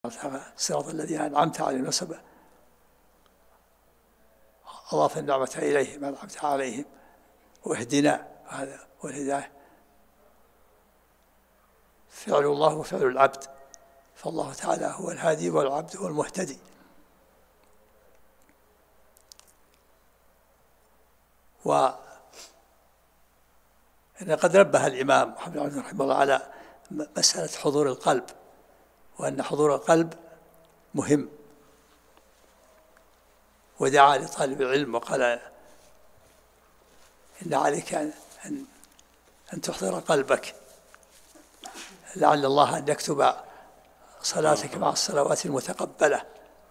صراط الذين أنعمت عليهم نسب أضاف النعمة إليهم أنعمت عليهم واهدنا، هذا والهداية فعل الله وفعل العبد، فالله تعالى هو الهادي والعبد هو المهتدي. وإن قد نبه الإمام محمد بن رحمه الله على مسألة حضور القلب، وأن حضور القلب مهم، ودعا لطالب العلم وقال إن عليك أن تحضر قلبك لعل الله أن يكتب صلاتك مع الصلوات المتقبلة.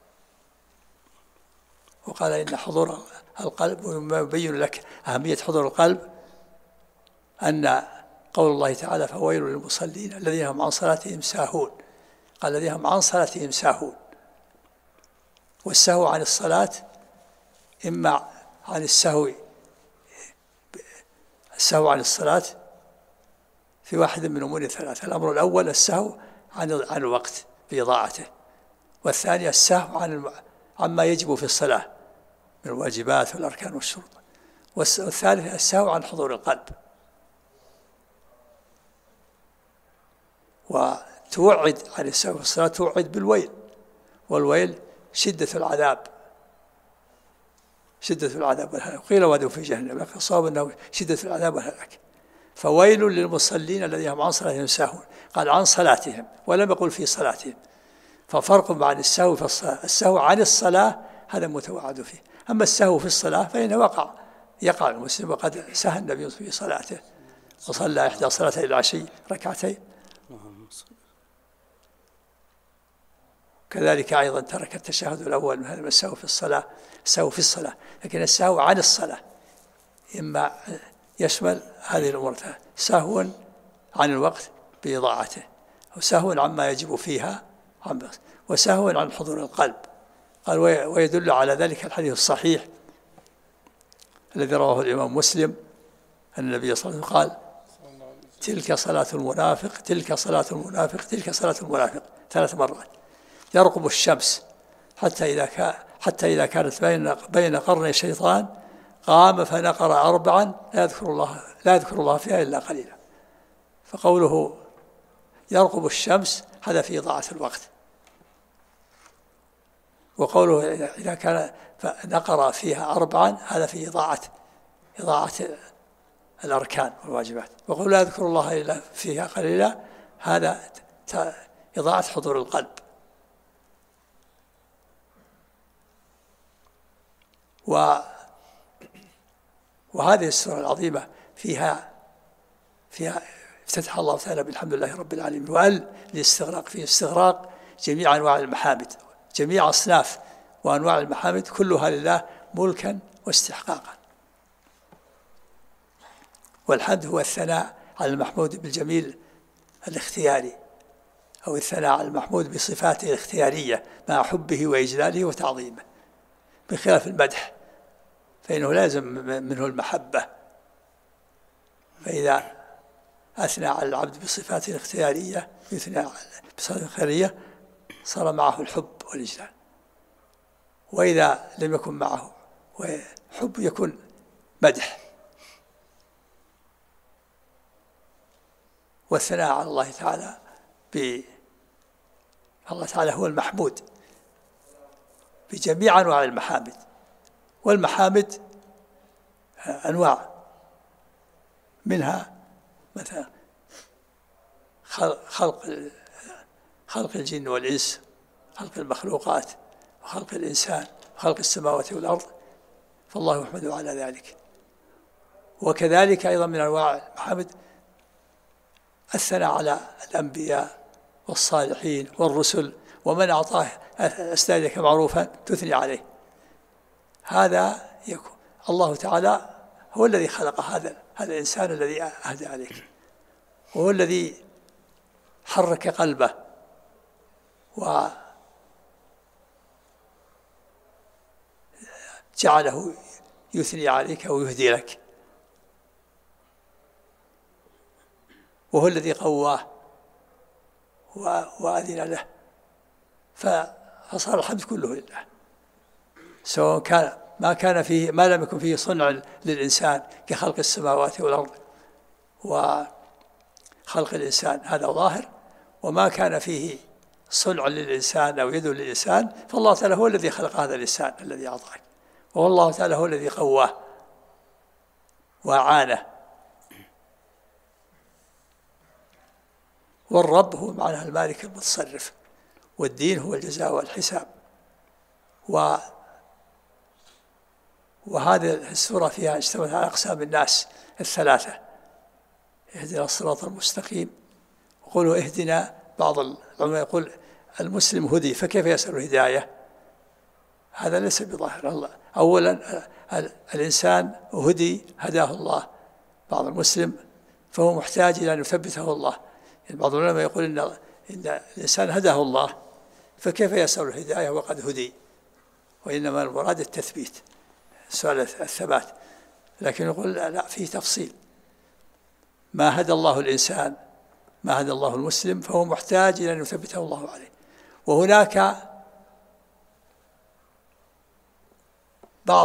وقال إن حضور القلب، وما يبين لك أهمية حضور القلب أن قول الله تعالى فويل للمصلين الذين هم عن صلاتهم ساهون، قال الذين هم عن صلاتهم ساهون. والسهو عن الصلاة إما عن السهو عن الصلاة في واحد من أمور ثلاثة: الأمر الأول السهو عن الوقت بإضاعته، والثاني السهو عما يجب في الصلاة من الواجبات والأركان والشروط، والثالث السهو عن حضور القلب. وتوعد عن السهو في الصلاة، توعد بالويل، والويل شدة العذاب، شدة العذاب والهلاك. قيل وادوا في جهنم، لكن الصواب أنه شدة العذاب والهلاك. فويل للمصلين الذين هم عن صلاتهم ساهون، قال عن صلاتهم ولم يقل في صلاتهم، ففرق بين السهو في الصلاة. السهو عن الصلاة هذا متوعد فيه، أما السهو في الصلاة فإنه يقع المسلم، وقد سهى النبي في صلاته وصلى إحدى صلاتي العشي ركعتين، كذلك أيضا ترك التشهد الأول، من هذا السهو في الصلاة. السهو في الصلاة، لكن السهو عن الصلاة إما يشمل هذه الأمور: سهو عن الوقت بإضاعته، وسهو عما يجب فيها، وسهو عن حضور القلب. قال ويدل على ذلك الحديث الصحيح الذي رواه الإمام مسلم أن النبي صلى الله عليه وسلم قال: تلك صلاة المنافق، تلك صلاة المنافق، تلك صلاة المنافق 3 مرات. يرقب الشمس حتى إذا كانت بين قرني الشيطان قام فنقر 4 لا يذكر الله فيها إلا قليلا. فقوله يرقب الشمس هذا في إضاعة الوقت، وقوله إذا كان نقر فيها 4 هذا في إضاعة الأركان والواجبات. وقوله لا يذكر الله إلا فيها قليلا هذا إضاعة حضور القلب. وهذه السورة العظيمة فيها افتتح الله تعالى بالحمد لله رب العالمين، وقال الاستغراق، فيه استغراق جميع أنواع المحامد، جميع أصناف وأنواع المحامد كلها لله ملكا واستحقاقا. والحمد هو الثناء على المحمود بالجميل الاختياري، أو الثناء على المحمود بصفاته الاختيارية مع حبه وإجلاله وتعظيمه، بخلاف المدح فإنه لازم منه المحبة. فإذا أثنى على العبد بصفاته الاختيارية، يثنى بصفاته الاختيارية، صار معه الحب والإجلال. وإذا لم يكن معه حب يكون مدح. والثناء على الله تعالى الله تعالى هو المحمود بجميع أنواع المحامد. والمحامد أنواع، منها مثلا خلق الجن والإنس، خلق المخلوقات، وخلق الإنسان، وخلق السماوات والأرض، فالله يحمد على ذلك. وكذلك أيضا من أنواع المحامد الثناء على الأنبياء والصالحين والرسل، ومن أعطاه أسنادك معروفا تثني عليه. هذا يكون الله تعالى هو الذي خلق هذا الإنسان الذي أهدى عليك، وهو الذي حرك قلبه وجعله يثني عليك ويهدي لك، وهو الذي قواه وأذن له فصار الحمد كله لله، سواء كان ما لم يكن فيه صنع للإنسان كخلق السماوات والأرض وخلق الإنسان، هذا ظاهر، وما كان فيه صنع للإنسان أو يد للإنسان، فالله تعالى هو الذي خلق هذا الإنسان الذي أعطاك، والله تعالى هو الذي قواه وأعانه. والرب هو معناه المالك المتصرف، والدين هو الجزاء والحساب. وهذه السورة فيها اشتملت على أقسام الناس الثلاثة: اهدنا الصراط المستقيم. يقولوا اهدنا، بعض العلماء يقول المسلم هدي، فكيف يسأل الهداية؟ هذا ليس بظاهر. الله أولا الإنسان هدي، هداه الله. بعض المسلم فهو محتاج إلى أن يثبته الله. يعني بعض العلماء يقول إن الإنسان هداه الله، فكيف يسأل الهداية وقد هدي؟ وإنما المراد التثبيت، سؤال الثبات. لكن يقول لا، فيه تفصيل. ما هدى الله الإنسان، ما هدى الله المسلم، فهو محتاج إلى أن يثبته الله عليه. وهناك بعض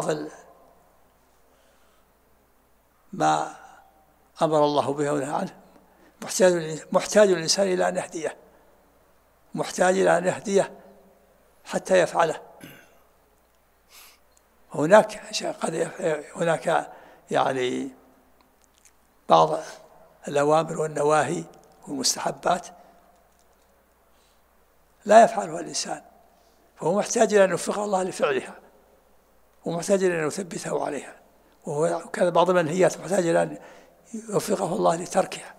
ما أمر الله به ونهى عنه محتاج الإنسان إلى أن يهديه، محتاج إلى أن يهديه حتى يفعله. هناك يعني بعض الأوامر والنواهي والمستحبات لا يفعلها الإنسان، فهو محتاج إلى أن يوفق الله لفعلها، ومحتاج إلى أن يثبته عليها. وكان بعض المنهيات محتاج إلى أن يوفقه الله لتركها.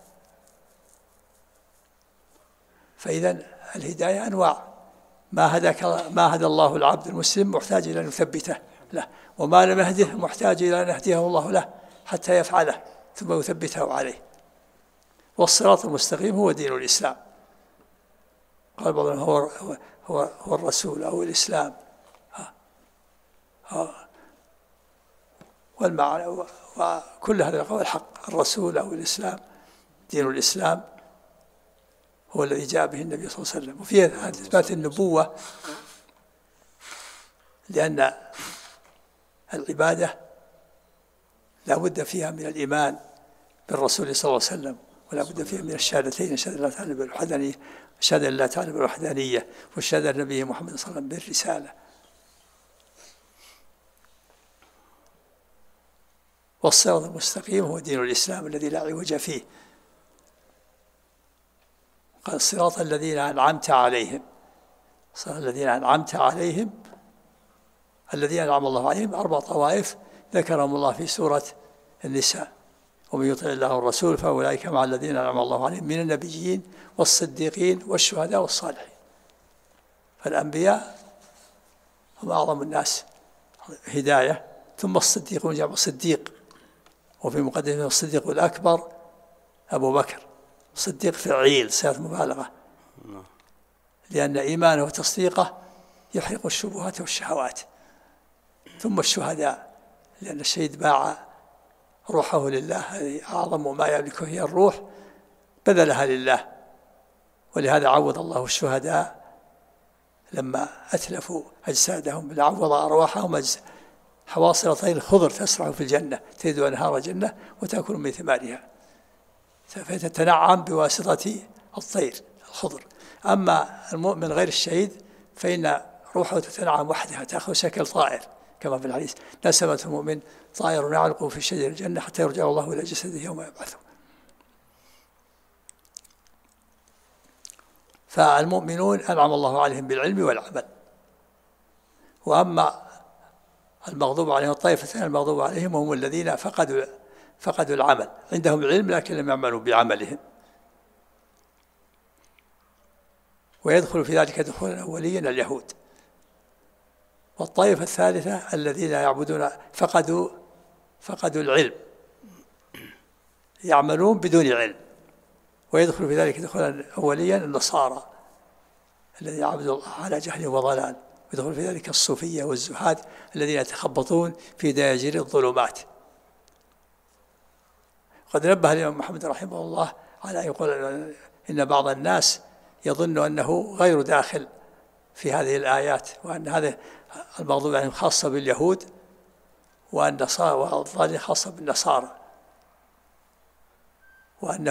فإذا الهداية أنواع: ما هدى الله العبد المسلم محتاج إلى أن يثبته له، وما لم يهده محتاج إلى أن يهديه الله له حتى يفعله ثم يثبته عليه. والصراط المستقيم هو دين الإسلام. قال بعضهم هو الرسول أو الإسلام، والمعنى وكل هذا القول الحق. الرسول أو الإسلام، دين الإسلام هو الذي جاء به النبي صلى الله عليه وسلم. وفيه إثبات النبوة، لأن العبادة لا بد فيها من الإيمان بالرسول صلى الله عليه وسلم، ولا بد فيها من الشهادتين: شهادة الله تعالى بالوحدانية، شهادة الله تعالى بالوحدانية، والشهادة النبي محمد صلى الله عليه وسلم بالرسالة. والصراط المستقيم هو دين الإسلام الذي لا عوج فيه. قال صراط الذين أنعمت عليهم. صراط الذين أنعمت عليهم، الذين أنعم الله عليهم 4 طوائف ذكرهم الله في سورة النساء: ومن يطع الله والرسول فأولئك مع الذين أنعم الله عليهم من النبيين والصديقين والشهداء والصالحين. فالأنبياء هم أعظم الناس هداية، ثم الصديقون جمع صديق، وفي مقدمة الصديق الأكبر أبو بكر، صديق فعيل صيغة مبالغة، لأن إيمانه وتصديقه يحرق الشبهات والشهوات. ثم الشهداء، لأن الشهيد باع روحه لله، هذه أعظم ما يملكه هي الروح، بذلها لله. ولهذا عوض الله الشهداء لما أتلفوا أجسادهم، لعوض أرواحهم حواصل طير خضر تسرع في الجنة، تريد أنهار الجنة وتأكل من ثمارها، فتتنعم بواسطة الطير الخضر. أما المؤمن غير الشهيد فإن روحه تتنعم وحدها، تأخذ شكل طائر، كما في الحديث: نسمة المؤمن طائر يعلق في شجر الجنة حتى يرجع الله إلى جسده يوم يبعثه. فالمؤمنون أنعم الله عليهم بالعلم والعمل. وأما المغضوب عليهم، الطائفتين المغضوب عليهم هم الذين فقدوا العمل، عندهم العلم لكن لم يعملوا بعملهم. ويدخل في ذلك دخولا أوليا اليهود. والطائفة الثالثة الذين يعبدون فقدوا العلم، يعملون بدون علم. ويدخل في ذلك دخولا أوليا النصارى الذين يعبدون الله على جهل وضلال. ويدخل في ذلك الصوفية والزهاد الذين يتخبطون في دياجير الظلمات. قد نبه الإمام محمد رحمه الله على يقول إن بعض الناس يظن أنه غير داخل في هذه الآيات، وأن هذه المغضوب عليهم خاصة باليهود، والضالين خاصة بالنصارى، وأن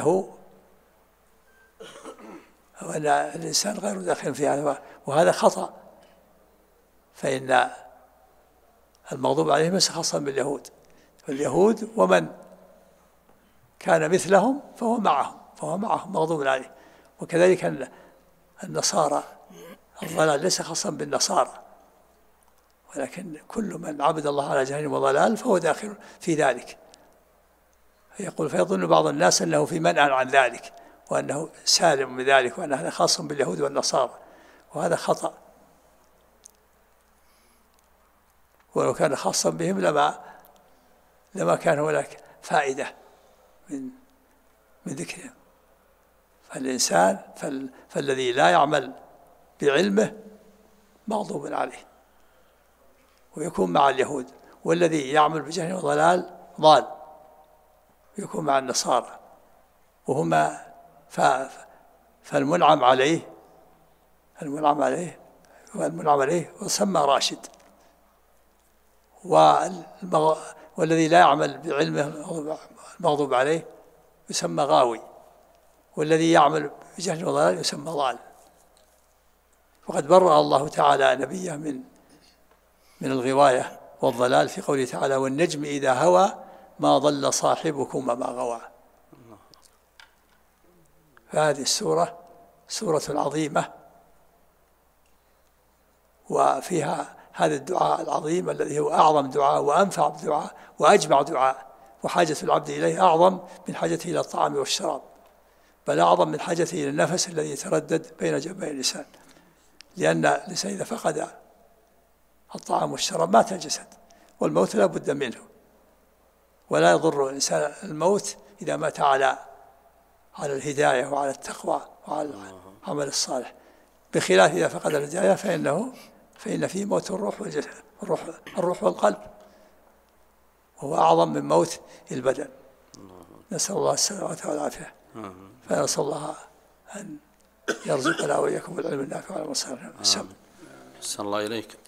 الإنسان غير داخل في هذا، وهذا خطأ، فإن المغضوب عليهم ليس خاصا باليهود، اليهود ومن كان مثلهم فهو معهم مغضوب عليه. وكذلك النصارى، الضلال ليس خاصا بالنصارى، ولكن كل من عبد الله على جهل وضلال فهو داخل في ذلك. يقول فيظن بعض الناس أنه في منع عن ذلك، وأنه سالم من ذلك، وأن هذا خاص باليهود والنصارى، وهذا خطأ. ولو كان خاصا بهم لما كان هناك فائدة من ذكرهم. فالإنسان فالذي لا يعمل بعلمه مغضوب عليه ويكون مع اليهود، والذي يعمل بجهل وضلال ضال يكون مع النصارى، وهما فالمنعم عليه وسمى راشد، والذي لا يعمل بعلمه المغضوب عليه يسمى غاوي، والذي يعمل بجهل وضلال يسمى ضال. وقد برأ الله تعالى نبيه من الغواية والضلال في قوله تعالى والنجم إذا هوى ما ضل صاحبكم وما غوى. فهذه السورة سورة عظيمة، وفيها هذا الدعاء العظيم الذي هو أعظم دعاء وأنفع دعاء وأجمع دعاء، وحاجة العبد إليه أعظم من حاجته إلى الطعام والشراب، بل أعظم من حاجته إلى النفس الذي يتردد بين جنبي اللسان، لأن الإنسان إذا فقد الطعام والشراب مات الجسد، والموت لا بد منه، ولا يضر الإنسان الموت إذا مات على الهداية وعلى التقوى وعلى العمل الصالح، بخلاف إذا فقد الهداية فإن فيه موت الروح والجسد، الروح والقلب، وهو أعظم من موت البدن. نسأل الله السلامة والعافية، فنسأل الله أن يرزقنا وإياكم العلم النافع والعمل الصالح. أحسن الله إليك.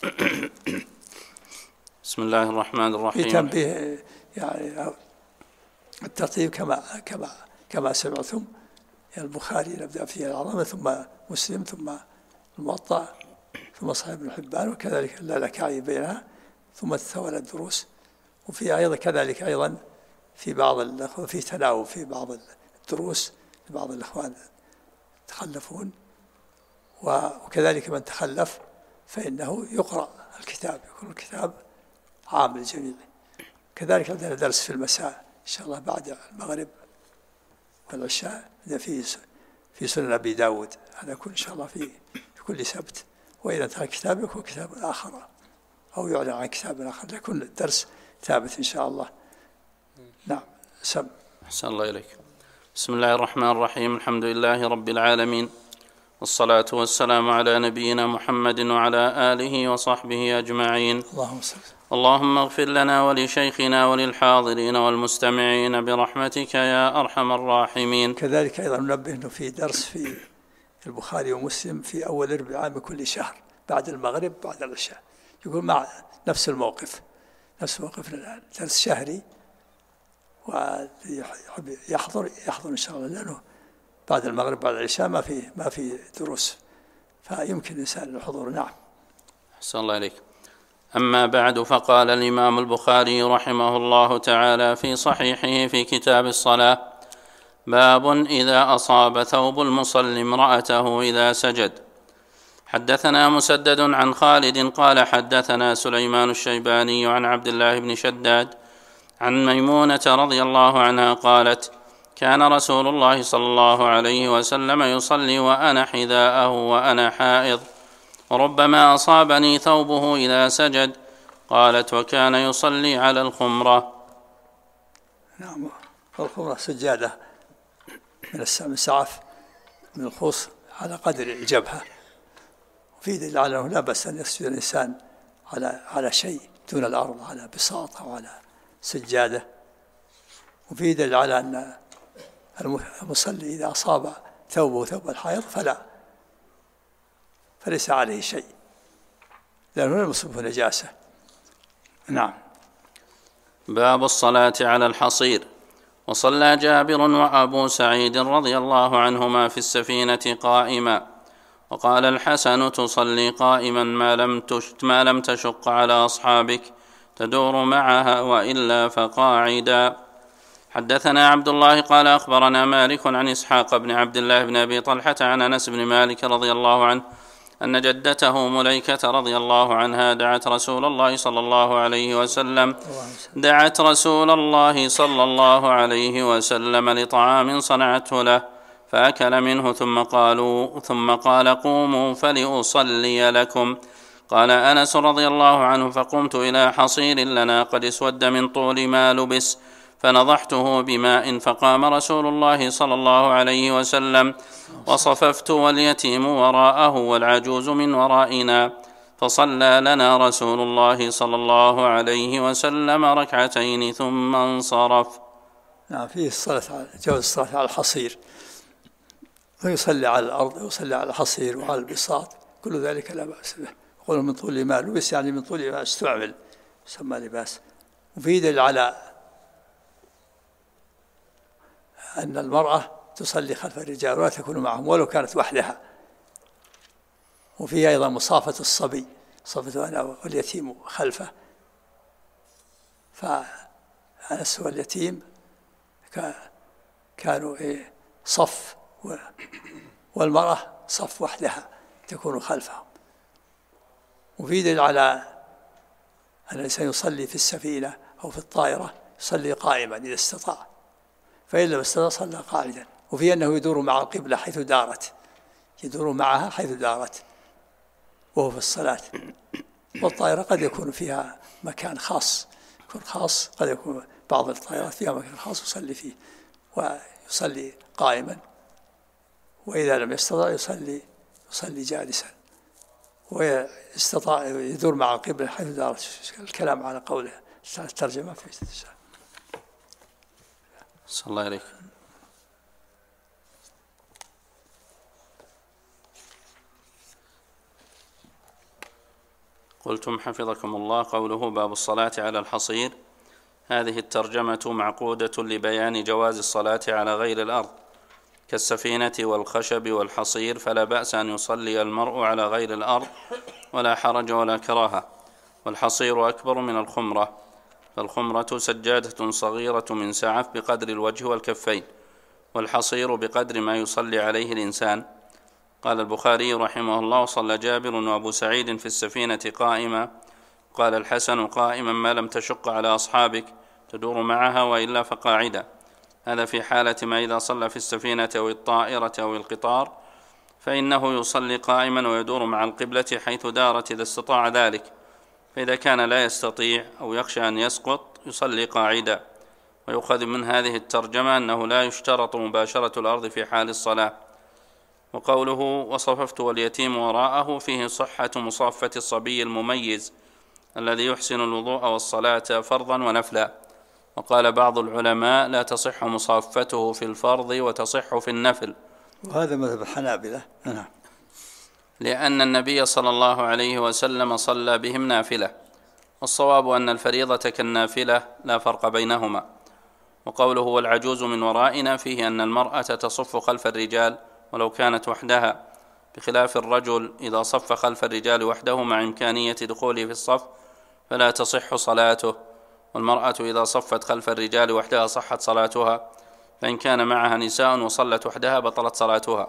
بسم الله الرحمن الرحيم. في تنبيه يعني الترتيب كما سمعتم، يعني البخاري نبدأ فيه العظمة، ثم مسلم، ثم الموطأ، ثم صحيح ابن حبان، وكذلك اللالكائي بينها، ثم تتوالى الدروس. وفي أيضا كذلك أيضا في بعض الأخوة في تناوب في بعض الدروس لبعض الإخوان يتخلفون، وكذلك من تخلف فإنه يقرأ الكتاب، يكون الكتاب عام للجميع. كذلك عندنا درس في المساء إن شاء الله بعد المغرب والعشاء في سنن أبي داود، هذا يكون إن شاء الله في كل سبت، وإذا انتهى الكتاب يكون كتاب آخر أو يعلن عن كتاب آخر، يكون الدرس ثابت إن شاء الله. نعم. أحسن الله إليك. بسم الله الرحمن الرحيم. الحمد لله رب العالمين، والصلاة والسلام على نبينا محمد وعلى آله وصحبه أجمعين. اللهم اغفر لنا ولشيخنا وللحاضرين والمستمعين برحمتك يا أرحم الراحمين. كذلك أيضا ننبه أنه في درس في البخاري ومسلم في أول أربعاء من كل شهر بعد المغرب بعد العشاء، يقول مع نفس الموقف الآن، درس شهري، ويحضر إن شاء الله، لأنه بعد المغرب بعد العشاء ما في دروس، فيمكن الإنسان الحضور. نعم. أحسن الله إليك. أما بعد، فقال الإمام البخاري رحمه الله تعالى في صحيحه في كتاب الصلاة: باب إذا أصاب ثوب المصلي امرأته إذا سجد. حدثنا مسدد عن خالد قال حدثنا سليمان الشيباني عن عبد الله بن شداد عن ميمونة رضي الله عنها قالت: كان رسول الله صلى الله عليه وسلم يصلي وأنا حذاءه وأنا حائض، وربما أصابني ثوبه إذا سجد. قالت: وكان يصلي على الخمرة. نعم. الخمرة سجادة من السعف من الخوص على قدر الجبهة، وفي دليل على أنه لا بأس أن يسجد الإنسان على شيء دون الأرض، على بساط أو على سجادة. وفي دليل على أن المصلي إذا أصاب ثوبه ثوب الحائض فليس عليه شيء، لأنه لم يصبه نجاسة. نعم. باب الصلاة على الحصير. وصلى جابر وأبو سعيد رضي الله عنهما في السفينة قائما. وقال الحسن: تصلي قائما ما لم تشق على أصحابك، تدور معها، وإلا فقاعدا. حدثنا عبد الله قال أخبرنا مالك عن إسحاق بن عبد الله بن أبي طلحة عن أنس بن مالك رضي الله عنه أن جدته مليكة رضي الله عنها دعت رسول الله صلى الله عليه وسلم لطعام صنعته له، فأكل منه ثم قال: قوموا فلأصلي لكم. قال أنس رضي الله عنه: فقمت إلى حصير لنا قد اسود من طول ما لبس، فنضحته بماء، فقام رسول الله صلى الله عليه وسلم، وصففت واليتيم وراءه والعجوز من ورائنا، فصلى لنا رسول الله صلى الله عليه وسلم ركعتين ثم انصرف. نعم، فيه جواز الصلاة على الحصير، ويصلي على الأرض ويصلي على الحصير وعلى البساط، كل ذلك لا بأس به. يقول من طول ما لبس، يعني من طول ما استعمل، يسمى لباس. وفيه دليل على أن المرأة تصلي خلف الرجال ولا تكون معهم ولو كانت وحدها. وفيه أيضا مصافة الصبي، صفته أنا واليتيم خلفه، فأنس واليتيم كانوا صف، والمرأة صف وحدها تكون خلفهم. وفيه دليل على أن الإنسان يصلي في السفينة أو في الطائرة يصلي قائما إذا استطاع، فإن لم يستطع صلى قاعدا. وفي أنه يدور مع القبلة حيث دارت، يدور معها حيث دارت وهو في الصلاة. والطائرة قد يكون فيها مكان خاص، يكون خاص، قد يكون بعض الطائرات فيها مكان خاص يصلي فيه، ويصلي قائما، وإذا لم يستطع يصلي جالسا، ويستطاع يدور مع القبلة حيث دارت. الكلام على قوله الترجمة في صلى الله عليك. قلتم حفظكم الله: قوله باب الصلاة على الحصير، هذه الترجمة معقودة لبيان جواز الصلاة على غير الأرض كالسفينة والخشب والحصير، فلا بأس أن يصلي المرء على غير الأرض ولا حرج ولا كراهة. والحصير أكبر من الخمرة، فالخمرة سجادة صغيرة من سعف بقدر الوجه والكفين، والحصير بقدر ما يصلي عليه الإنسان. قال البخاري رحمه الله: صلى جابر وأبو سعيد في السفينة قائما. قال الحسن: قائما ما لم تشق على أصحابك، تدور معها، وإلا فقاعدا. هذا في حالة ما إذا صلى في السفينة أو الطائرة أو القطار، فإنه يصلي قائما ويدور مع القبلة حيث دارت إذا استطاع ذلك. فإذا كان لا يستطيع أو يخشى أن يسقط يصلي قاعدا. ويؤخذ من هذه الترجمة أنه لا يشترط مباشرة الأرض في حال الصلاة. وقوله وصففت واليتيم وراءه فيه صحة مصافة الصبي المميز الذي يحسن الوضوء والصلاة فرضا ونفلا. وقال بعض العلماء لا تصح مصافته في الفرض وتصح في النفل، وهذا مذهب الحنابلة، لأن النبي صلى الله عليه وسلم صلى بهم نافلة، والصواب أن الفريضة كالنافلة لا فرق بينهما. وقوله والعجوز من ورائنا فيه أن المرأة تصف خلف الرجال ولو كانت وحدها، بخلاف الرجل إذا صف خلف الرجال وحده مع إمكانية دخوله في الصف فلا تصح صلاته. والمرأة إذا صفت خلف الرجال وحدها صحت صلاتها، فإن كان معها نساء وصلت وحدها بطلت صلاتها.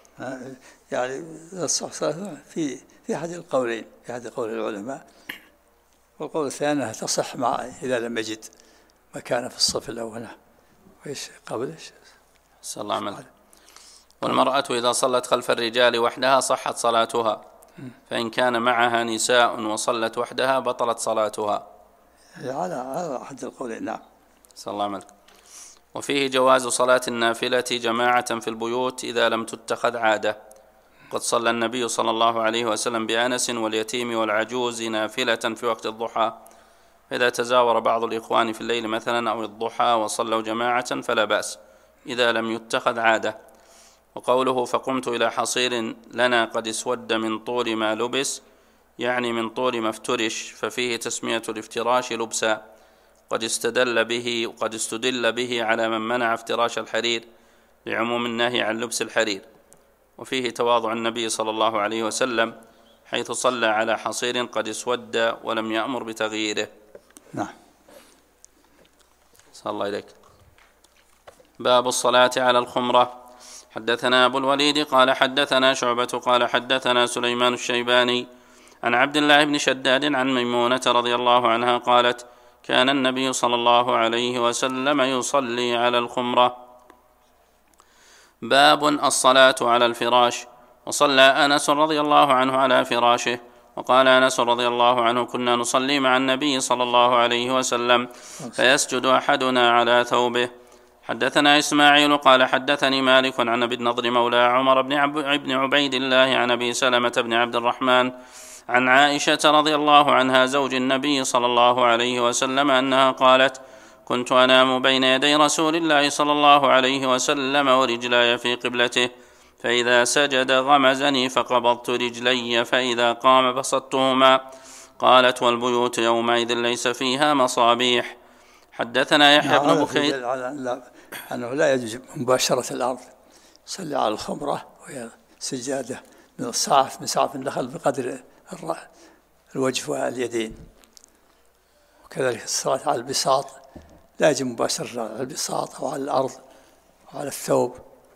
يعني الصلاة في أحد القولين، في أحد قول العلماء. والقول الثاني أنها تصح إذا لم يجد مكان في الصف الأول. وإيش قبل إيش؟ صلى الله عليه وسلم. والمرأة إذا صلت خلف الرجال وحدها صحت صلاتها، فإن كان معها نساء وصلت وحدها بطلت صلاتها. على أحد القولين. نعم. صلى الله عليه وسلم. وفيه جواز صلاة النافلة جماعة في البيوت إذا لم تتخذ عادة. قد صلى النبي صلى الله عليه وسلم بأنس واليتيم والعجوز نافلة في وقت الضحى، فإذا تزاور بعض الإخوان في الليل مثلا أو الضحى وصلوا جماعة فلا بأس إذا لم يتخذ عادة. وقوله فقمت إلى حصير لنا قد اسود من طول ما لبس يعني من طول ما افترش، ففيه تسمية الافتراش لبسا، وقد استدل به على من منع افتراش الحرير لعموم النهي عن لبس الحرير. وفيه تواضع النبي صلى الله عليه وسلم حيث صلى على حصير قد اسود ولم يأمر بتغييره. نعم. صلى الله إليك. باب الصلاة على الخمرة. حدثنا أبو الوليد قال حدثنا شعبة قال حدثنا سليمان الشيباني عن عبد الله بن شداد عن ميمونة رضي الله عنها قالت كان النبي صلى الله عليه وسلم يصلي على الخمرة. باب الصلاة على الفراش. وصلى أنس رضي الله عنه على فراشه. وقال أنس رضي الله عنه كنا نصلي مع النبي صلى الله عليه وسلم فيسجد أحدنا على ثوبه. حدثنا إسماعيل قال حدثني مالك عن أبي النضر مولى عمر بن عبيد الله عن أبي سلمة بن عبد الرحمن عن عائشة رضي الله عنها زوج النبي صلى الله عليه وسلم أنها قالت كنت أنام بين يدي رسول الله صلى الله عليه وسلم ورجلاي في قبلته، فإذا سجد غمزني فقبضت رجلي، فإذا قام بسطتهما. قالت والبيوت يومئذ ليس فيها مصابيح. حدثنا يحيى بن بكير أنه لا يجوز مباشرة الأرض، صلي على الخمرة وهي سجادة من سعف النخل بقدر الوجه واليدين. وكذلك الصلاة على البساط لا يجب مباشرة على البساط أو على الأرض أو على الثوب.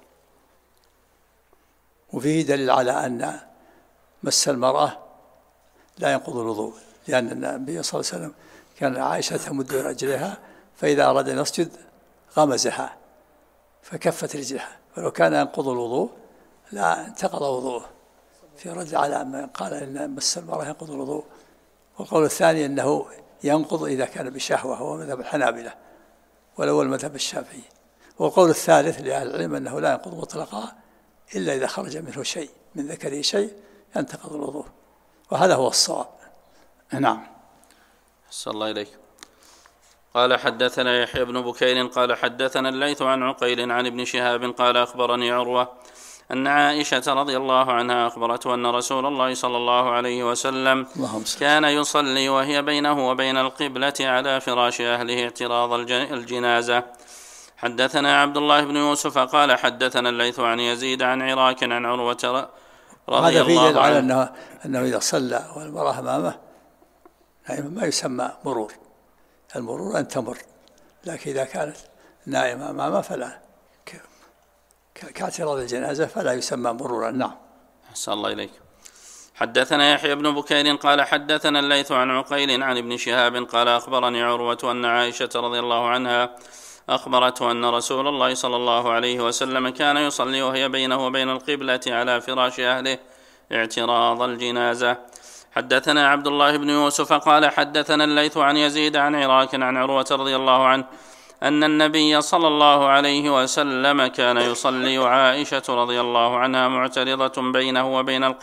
وفيه دليل على أن مس المرأة لا ينقض الوضوء، لأن النبي صلى الله عليه وسلم كان عائشة تمد رجلها فإذا أراد أن يسجد غمزها فكفت رجلها، ولو كان ينقض الوضوء لا انتقض وضوءه، في رد على من قال إن مس المرأة ينقض الوضوء. والقول الثاني أنه ينقض إذا كان بشهوة، هو مذهب الحنابلة والأول مذهب الشافعي. والقول الثالث لأهل العلم أنه لا ينقض مطلقا إلا إذا خرج منه شيء من ذكره شيء ينتقض الوضوء، وهذا هو الصواب. نعم. صلى الله إليك. قال حدثنا يحيى بن بكير قال حدثنا الليث عن عقيل عن ابن شهاب قال أخبرني عروة أن عائشة رضي الله عنها أخبرته أن رسول الله صلى الله عليه وسلم كان يصلي وهي بينه وبين القبلة على فراش أهله اعتراض الجنازة. حدثنا عبد الله بن يوسف قال حدثنا الليث عن يزيد عن عراك عن عروة رضي الله عنه. هذا أنه إذا صلى والمرأة أمامه ما يسمى مرور. المرور أن تمر، لكن إذا كانت نائمة أمامه فلا، كاعتراض الجنازة فلا يسمى مرورا. نعم. أحسن الله إليك. حدثنا يحيى بن بكير قال حدثنا الليث عن عقيل عن ابن شهاب قال أخبرني عروة أن عائشة رضي الله عنها أخبرته أن رسول الله صلى الله عليه وسلم كان يصلي وهي بينه وبين القبلة على فراش أهله اعتراض الجنازة. حدثنا عبد الله بن يوسف قال حدثنا الليث عن يزيد عن عراك عن عروة رضي الله عنه أن النبي صلى الله عليه وسلم كان يصلي وعائشة رضي الله عنها معترضة بينه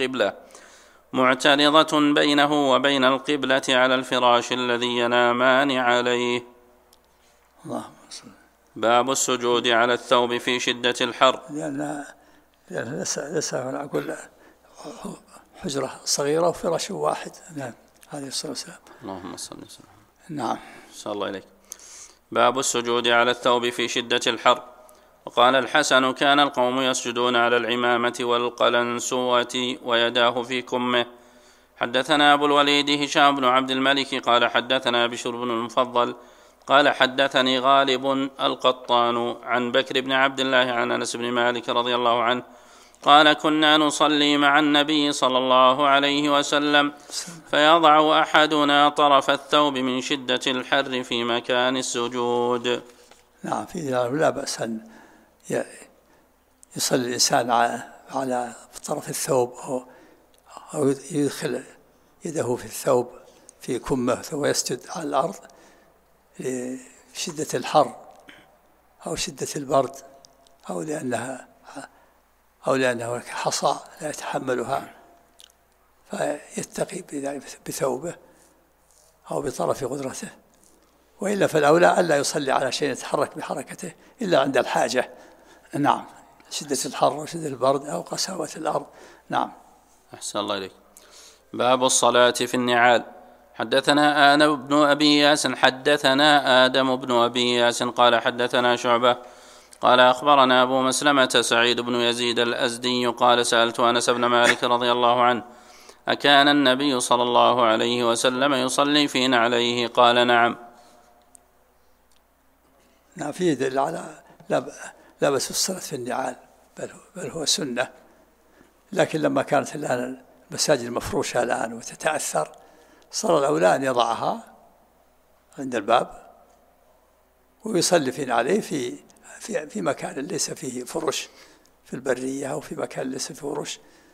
وبين القبلة على الفراش الذي ينامان عليه. باب السجود على الثوب في شدة الحر. لأن ليس هنا أقول حجرة صغيرة وفراش واحد. نعم. هذه الصلاة والسلام. اللهم صل وسلم. نعم. صلى الله عليك. باب السجود على الثوب في شدة الحر. وقال الحسن كان القوم يسجدون على العمامة والقلنسوة ويداه في كمه. حدثنا أبو الوليد هشام بن عبد الملك قال حدثنا بشر بن المفضل قال حدثني غالب القطان عن بكر بن عبد الله عن أنس بن مالك رضي الله عنه قال كنا نصلي مع النبي صلى الله عليه وسلم فيضع أحدنا طرف الثوب من شدة الحر في مكان السجود. نعم. في لا بأس أن يصلي الإنسان على طرف الثوب أو يدخل يده في الثوب في كمه ثم يسجد على الأرض لشدة الحر أو شدة البرد أو لأنه حصى لا يتحملها فيتقي بثوبه أو بطرف قدرته. وإلا فالأولى ألا يصلي على شيء يتحرك بحركته إلا عند الحاجة. نعم. شدة الحر وشدة البرد أو قساوة الأرض. نعم. أحسن الله إليك. باب الصلاة في النعال. حدثنا آدم بن أبي ياس قال حدثنا شعبة قال أخبرنا أبو مسلمة سعيد بن يزيد الأزدي قال سألت أنس بن مالك رضي الله عنه أكان النبي صلى الله عليه وسلم يصلي في نعليه؟ قال نعم. نعم، فيه دليل على لبس الصلاة في النعال، بل هو سنة. لكن لما كانت الآن المساجد المفروشة الآن وتتأثر، صار الأولى أن يضعها عند الباب ويصلي في نعليه في مكان ليس فيه فرش، في البرية أو في مكان ليس فيه فرش،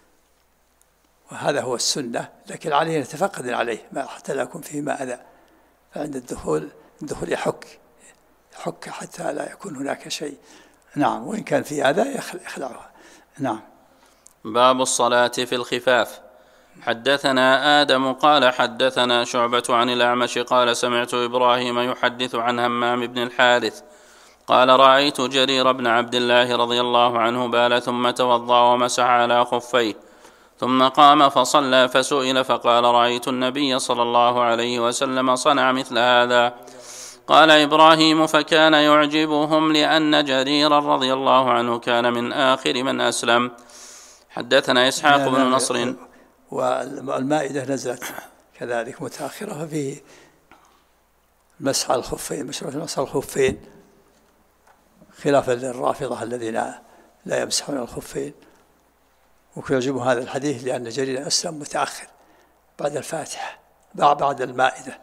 وهذا هو السنة. لكن عليه نتفقد عليه حتى لا يكون فيه ما أذى، فعند الدخول يحك حتى لا يكون هناك شيء. نعم، وإن كان في أذى يخلعها. نعم. باب الصلاة في الخفاف. حدثنا آدم قال حدثنا شعبة عن الأعمش قال سمعت إبراهيم يحدث عن همام بن الحارث قال رأيت جرير بن عبد الله رضي الله عنه بال ثم توضأ ومسح على خفيه ثم قام فصلى، فسئل فقال رأيت النبي صلى الله عليه وسلم صنع مثل هذا. قال إبراهيم فكان يعجبهم لأن جريرا رضي الله عنه كان من آخر من أسلم. حدثنا إسحاق بن نصر. والمائدة نزلت كذلك متأخرة، ففيه مسح الخفين، مشروع مسح الخفين، خلافا للرافضة الذين لا يمسحون الخفين. ويعجب هذا الحديث لأن جرير أسلم متأخر بعد الفاتحة، بعد المائدة،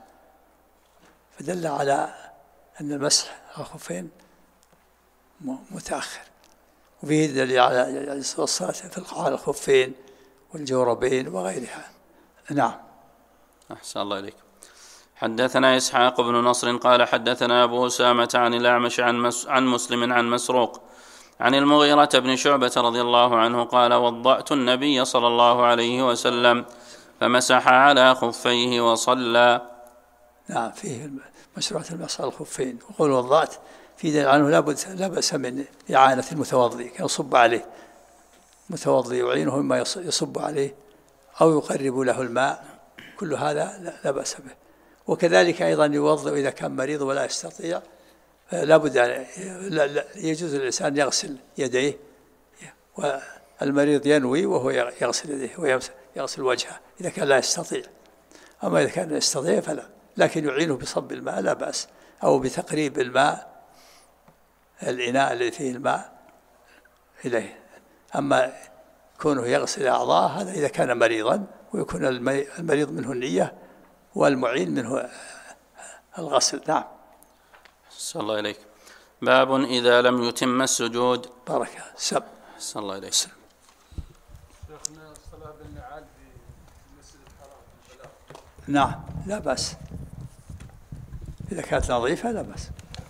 فدل على أن المسح الخفين متأخر. وفيه دليل على الصلاة في الخفين والجوربين وغيرها. نعم. أحسن الله إليك. حدثنا إسحاق بن نصر قال حدثنا أبو أسامة عن الأعمش عن مسلم عن مسروق عن المغيرة بن شعبة رضي الله عنه قال وضأت النبي صلى الله عليه وسلم فمسح على خفيه وصلى. نعم، فيه مشروعة المسح على الخفين. وقول وضأت في دليل عنه لا بأس من إعانة المتوضي، كان يصب عليه متوضي يعينه إما يصب عليه أو يقرب له الماء، كل هذا لا بأس به. وكذلك أيضا يوضأ إذا كان مريض ولا يستطيع، لا بد يجوز للإنسان يغسل يديه، والمريض ينوي وهو يغسل يديه ويغسل وجهه إذا كان لا يستطيع. أما إذا كان يستطيع فلا، لكن يعينه بصب الماء لا بأس، أو بتقريب الماء الإناء الذي فيه الماء إليه. أما كونه يغسل أعضاء هذا إذا كان مريضا، ويكون المريض منه النية والمعين منه الغسل. نعم. صلى الله إليك. باب إذا لم يتم السجود. بارك سب. صلى الله إليك. شيخنا الصلاة بالنعال في المسجد الحرام. نعم، لا بأس إذا كانت نظيفة، لا بأس.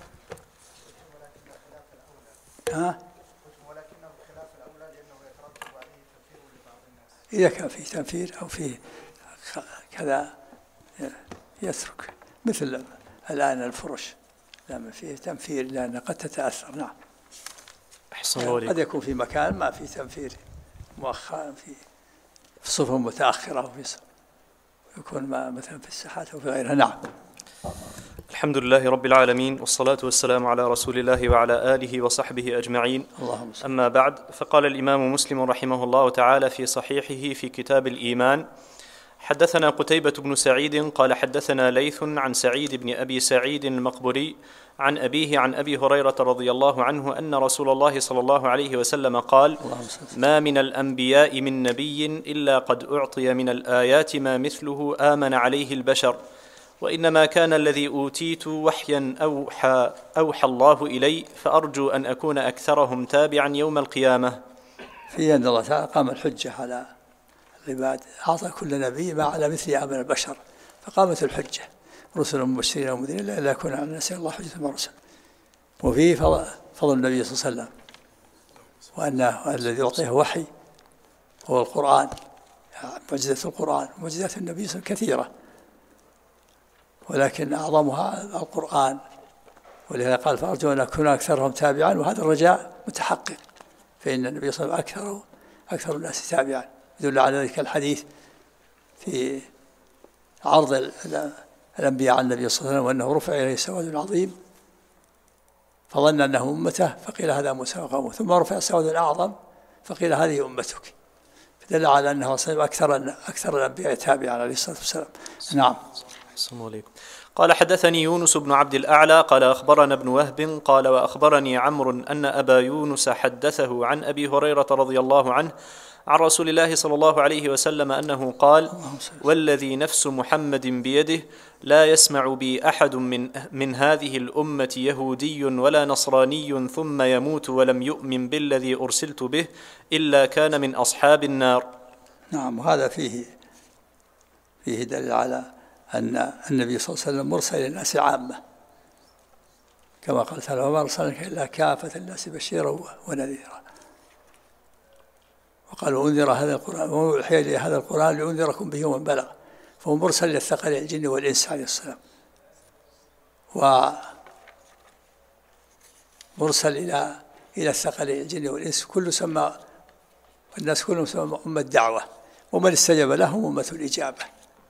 ولكنه خلاف الأولى لأنه يترتب عليه تنفير لبعض الناس. إذا كان فيه تنفير أو فيه كذا يترك، مثل الآن الفرش لما فيه تنفير لأن قد تتأثر. نعم. قد يكون في مكان ما فيه تنفير مؤخرا، في صفوف متأخرة، ويكون مثلا في الساحات أو في غيرها. نعم. الحمد لله رب العالمين، والصلاة والسلام على رسول الله وعلى آله وصحبه أجمعين. أما بعد، فقال الإمام مسلم رحمه الله تعالى في صحيحه في كتاب الإيمان: حدثنا قتيبة بن سعيد قال حدثنا ليث عن سعيد بن أبي سعيد المقبري عن أبيه عن أبي هريرة رضي الله عنه أن رسول الله صلى الله عليه وسلم قال: ما من الأنبياء من نبي إلا قد أعطي من الآيات ما مثله آمن عليه البشر، وإنما كان الذي أوتيت وحيا أوحى الله إلي، فأرجو أن أكون أكثرهم تابعا يوم القيامة. في أن الله تعالى قام الحجة على العباد، أعطى كل نبي ما على مثل آمن البشر، فقامت الحجة رسل مبشرين ومنذرين لا يكون على الناس الله حجة مع الرسل. وفيه فضل النبي صلى الله عليه وسلم، وأن الذي يعطيه وحي هو القرآن، معجزة القرآن. معجزات النبي صلى الله عليه وسلم كثيرة، ولكن أعظمها القرآن، ولهذا قال: فأرجو أن أكون أكثرهم تابعا. وهذا الرجاء متحقق، فإن النبي صلى الله عليه وسلم أكثر الناس تابعا. يدل على ذلك الحديث في عرض الأنبياء عن النبي صلى الله عليه وسلم وأنه رفع إليه سواد عظيم فظن أنه أمته فقيل هذا موسى وقومه، ثم رفع سواد أعظم فقيل هذه أمتك، فدل على أنه أكثر الأنبياء تابعا عليه الصلاة والسلام. نعم. قال حدثني يونس بن عبد الأعلى قال أخبرنا ابن وهب قال وأخبرني عمرو أن أبا يونس حدثه عن أبي هريرة رضي الله عنه عن رسول الله صلى الله عليه وسلم أنه قال: والذي نفس محمد بيده لا يسمع بي أحد من هذه الأمة يهودي ولا نصراني ثم يموت ولم يؤمن بالذي أرسلت به إلا كان من أصحاب النار. نعم. وهذا فيه دليل على أن النبي صلى الله عليه وسلم مرسل إلى الناس عامة، كما قال تعالى: وما أرسلناك إلا كافة الناس بشيرا ونذيرا. وقال: وأنذر هذا القرآن وأوحي إلي هذا القرآن لأنذركم به ومن بلغ، فهو مرسل إلى الثقلين الجن والإنس عليه السلام، ومرسل إلى الثقلين الجن والإنس الناس كلهم سمى أمة دعوة، ومن استجاب لهم أمة الإجابة.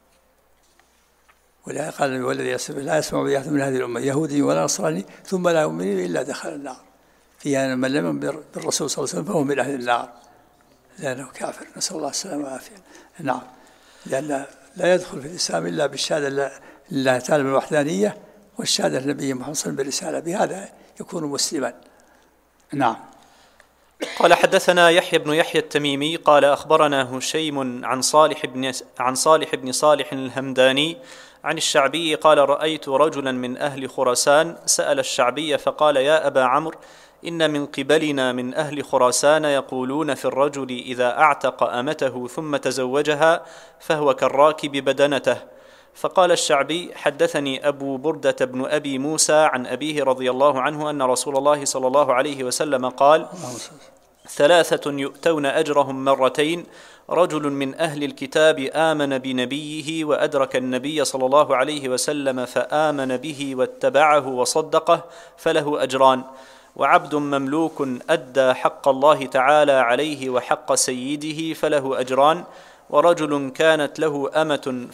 ولهذا قال: والذي لا يسمع بأحد من هذه الأمة يهودي ولا نصراني ثم لا يؤمن إلا دخل النار. فيها من لم يؤمن بالرسول صلى الله عليه وسلم فهو من أهل النار لأنه كافر، نسأل الله السلامة والعافية. نعم. لأن لا يدخل في الإسلام إلا بالشهادة لله تعالى بالوحدانية والشهادة للنبي محمد صلى الله عليه وسلم بالرسالة، بهذا يكون مسلما. نعم. قال حدثنا يحيى بن يحيى التميمي قال أخبرنا هشيم عن صالح بن صالح الهمداني عن الشعبي قال: رأيت رجلا من أهل خراسان سأل الشعبي فقال: يا أبا عمرو، إن من قبلنا من أهل خراسان يقولون في الرجل إذا أعتق أمته ثم تزوجها فهو كالراكب بدنته. فقال الشعبي: حدثني أبو بردة بن أبي موسى عن أبيه رضي الله عنه أن رسول الله صلى الله عليه وسلم قال: 3 يؤتون أجرهم مرتين: رجل من أهل الكتاب آمن بنبيه وأدرك النبي صلى الله عليه وسلم فآمن به واتبعه وصدقه فله أجران، وعبد مملوك أدى حق الله تعالى عليه وحق سيده فله أجران، ورجل كانت له أمة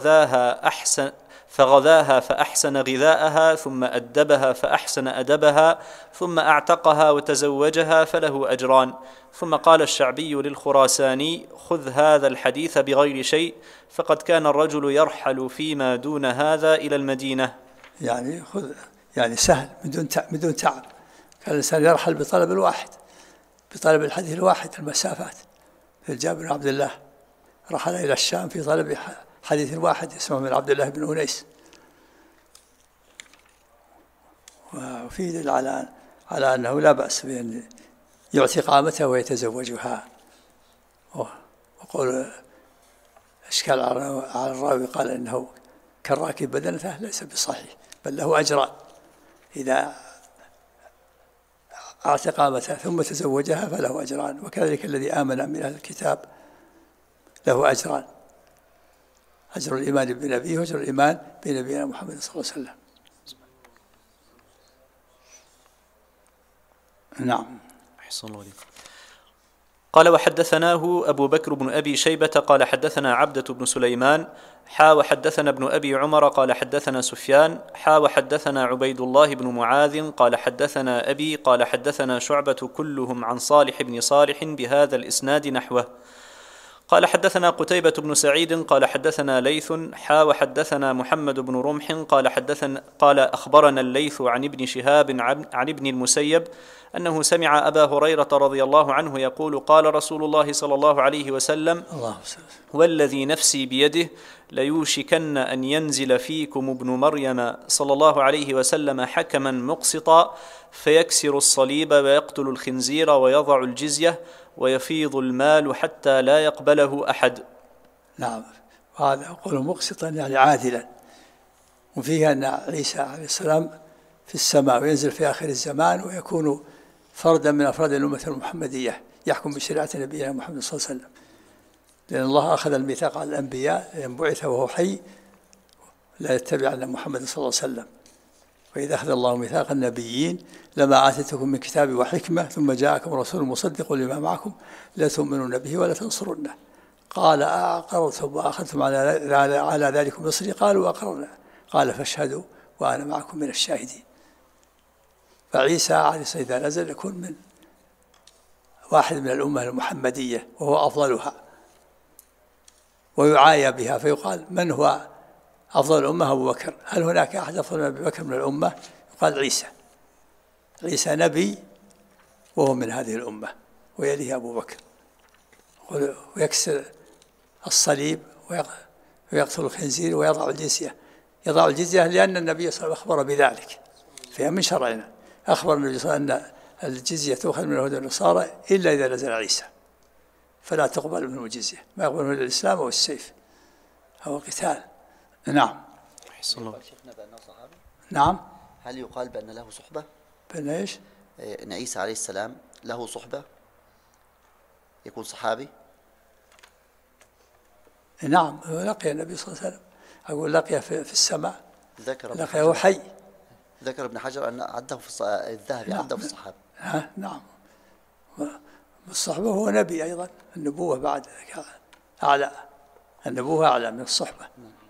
فغذاها فأحسن غذاءها ثم أدبها فأحسن أدبها ثم أعتقها وتزوجها فله أجران. ثم قال الشعبي للخراساني: خذ هذا الحديث بغير شيء، فقد كان الرجل يرحل فيما دون هذا إلى المدينة. يعني سهل بدون تعب. كان الإنسان يرحل بطلب الحديث الواحد المسافات. جابر بن عبد الله رحل إلى الشام في طلب حديث واحد اسمه من عبد الله بن أنيس. وفي دليل على أنه لا بأس بأن يعتق أمته ويتزوجها. وقول أشكال على الراوي قال إنه كالراكب بدنته ليس بصحيح، بل له أجران: إذا أعتق أمته ثم تزوجها فله أجران، وكذلك الذي آمن من أهل الكتاب له أجران: أجر الإيمان بنبيه وأجر الإيمان بنبينا محمد صلى الله عليه وسلم. نعم. أحسن الله عليك. قال: وحدثناه أبو بكر بن أبي شيبة قال حدثنا عبدة بن سليمان وحدثنا ابن أبي عمر قال حدثنا سفيان وحدثنا عبيد الله بن معاذ قال حدثنا أبي قال حدثنا شعبة كلهم عن صالح بن صالح بهذا الإسناد نحوه. قال حدثنا قتيبة بن سعيد قال حدثنا ليث وحدثنا محمد بن رمح قال أخبرنا الليث عن ابن شهاب عن ابن المسيب أنه سمع أبا هريرة رضي الله عنه يقول: قال رسول الله صلى الله عليه وسلم: والذي نفسي بيده ليوشكن أن ينزل فيكم ابن مريم صلى الله عليه وسلم حكما مقسطا فيكسر الصليب ويقتل الخنزير ويضع الجزية ويفيض المال حتى لا يقبله أحد. نعم. وهذا يقول مقسطا يعني عادلا. وفيه أن عيسى عليه السلام في السماء وينزل في آخر الزمان ويكون فردا من أفراد الأمة المحمدية يحكم بشريعة نبينا محمد صلى الله عليه وسلم، لأن الله أخذ الميثاق على الأنبياء لأن بعث وهو حي لا يتبع محمد صلى الله عليه وسلم، وإذا أخذ الله ميثاق النبيين لما آتيتكم من كتاب وحكمة ثم جاءكم رسول مصدق لما معكم لتؤمنون به ولا تنصرنه قال أقررتم وأخذتم على ذلكم مصري قالوا أقررنا قال فاشهدوا وأنا معكم من الشاهدين. فعيسى عليه السلام إذا نزل يكون من واحد من الأمة المحمدية وهو أفضلها ويعايى بها، فيقال من هو أفضل الأمة؟ أبو بكر. هل هناك أحد أفضل من أبي بكر من الأمة؟ يقال عيسى. عيسى نبي وهو من هذه الأمة، ويليه أبو بكر، ويكسر الصليب ويقتل الخنزير ويضع الجزية. يضع الجزية لأن النبي صلى الله عليه وسلم أخبر بذلك، فهي من شرعنا. أخبر النبي صلى الله عليه وسلم أن الجزية تؤخذ من اليهود والنصارى إلا إذا نزل عيسى، فلا تقبل منه الجزية، ما يقبل منه الإسلام أو السيف أو القتال. نعم. نعم. هل يقال بأن له صحبة؟ بأن إيش؟ إن عيسى عليه السلام له صحبة، يكون صحابي؟ نعم، لقي النبي صلى الله عليه وسلم، أقول لقي في السماء، لقيه حي. ذكر ابن حجر أن عده في الذهبي، نعم. عده في الصحابة. نعم. الصحبة هو نبي أيضا، النبوة بعد أعلى، النبوة أعلى من الصحبة،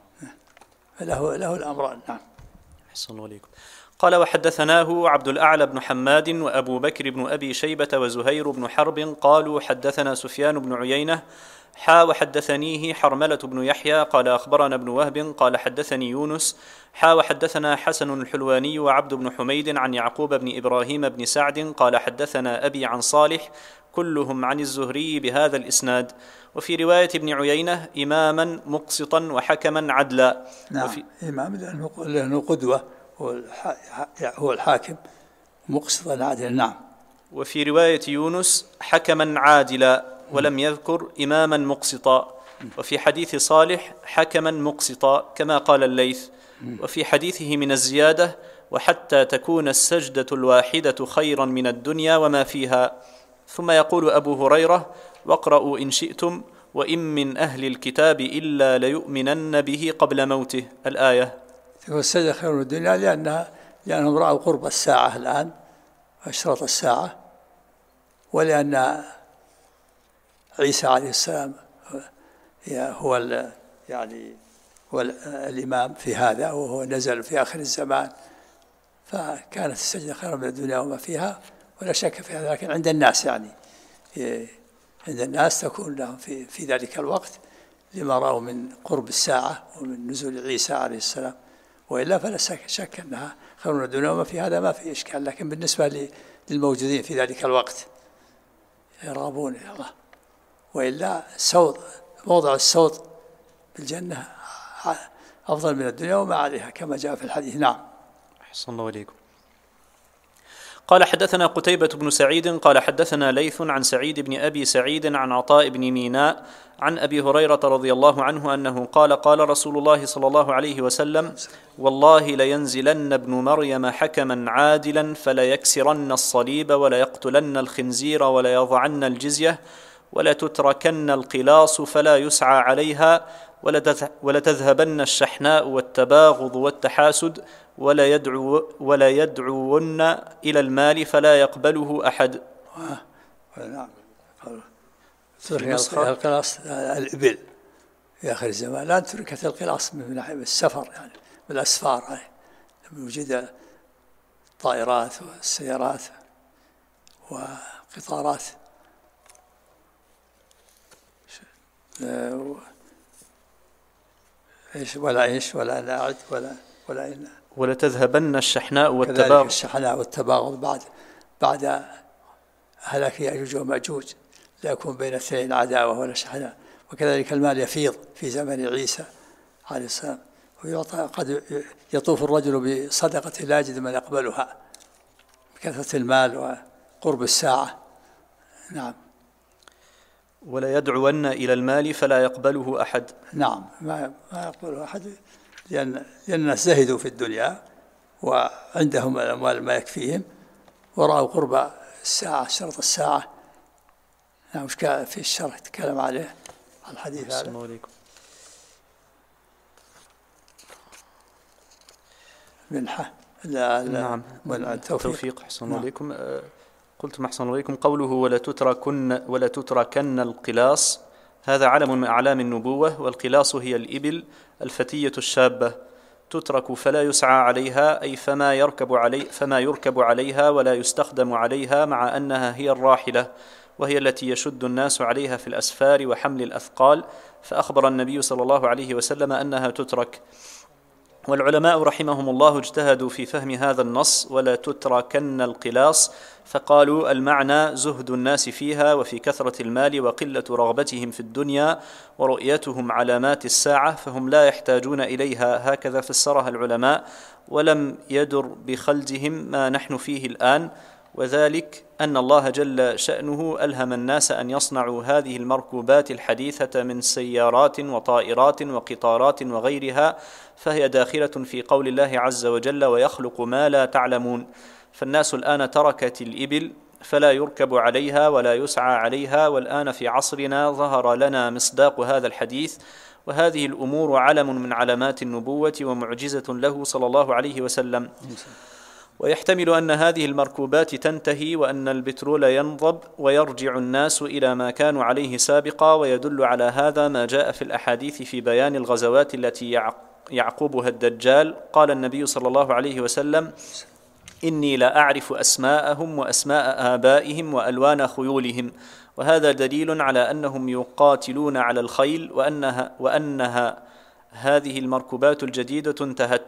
له الأمران. نعم. أحسن الله عليكم. قال وحدثناه عبد الأعلى بن حماد وأبو بكر بن أبي شيبة وزهير بن حرب قالوا حدثنا سفيان بن عيينة وحدثنيه حرملة بن يحيى قال أخبرنا ابن وهب قال حدثني يونس وحدثنا حسن الحلواني وعبد بن حميد عن يعقوب بن إبراهيم بن سعد قال حدثنا أبي عن صالح كلهم عن الزهري بهذا الإسناد. وفي رواية ابن عيينة إماما مقسطا وحكما عدلا. نعم. إمام لأنه قدوة، هو الحاكم، مقسطا عادلا. نعم. وفي رواية يونس حكما عادلا ولم يذكر إماما مقسطا. وفي حديث صالح حكما مقسطا كما قال الليث. وفي حديثه من الزيادة وحتى تكون السجدة الواحدة خيرا من الدنيا وما فيها. ثم يقول أبو هريرة واقرأوا إن شئتم وإن من أهل الكتاب إلا ليؤمنن به قبل موته، الآية. تكون السجدة خير من الدنيا لأنهم رأوا قرب الساعة الآن وأشراط الساعة، ولأن عيسى عليه السلام هو الإمام في هذا، وهو نزل في آخر الزمان، فكانت السجدة خير من الدنيا وما فيها، ولا شك في هذا. لكن عند الناس عند الناس تكون لهم في ذلك الوقت لما رأوا من قرب الساعة ومن نزول عيسى عليه السلام، وإلا فلا شك أنها خير من الدنيا وما في هذا، ما في إشكال. لكن بالنسبة للموجودين في ذلك الوقت يرغبون إلى الله، وإلا موضع الصوت بالجنة أفضل من الدنيا وما عليها كما جاء في الحديث. نعم. أحسن الله عليكم. قال حدثنا قتيبة بن سعيد قال حدثنا ليث عن سعيد بن أبي سعيد عن عطاء بن ميناء عن أبي هريرة رضي الله عنه أنه قال رسول الله صلى الله عليه وسلم والله لينزلن ابن مريم حكما عادلا فليكسرن الصليب وليقتلن الخنزير وليضعن الجزية ولتتركن القلاص فلا يسعى عليها ولتذهبن الشحناء والتباغض والتحاسد ولا يدعون إلى المال فلا يقبله أحد. نعم. القلاص الإبل في آخر الزمان، لا تركت القلاص من السفر، يعني من الأسفار، يعني لما وجد الطائرات والسيارات وقطارات ولا نعد ولا تذهبن الشحناء والتباغض. كذلك الشحناء والتباغض بعد هلاك يأجوج ومأجوج لا يكون بين اثنين عداوة ولا شحناء. وكذلك المال يفيض في زمن عيسى عليه السلام، ويعطى قد يطوف الرجل بصدقة لا يجد من يقبلها بكثرة المال وقرب الساعة. نعم. ولا يدعون إلى المال فلا يقبله أحد. نعم، ما يقبله أحد، لأن الناس زهدوا في الدنيا وعندهم الأموال ما يكفيهم، ورأوا قرب الساعة، شرط الساعة. نعم. وش في الشرح تكلم عليه الحديث هذا. السلام عليكم. منحة نعم. التوفيق. أحسن الله عليكم. قلتم أحسن الله عليكم قوله ولا تتركن القلاص، هذا علم من أعلام النبوة، والقلاص هي الإبل الفتية الشابة، تترك فلا يسعى عليها، أي فما يركب عليها ولا يستخدم عليها، مع أنها هي الراحلة، وهي التي يشد الناس عليها في الأسفار وحمل الأثقال، فأخبر النبي صلى الله عليه وسلم أنها تترك. والعلماء رحمهم الله اجتهدوا في فهم هذا النص ولا تتركن القلاص، فقالوا المعنى زهد الناس فيها وفي كثرة المال وقلة رغبتهم في الدنيا ورؤيتهم علامات الساعة، فهم لا يحتاجون إليها، هكذا فسرها العلماء، ولم يدر بخلدهم ما نحن فيه الآن، وذلك أن الله جل شأنه ألهم الناس أن يصنعوا هذه المركوبات الحديثة من سيارات وطائرات وقطارات وغيرها، فهي داخلة في قول الله عز وجل ويخلق ما لا تعلمون. فالناس الآن تركت الإبل فلا يركب عليها ولا يسعى عليها، والآن في عصرنا ظهر لنا مصداق هذا الحديث، وهذه الأمور علم من علامات النبوة ومعجزة له صلى الله عليه وسلم. ويحتمل أن هذه المركوبات تنتهي وأن البترول ينضب ويرجع الناس إلى ما كانوا عليه سابقا، ويدل على هذا ما جاء في الأحاديث في بيان الغزوات التي يعقبها الدجال. قال النبي صلى الله عليه وسلم إني لا أعرف أسماءهم وأسماء آبائهم وألوان خيولهم، وهذا دليل على أنهم يقاتلون على الخيل، وأنها هذه المركوبات الجديدة انتهت.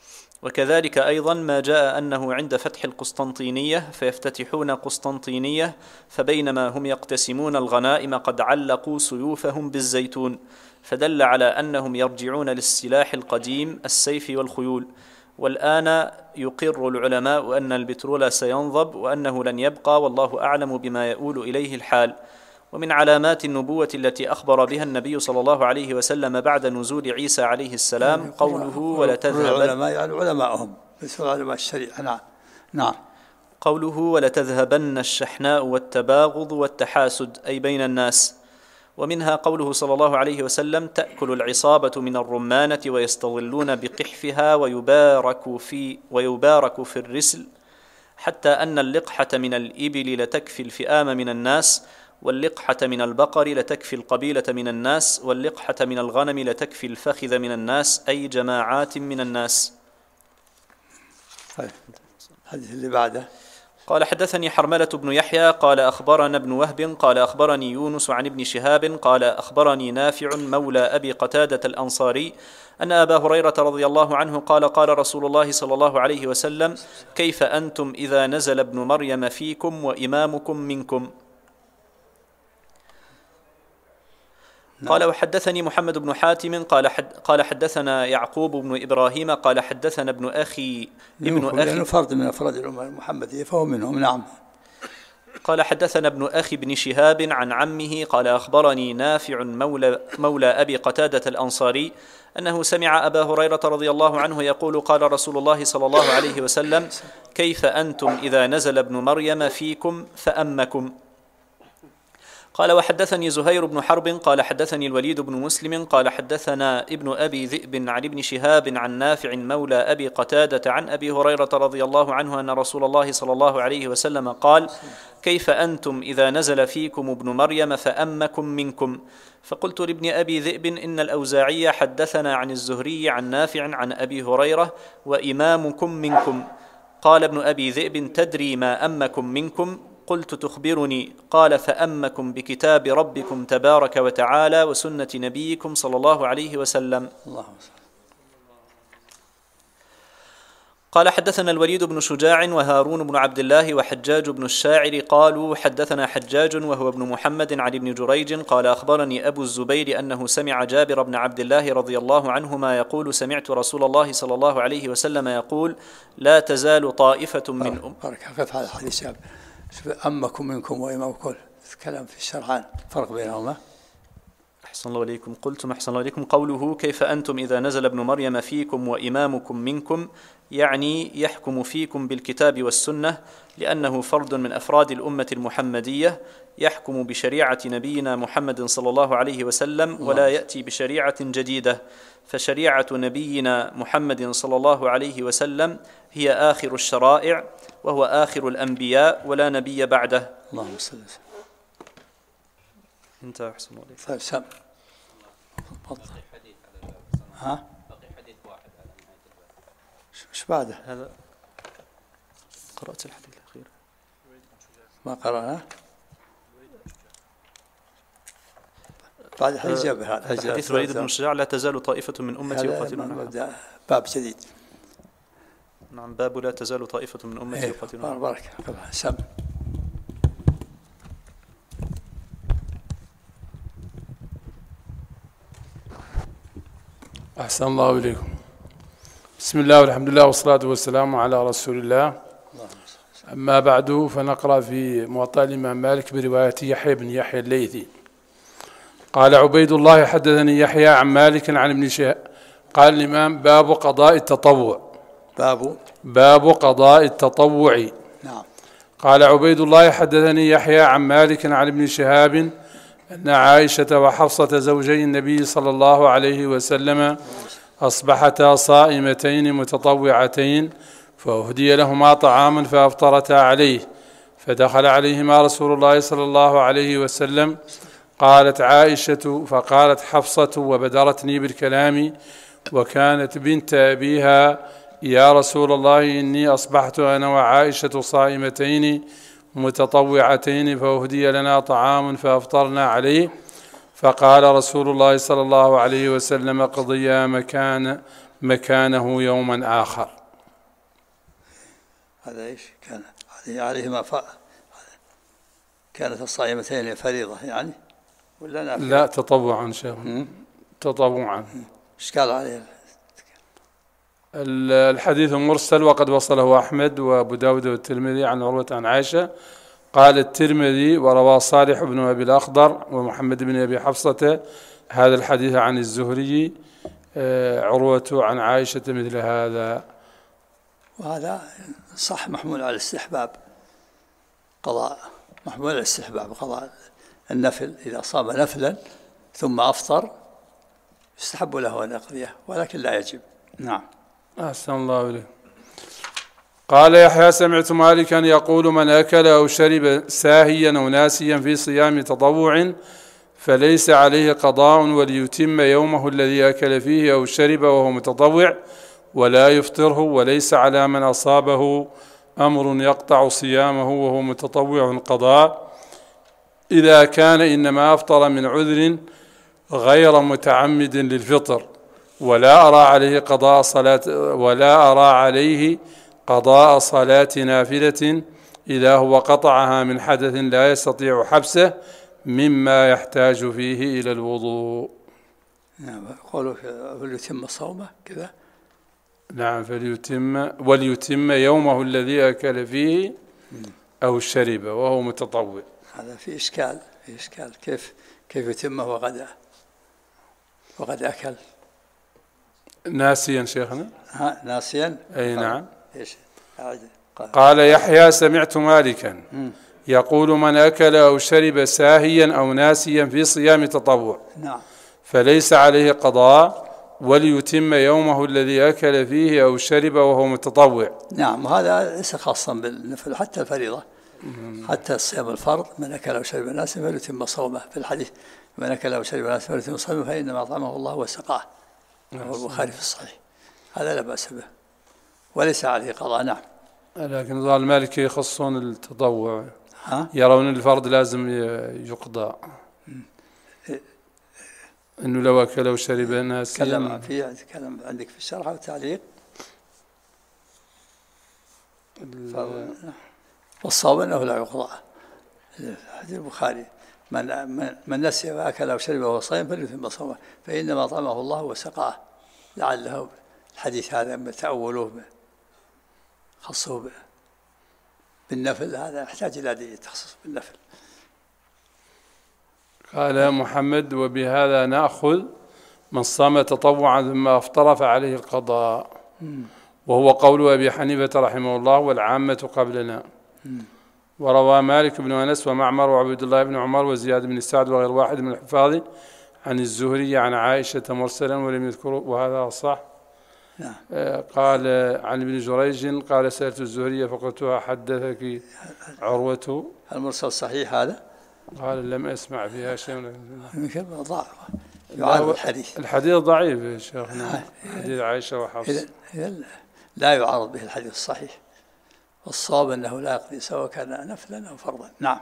وكذلك أيضا ما جاء أنه عند فتح القسطنطينية فيفتتحون قسطنطينية، فبينما هم يقتسمون الغنائم قد علقوا سيوفهم بالزيتون، فدل على أنهم يرجعون للسلاح القديم السيف والخيول. والآن يقر العلماء أن البترول سينضب وأنه لن يبقى، والله أعلم بما يؤول إليه الحال. ومن علامات النبوة التي أخبر بها النبي صلى الله عليه وسلم بعد نزول عيسى عليه السلام قوله ولتذهبن، العلماء يعني علماءهم مثل علماء الشريعة. نعم. قوله ولتذهبن الشحناء والتباغض والتحاسد، أي بين الناس. ومنها قوله صلى الله عليه وسلم تأكل العصابة من الرمانة ويستظلون بقحفها ويبارك في الرسل، حتى أن اللقحة من الإبل لتكفي الفئام من الناس، واللقحة من البقر لتكفي القبيلة من الناس، واللقحة من الغنم لتكفي الفخذ من الناس، أي جماعات من الناس. طيب الحديث اللي بعده. قال حدثني حرملة بن يحيى قال أخبرنا ابن وهب قال أخبرني يونس عن ابن شهاب قال أخبرني نافع مولى أبي قتادة الأنصاري أن أبا هريرة رضي الله عنه قال قال رسول الله صلى الله عليه وسلم كيف أنتم إذا نزل ابن مريم فيكم وإمامكم منكم؟ قال وحدثني محمد بن حاتم قال حدثنا يعقوب بن إبراهيم قال حدثنا ابن أخي فرد من أفراد الأمة المحمدية فهو منهم. نعم. قال حدثنا ابن أخي بن شهاب عن عمه قال أخبرني نافع مولى أبي قتادة الأنصاري أنه سمع أبا هريرة رضي الله عنه يقول قال رسول الله صلى الله عليه وسلم كيف أنتم إذا نزل ابن مريم فيكم فأمكم؟ قال وحدثني زهير بن حرب قال حدثني الوليد بن مسلم قال حدثنا ابن أبي ذئب عن ابن شهاب عن نافع مولى أبي قتادة عن أبي هريرة رضي الله عنه أن رسول الله صلى الله عليه وسلم قال كيف أنتم إذا نزل فيكم ابن مريم فأمكم منكم؟ فقلت لابن أبي ذئب إن الأوزاعي حدثنا عن الزهري عن نافع عن أبي هريرة وإمامكم منكم. قال ابن أبي ذئب تدري ما أمكم منكم؟ قلت تخبرني. قال فأمكم بكتاب ربكم تبارك وتعالى وسنة نبيكم صلى الله عليه وسلم. قال حدثنا الوليد بن شجاع وهارون بن عبد الله وحجاج بن الشاعر قالوا حدثنا حجاج وهو ابن محمد عن ابن جريج قال أخبرني أبو الزبير أنه سمع جابر بن عبد الله رضي الله عنهما يقول سمعت رسول الله صلى الله عليه وسلم يقول لا تزال طائفة من هذا الحديث أمكم منكم وإمامكم، كلام في الشرعان فرق بينهما. أحسن الله إليكم. قلتم أحسن الله إليكم قوله كيف أنتم إذا نزل ابن مريم فيكم وإمامكم منكم، يعني يحكم فيكم بالكتاب والسنة، لأنه فرد من أفراد الأمة المحمدية يحكم بشريعة نبينا محمد صلى الله عليه وسلم ولا يأتي بشريعة جديدة، فشريعة نبينا محمد صلى الله عليه وسلم هي آخر الشرائع وهو آخر الأنبياء ولا نبي بعده. اللهم صل وسلم. انتهى. أحسن الله عليك. طيب سم. ها؟ ايش بعده؟ هذا قرأت الحديث الأخير ما قرأنا؟ بعد حديث جابر هذا حديث الوليد بن الشجاع لا تزال طائفة من أمتي يقاتلون. باب جديد. نعم، باب لا تزال طائفة من أمتي يقاتلون. بارك سم. أحسن الله إليكم. بسم الله والحمد لله والصلاة والسلام على رسول الله. أما بعد، فنقرأ في موطأ الإمام مالك برواية يحيى بن يحيى الليثي. قال عبيد الله حدثني يحيى عن مالك عن ابن شهاب قال الإمام باب قضاء التطوع. باب قضاء التطوع. نعم. قال عبيد الله حدثني يحيى عن مالك عن ابن شهاب أن عائشة وحفصة زوجي النبي صلى الله عليه وسلم أصبحتا صائمتين متطوعتين، فأهدي لهما طعاما فأفطرتا عليه، فدخل عليهما رسول الله صلى الله عليه وسلم. قالت عائشة فقالت حفصة وبدرتني بالكلام وكانت بنت أبيها: يا رسول الله إني أصبحت أنا وعائشة صائمتين متطوعتين فأهدي لنا طعام فأفطرنا عليه. فقال رسول الله صلى الله عليه وسلم: اقضيا مكانه يوما آخر. هذا إيش كان عليهما كانت الصائمتين فريضة يعني ولا نافلة؟ لا، تطوعا شيخ، تطوعا. إيش قال عليه؟ الحديث مرسل وقد وصله أحمد وأبو داود والترمذي عن عروة عن عائشة. قال الترمذي: وروى صالح بن أبي الأخضر ومحمد بن أبي حفصة هذا الحديث عن الزهري عروة عن عائشة مثل هذا. وهذا صح محمول على الاستحباب، محمول على الاستحباب قضاء النفل. إذا صام نفلا ثم أفطر يستحب له أن يقضيه ولكن لا يجب. نعم. أحسن الله إليه. قال يحيى: سمعت مالكا يقول: من أكل أو شرب ساهيا أو ناسيا في صيام تطوع فليس عليه قضاء وليتم يومه الذي أكل فيه أو شرب وهو متطوع ولا يفطره، وليس على من أصابه أمر يقطع صيامه وهو متطوع قضاء إذا كان إنما أفطر من عذر غير متعمد للفطر، ولا أرى عليه قضاء صلاة نافلة إذا هو قطعها من حدث لا يستطيع حبسه مما يحتاج فيه إلى الوضوء. نعم. قولوا فليتم صومه كذا. نعم، وليتم يومه الذي أكل فيه أو شرب وهو متطوع. هذا في إشكال كيف يتمه وقد أكل ناسيا شيخنا. ناسيا. أي نعم. إيش؟ قال يحيى: سمعت مالكا يقول: من أكل أو شرب ساهيا أو ناسيا في صيام تطوع نعم فليس عليه قضاء وليتم يومه الذي أكل فيه أو شرب وهو متطوع. نعم. وهذا ليس خاصا بالنفل، حتى الفريضة، حتى الصيام الفرض: من أكل أو شرب ناسيا فليتم صومه. في الحديث: من أكل أو شرب ناسيا فليتم صومه فإنما أطعمه الله وسقاه، وهو البخاري في الصحيح. هذا لا بأس به وليس عليه قضاء. نعم. لكن ظاهر المالكي يخصون التطوع، يرون الفرض لازم يقضى، إنه لو أكل أو شرب ناسيا. تكلم عندك في الشرح والتعليق. والصواب أنه لا يقضى. حديث البخاري: من نسي وأكل أو شرب وهو صائم فليتم صومه فإنما أطعمه الله وسقاه. لعله الحديث هذا تأولوه خصوه بالنفل، هذا يحتاج إلى تخصص بالنفل. قال محمد: وبهذا نأخذ من صام تطوعا ثم أفطر فعليه القضاء، وهو قول أبي حنيفة رحمه الله والعامة قبلنا. وروى مالك بن أنس ومعمر وعبد الله بن عمر وزياد بن سعد وغير واحد من الحفاظ عن الزهري عن عائشة مرسلا ولم يذكروا، وهذا صح. قال عن ابن جريج قال: سألت الزهري فقلت: حدثك عروة؟ المرسل صحيح هذا؟ قال: لم أسمع فيها شيء. يمكن ضعف يعارض الحديث. الحديث ضعيف يا شيخنا، حديث عائشة وحفص. إذن لا يعارض به الحديث الصحيح، والصواب أنه لا يقضي سواء كان نفلا أو فرضا. نعم.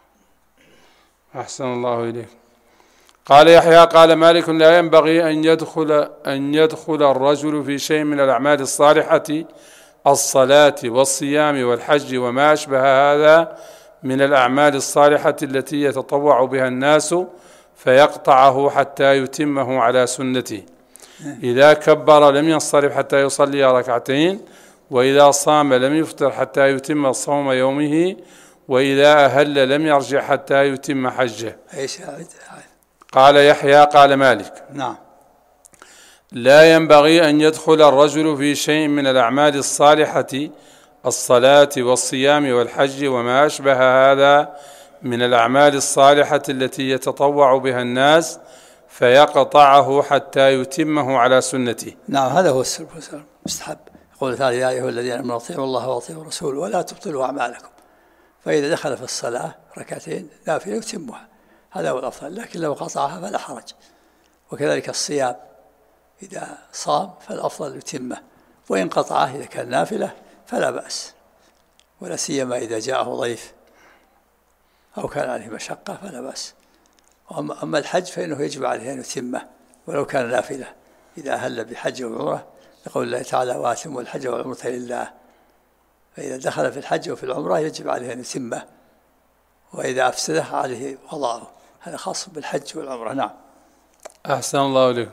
أحسن الله إليك. قال يحيى: قال مالك: لا ينبغي أن يدخل الرجل في شيء من الأعمال الصالحة الصلاة والصيام والحج وما أشبه هذا من الأعمال الصالحة التي يتطوع بها الناس فيقطعه حتى يتمه على سنته. إذا كبر لم ينصرف حتى يصلي ركعتين، وإذا صام لم يفطر حتى يتم صوم يومه، وإذا أهل لم يرجع حتى يتم حجه. قال يحيى: قال مالك: نعم. لا ينبغي أن يدخل الرجل في شيء من الأعمال الصالحة الصلاة والصيام والحج وما أشبه هذا من الأعمال الصالحة التي يتطوع بها الناس فيقطعه حتى يتمه على سنته. نعم، هذا هو المستحب. يقول تعالى: يا أيها الذين آمنوا أطيعوا الله وأطيعوا الرسول ولا تبطلوا أعمالكم. فإذا دخل في الصلاة ركعتين نافلة يتمها، هذا هو الأفضل، لكن لو قطعها فلا حرج. وكذلك الصيام، إذا صام فالأفضل يتمه، وإن قطعه إذا كان نافلة فلا بأس، ولا سيما إذا جاءه ضيف أو كان عليه مشقة فلا بأس. أما الحج فإنه يجب عليه أن يتمه ولو كان نافلة، إذا أهل بحج وعمرة، يقول الله تعالى: وأتموا الحج والعمرة لله. فإذا دخل في الحج وفي العمرة يجب عليه أن يتمه، وإذا أفسده عليه قضاءه. هذا خاص بالحج والعمرة. نعم. أحسن الله إليك.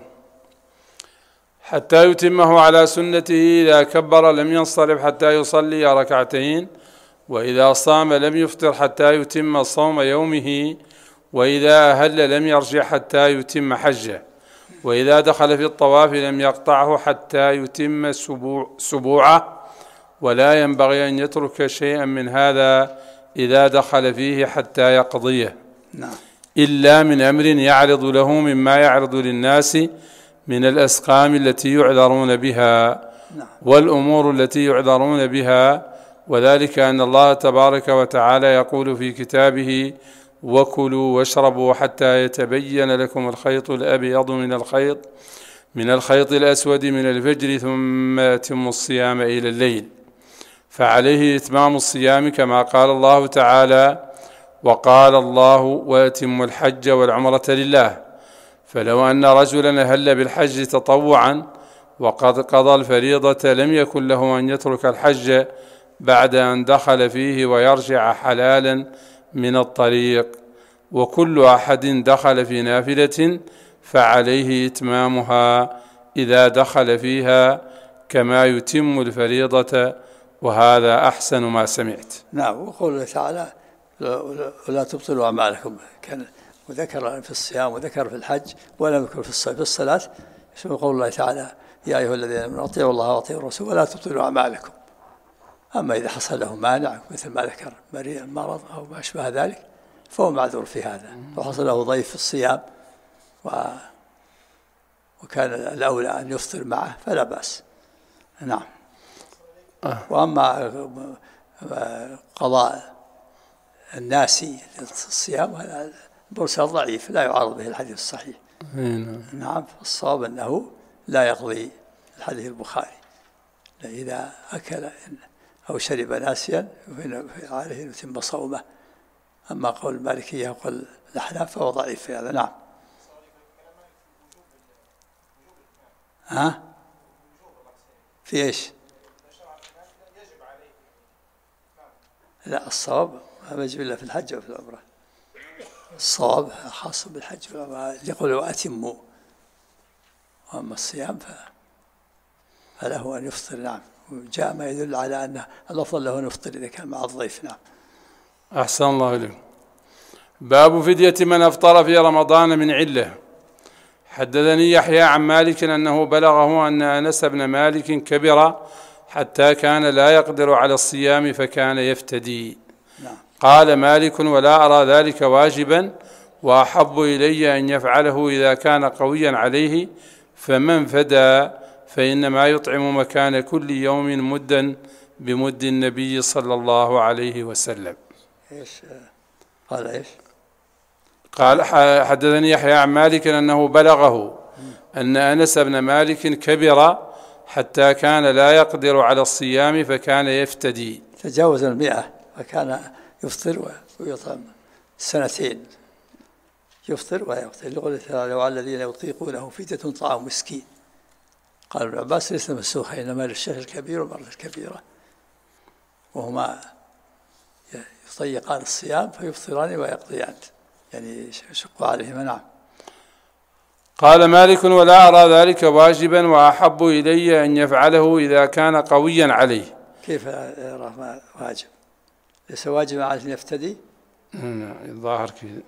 حتى يتمه على سنته. إذا كبر لم ينصرف حتى يصلي ركعتين، وإذا صام لم يفطر حتى يتم صوم يومه، وإذا أهل لم يرجع حتى يتم حجه، وإذا دخل في الطواف لم يقطعه حتى يتم سبوعه، ولا ينبغي أن يترك شيئا من هذا إذا دخل فيه حتى يقضيه. نعم. إلا من أمر يعرض له مما يعرض للناس من الأسقام التي يعذرون بها. نعم. والأمور التي يعذرون بها، وذلك أن الله تبارك وتعالى يقول في كتابه: وكلوا واشربوا حتى يتبين لكم الخيط الأبيض من الخيط الأسود من الفجر ثم أتموا الصيام إلى الليل. فعليه إتمام الصيام، كما قال الله تعالى: وقال الله: وأتموا الحج والعمرة لله. فلو أن رجلا أهل بالحج تطوعا وقد قضى الفريضة لم يكن له أن يترك الحج بعد أن دخل فيه ويرجع حلالا من الطريق. وكل أحد دخل في نافلة فعليه إتمامها إذا دخل فيها كما يتم الفريضة، وهذا أحسن ما سمعت. نعم. وقول تعالى: ولا تبطلوا أعمالكم. وذكر في الصيام وذكر في الحج ولم يذكر في الصلاة. قول الله تعالى: يا أيها الذين آمنوا أطيعوا الله وأطيعوا الرسول ولا تبطلوا أعمالكم. أما إذا حصل له مانع مثل ما ذكر مرض أو ما أشبه ذلك فهو معذور في هذا. وحصل له ضيف في الصيام وكان الأولى أن يفطر معه فلا بأس. نعم. وأما قضاء الناسي الصيام هذا مرسل ضعيف لا يعارض به الحديث الصحيح. نعم. الصواب أنه لا يقضي الحديث البخاري، إذا أكل أو شرب ناسيا عليه أن يتم صومه. أما قول المالكية وقول الأحناف فهو ضعيف في هذا. نعم. في إيش؟ لا، الصواب ما يجب إلا في الحج وفي العمرة. الصواب خاص بالحج والعمرة، يقول أتموا. وأما الصيام فله أن يفطر. نعم. وجاء ما يدل على أن الأفضل له أن يفطر إذا كان مع الضيف. نعم. أحسن الله إليك. باب فدية من أفطر في رمضان من علة. حدثني يحيى عن مالك أنه بلغه أن أنس بن مالك كبر حتى كان لا يقدر على الصيام فكان يفتدي. قال مالك: ولا أرى ذلك واجبا، وأحب إلي أن يفعله إذا كان قويا عليه، فمن فدى فإنما يطعم مكان كل يوم مدا بمد النبي صلى الله عليه وسلم. قال إيش؟ قال حدثني يحيى عن مالك أنه بلغه أن أنس بن مالك كبر حتى كان لا يقدر على الصيام فكان يفتدي. تجاوز 100 فكان يفطر ويطعم 2 يفطر ويفطر، لقوله تعالى: وعلى الذين يطيقونه فدية طعام مسكين. قال ابن عباس: ليس مسوخا، إنما للشيخ الكبير والمرأة الكبيرة، وهما يطيقان الصيام فيفطران ويقضيان، يعني يشق عليهما. نعم. قال مالك: ولا أرى ذلك واجبا، وأحب إلي أن يفعله إذا كان قويا عليه. كيف يرى ما واجب؟ ليس واجبا عليه أن يفتدي؟ الظاهر كذا،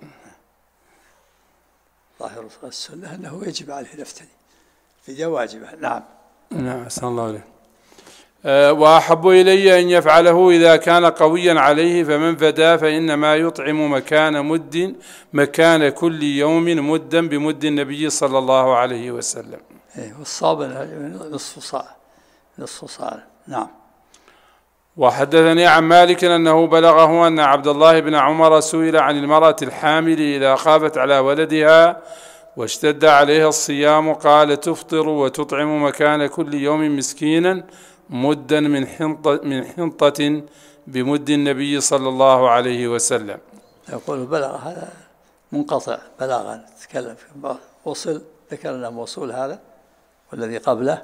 ظاهر السنة أنه يجب عليه أن يفتدي، فدية واجبة. نعم. نعم، أحسن الله عليه. وأحب إلي أن يفعله إذا كان قويا عليه، فمن فدى فإنما يطعم مكان كل يوم مدا بمد النبي صلى الله عليه وسلم. والصاب نصف صاع. نعم. وحدثني عن مالك أنه بلغه أن عبد الله بن عمر سئل عن المرأة الحامل إذا خافت على ولدها واشتد عليها الصيام، قال: تفطر وتطعم مكان كل يوم مسكينا مدا من حنطة بمد النبي صلى الله عليه وسلم. يقول بلغ، هذا منقطع بلاغا، تكلم في وصل، ذكرنا موصول هذا والذي قبله.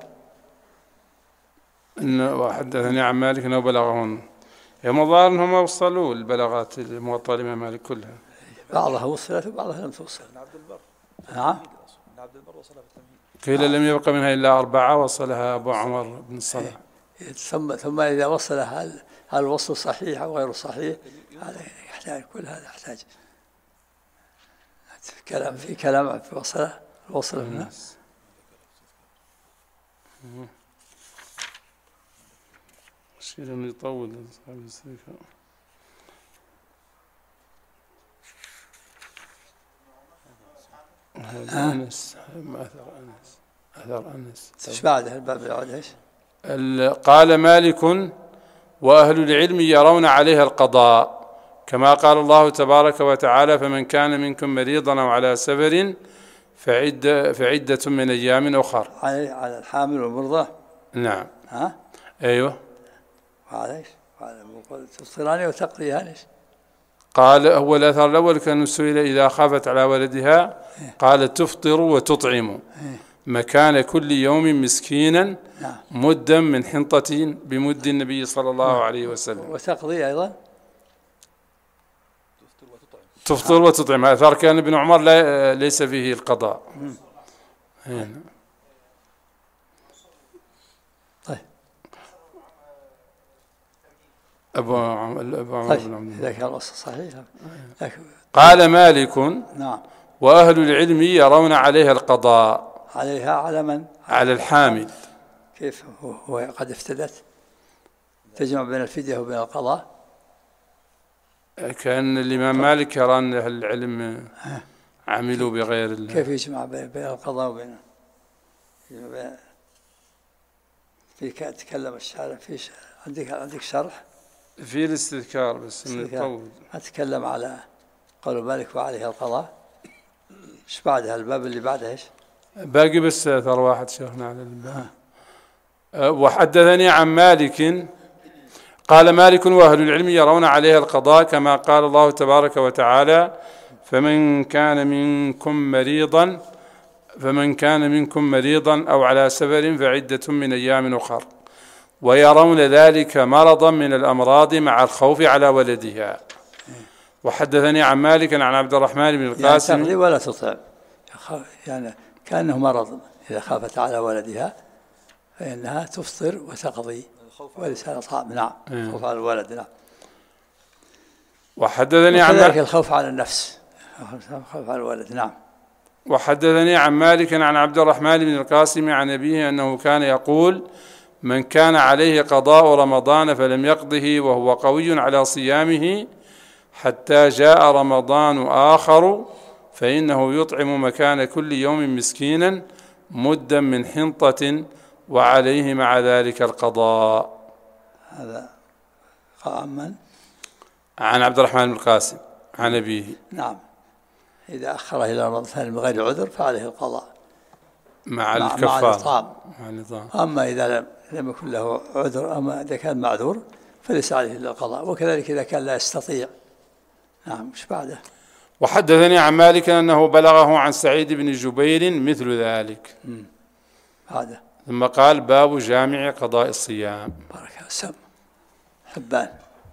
وحدثني عن مالك أنه بلغهن، يوم الظاهر أنهم وصلوا البلاغات الموطأ الإمام مالك كلها، بعضها وصلت وبعضها لم توصل. نعم. قيل لم يبق منها إلا 4 وصلها أبو عمر بن الصلاح. ثم إذا وصل هل الوصل صحيح أو غير صحيح، هذا يحتاج، كل هذا يحتاج في كلام في الوصل هنا. مشكلة إنه يطول هذا أنس، أثر أنس. إيش بعده الباب يعود إيش؟ قال مالك: وأهل العلم يرون عليها القضاء، كما قال الله تبارك وتعالى: فمن كان منكم مريضا أو على سفر فعدة من أيام أخر. على الحامل والمرضى. نعم. ها؟ أيوه. وعلى إيش؟ تفطران وتقضيان إيش؟ قال هو الأثر الأول كان سئل إذا خافت على ولدها، قال: تفطر وتطعم مكان كل يوم مسكينا مدا من حنطة بمد النبي صلى الله عليه وسلم. وتقضي أيضا تفطر وتطعم. أثر كان ابن عمر ليس فيه القضاء. طيب. أبو عمر بن عمر. إذا كان الوصف صحيح. قال مالك: نعم. وأهل العلم يرون عليها القضاء. عليها على من؟ على الحامل. كيف هو قد افتدت؟ تجمع بين الفدية وبين القضاء. كان الإمام مالك يرى أن أهل العلم عملوا بغير الله. كيف يجمع بين القضاء وبين في تكلم الشارع في عندك شرح في الاستذكار بس من الطول. أتكلم على قول مالك وعليه القضاء. إيش بعدها الباب اللي بعده إيش؟ باقي بس أثر واحد شيخنا على الباب. وحدثني عن مالك قال مالك: وأهل العلم يرون عليها القضاء، كما قال الله تبارك وتعالى: فمن كان منكم مريضا أو على سفر فعدة من أيام أخر، ويرون ذلك مرضا من الأمراض مع الخوف على ولدها. وحدثني عن مالك عن عبد الرحمن بن القاسم: يعني تقضي ولا تطعم، يعني كأنه مرض، إذا خافت على ولدها فإنها تفطر وتقضي ولسان طعام. نعم. خوف على الولد. نعم. وحدثني وكذلك الخوف على النفس، الخوف على الولد. نعم. وحدثني عن مالك عن عبد الرحمن بن القاسم عن أبيه أنه كان يقول: من كان عليه قضاء رمضان فلم يقضه وهو قوي على صيامه حتى جاء رمضان آخر فإنه يطعم مكان كل يوم مسكينا مدا من حنطة وعليه مع ذلك القضاء. هذا من؟ عن عبد الرحمن بن القاسم عن أبيه. نعم. إذا أخره إلى رمضان ثاني بغير عذر فعليه القضاء مع الكفارة. مع الإطعام. أما إذا لم يكن له عذر، أما إذا كان معذور فليس عليه إلا القضاء، وكذلك إذا كان لا يستطيع. نعم. مش بعده؟ وحدثني عن مالك أنه بلغه عن سعيد بن جبير مثل ذلك. هذا. ثم قال: باب جامع قضاء الصيام. بارك الله. حبان.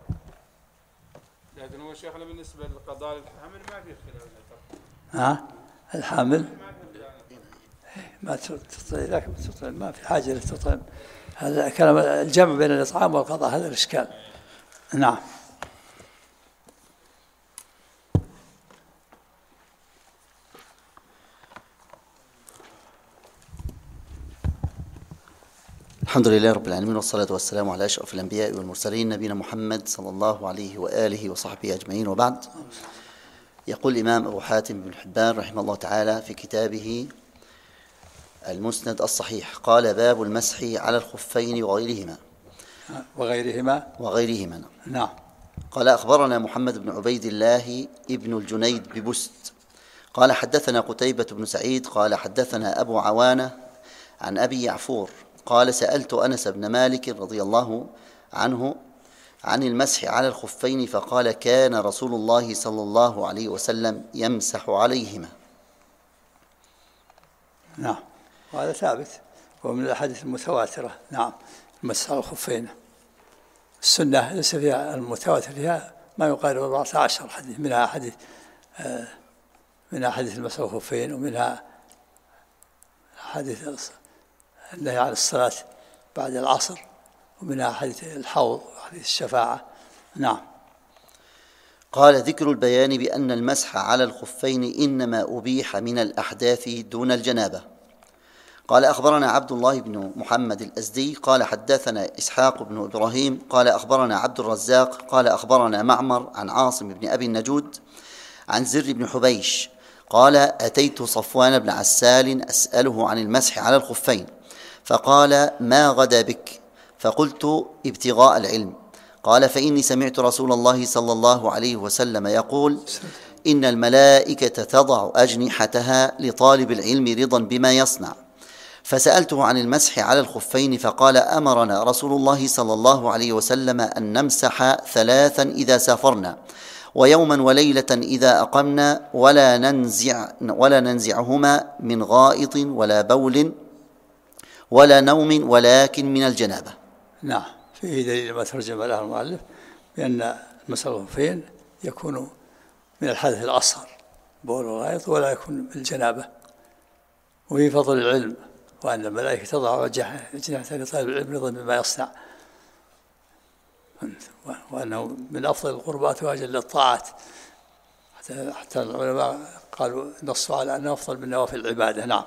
لكن هو شيخنا بالنسبة للقضاء الحامل ما في خلاف. الحامل ما تطعم، لكن تطعم ما في حاجة لتطعم. هذا كلام الجمع بين الإطعام والقضاء، هذا الإشكال. نعم. الحمد لله رب العالمين، والصلاة والسلام على أشرف الأنبياء والمرسلين نبينا محمد صلى الله عليه وآله وصحبه أجمعين، وبعد. يقول الإمام أبو حاتم بن حبان رحمه الله تعالى في كتابه المسند الصحيح: قال: باب المسح على الخفين وغيرهما. نعم. قال: أخبرنا محمد بن عبيد الله ابن الجنيد ببست قال: حدثنا قتيبة بن سعيد قال: حدثنا أبو عوانة عن أبي يعفور قال: سألت أنس بن مالك رضي الله عنه عن المسح على الخفين فقال: كان رسول الله صلى الله عليه وسلم يمسح عليهما. نعم. وهذا ثابت، ومن الأحاديث المتواترة. نعم. المسح على الخفين السنة ليس فيها المتواتر، فيها ما يقارب 14 حديث، منها حديث المسح على الخفين، ومنها حديث النهي عن الصلاة بعد العصر، ومنها حديث الحوض وحديث الشفاعة. نعم. قال: ذكر البيان بأن المسح على الخفين إنما أبيح من الأحداث دون الجنابة. قال: أخبرنا عبد الله بن محمد الأزدي قال: حدثنا إسحاق بن إبراهيم قال: أخبرنا عبد الرزاق قال: أخبرنا معمر عن عاصم بن أبي النجود عن زر بن حبيش قال: أتيت صفوان بن عسال أسأله عن المسح على الخفين، فقال: ما غدا بك؟ فقلت: ابتغاء العلم. قال: فإني سمعت رسول الله صلى الله عليه وسلم يقول: إن الملائكة تضع أجنحتها لطالب العلم رضا بما يصنع. فسألته عن المسح على الخفين فقال: أمرنا رسول الله صلى الله عليه وسلم أن نمسح 3 إذا سافرنا، ويوما وليلة إذا أقمنا، ولا ننزعهما من غائط ولا بول ولا نوم ولكن من الجنابة. نعم. فيه دليل ما ترجم له المؤلف بأن المسح على الخفين يكون من الحدث الأصغر، بول وغائط، ولا يكون بالجنابة. وفي فضل العلم، وأن الملائكة تضع أجنحتها لطالب العلم رضا بما يصنع، وأنه من أفضل القربات وأجل الطاعات، حتى العلماء قالوا نصوا على أنه أفضل من نوافل العبادة. نعم.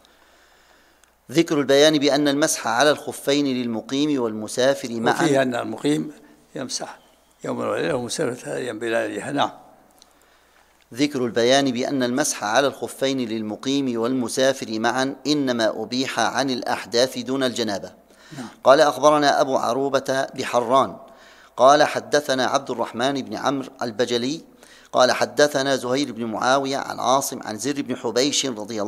ذكر البيان بأن المسح على الخفين للمقيم والمسافر معا. وفيه أن المقيم يمسح يوما وليلة والمسافر 3 أيام بلياليها. نعم. ذكر البيان بأن المسح على الخفين للمقيم والمسافر معا إنما أبيح عن الأحداث دون الجنابة. نعم. قال: أخبرنا أبو عروبة بحران قال: حدثنا عبد الرحمن بن عمرو البجلي قال: حدثنا زهير بن معاوية عن عاصم عن زر بن حبيش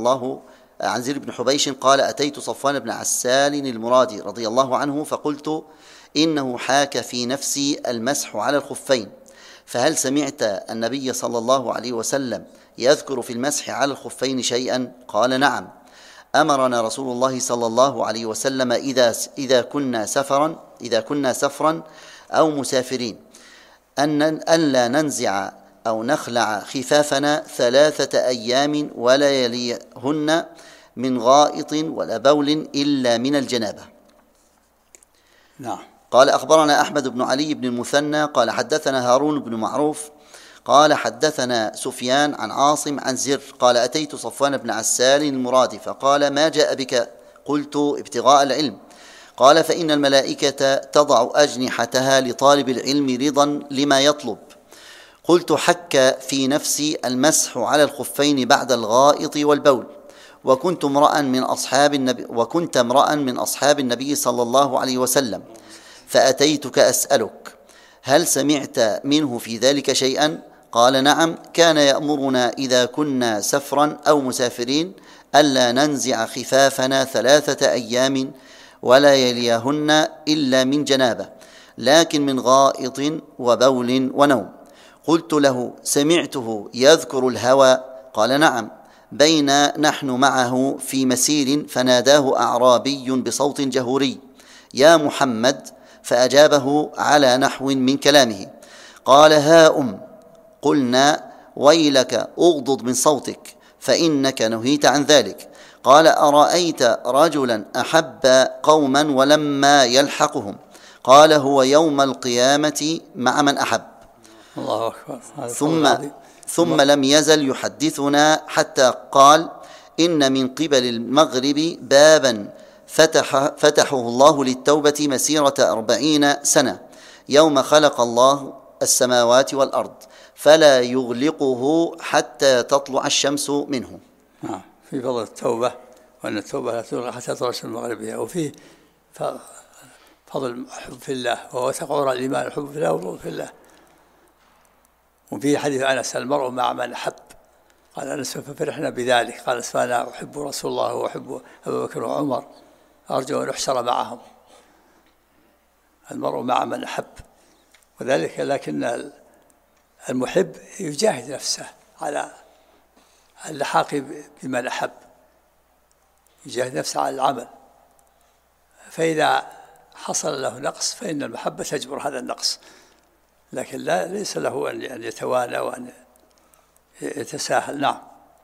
قال: أتيت صفوان بن عسال المرادي رضي الله عنه فقلت: إنه حاك في نفسي المسح على الخفين، فهل سمعت النبي صلى الله عليه وسلم يذكر في المسح على الخفين شيئا؟ قال: نعم، أمرنا رسول الله صلى الله عليه وسلم إذا كنا سفرا أو مسافرين أن لا ننزع أو نخلع خفافنا 3 أيام ولا يليهن من غائط ولا بول إلا من الجنابة. نعم. قال أخبرنا أحمد بن علي بن المثنى قال حدثنا هارون بن معروف قال حدثنا سفيان عن عاصم عن زر قال أتيت صفوان بن عسال المرادي فقال ما جاء بك؟ قلت ابتغاء العلم. قال فإن الملائكة تضع أجنحتها لطالب العلم رضا لما يطلب. قلت حك في نفسي المسح على الخفين بعد الغائط والبول، وكنت امرأ من أصحاب النبي صلى الله عليه وسلم، فأتيتك أسألك هل سمعت منه في ذلك شيئا؟ قال نعم، كان يأمرنا إذا كنا سفرا أو مسافرين ألا ننزع خفافنا 3 أيام ولا يليهن إلا من جنابة، لكن من غائط وبول ونوم. قلت له سمعته يذكر الهوى؟ قال نعم، بين نحن معه في مسير فناداه أعرابي بصوت جهوري يا محمد، فأجابه على نحو من كلامه. قال ها قلنا ويلك أغضض من صوتك فإنك نهيت عن ذلك. قال أرأيت رجلا أحب قوما ولما يلحقهم؟ قال هو يوم القيامة مع من أحب. الله أكبر. ثم لم يزل يحدثنا حتى قال إن من قبل المغرب بابا فتحه الله للتوبة مسيرة 40 سنة يوم خلق الله السماوات والأرض، فلا يغلقه حتى تطلع الشمس منه. في فضل التوبة، وأن التوبة لا تغلق حتى تطلع الشمس المغربية، وفيه فضل الحب في الله، وهو تقوى الإيمان الحب في الله والبغض في الله. وفي حديث أنس المرء مع من أحب، قال أنس ففرحنا بذلك، قال فأنا أحب رسول الله وأحب أبا بكر وعمر أرجو أن أحشر معهم. المرء مع من أحب، وذلك لكن المحب يجاهد نفسه على اللحاق بمن أحب، يجاهد نفسه على العمل، فإذا حصل له نقص فإن المحبة تجبر هذا النقص، لكن ليس له أن يتوانى وأن يتساهل. نعم.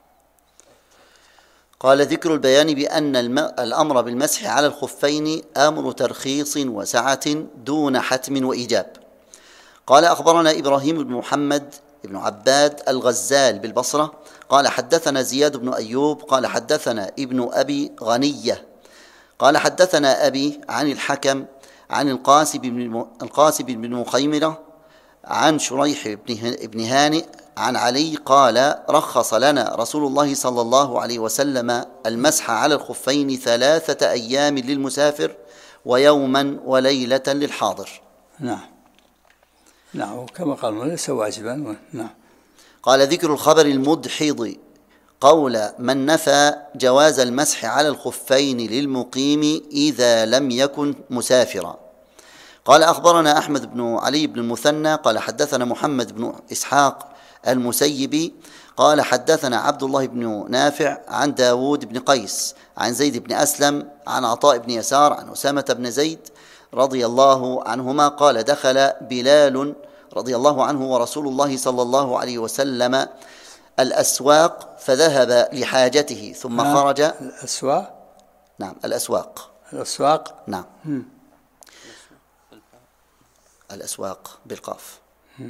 قال ذكر البيان بأن الأمر بالمسح على الخفين أمر ترخيص وسعة دون حتم وإيجاب. قال أخبرنا إبراهيم بن محمد بن عباد الغزال بالبصرة قال حدثنا زياد بن أيوب قال حدثنا ابن أبي غنية قال حدثنا أبي عن الحكم عن القاسم بن مخيمرة عن شريح بن هانئ عن علي قال رخص لنا رسول الله صلى الله عليه وسلم المسح على الخفين 3 أيام للمسافر ويوما وليلة للحاضر. نعم، كما قال ليس واجبا. نعم. قال ذكر الخبر المدحض قول من نفى جواز المسح على الخفين للمقيم إذا لم يكن مسافرا. قال أخبرنا أحمد بن علي بن المثنى قال حدثنا محمد بن إسحاق المسيبي قال حدثنا عبد الله بن نافع عن داود بن قيس عن زيد بن أسلم عن عطاء بن يسار عن أسامة بن زيد رضي الله عنهما قال دخل بلال رضي الله عنه ورسول الله صلى الله عليه وسلم الأسواق فذهب لحاجته ثم خرج. الأسواق؟ نعم، الأسواق نعم. الأسواق بالقاف.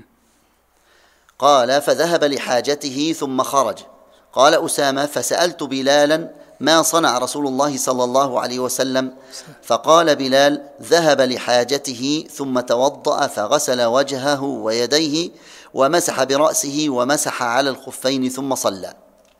قال فذهب لحاجته ثم خرج. قال أسامة فسألت بلالا ما صنع رسول الله صلى الله عليه وسلم؟ فقال بلال ذهب لحاجته ثم توضأ فغسل وجهه ويديه ومسح برأسه ومسح على الخفين ثم صلى.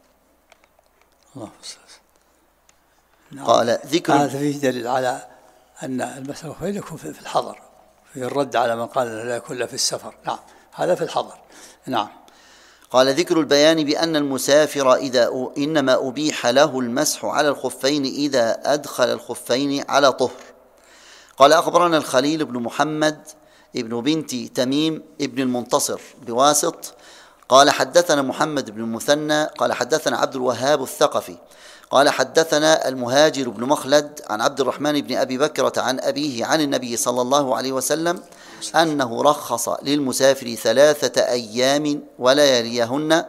قال ذكر هذا فيه دليل على أن المسح على الخفين يكون في الحضر، في الرد على من قال لا يكون إلا في السفر. نعم، هذا في الحضر. نعم. قال ذكر البيان بأن المسافر إنما أبيح له المسح على الخفين إذا أدخل الخفين على طهر. قال أخبرنا الخليل بن محمد ابن بنت تميم ابن المنتصر بواسط قال حدثنا محمد بن المثنى قال حدثنا عبد الوهاب الثقفي قال حدثنا المهاجر بن مخلد عن عبد الرحمن بن أبي بكرة عن أبيه عن النبي صلى الله عليه وسلم أنه رخص للمسافر 3 أيام ولياليهن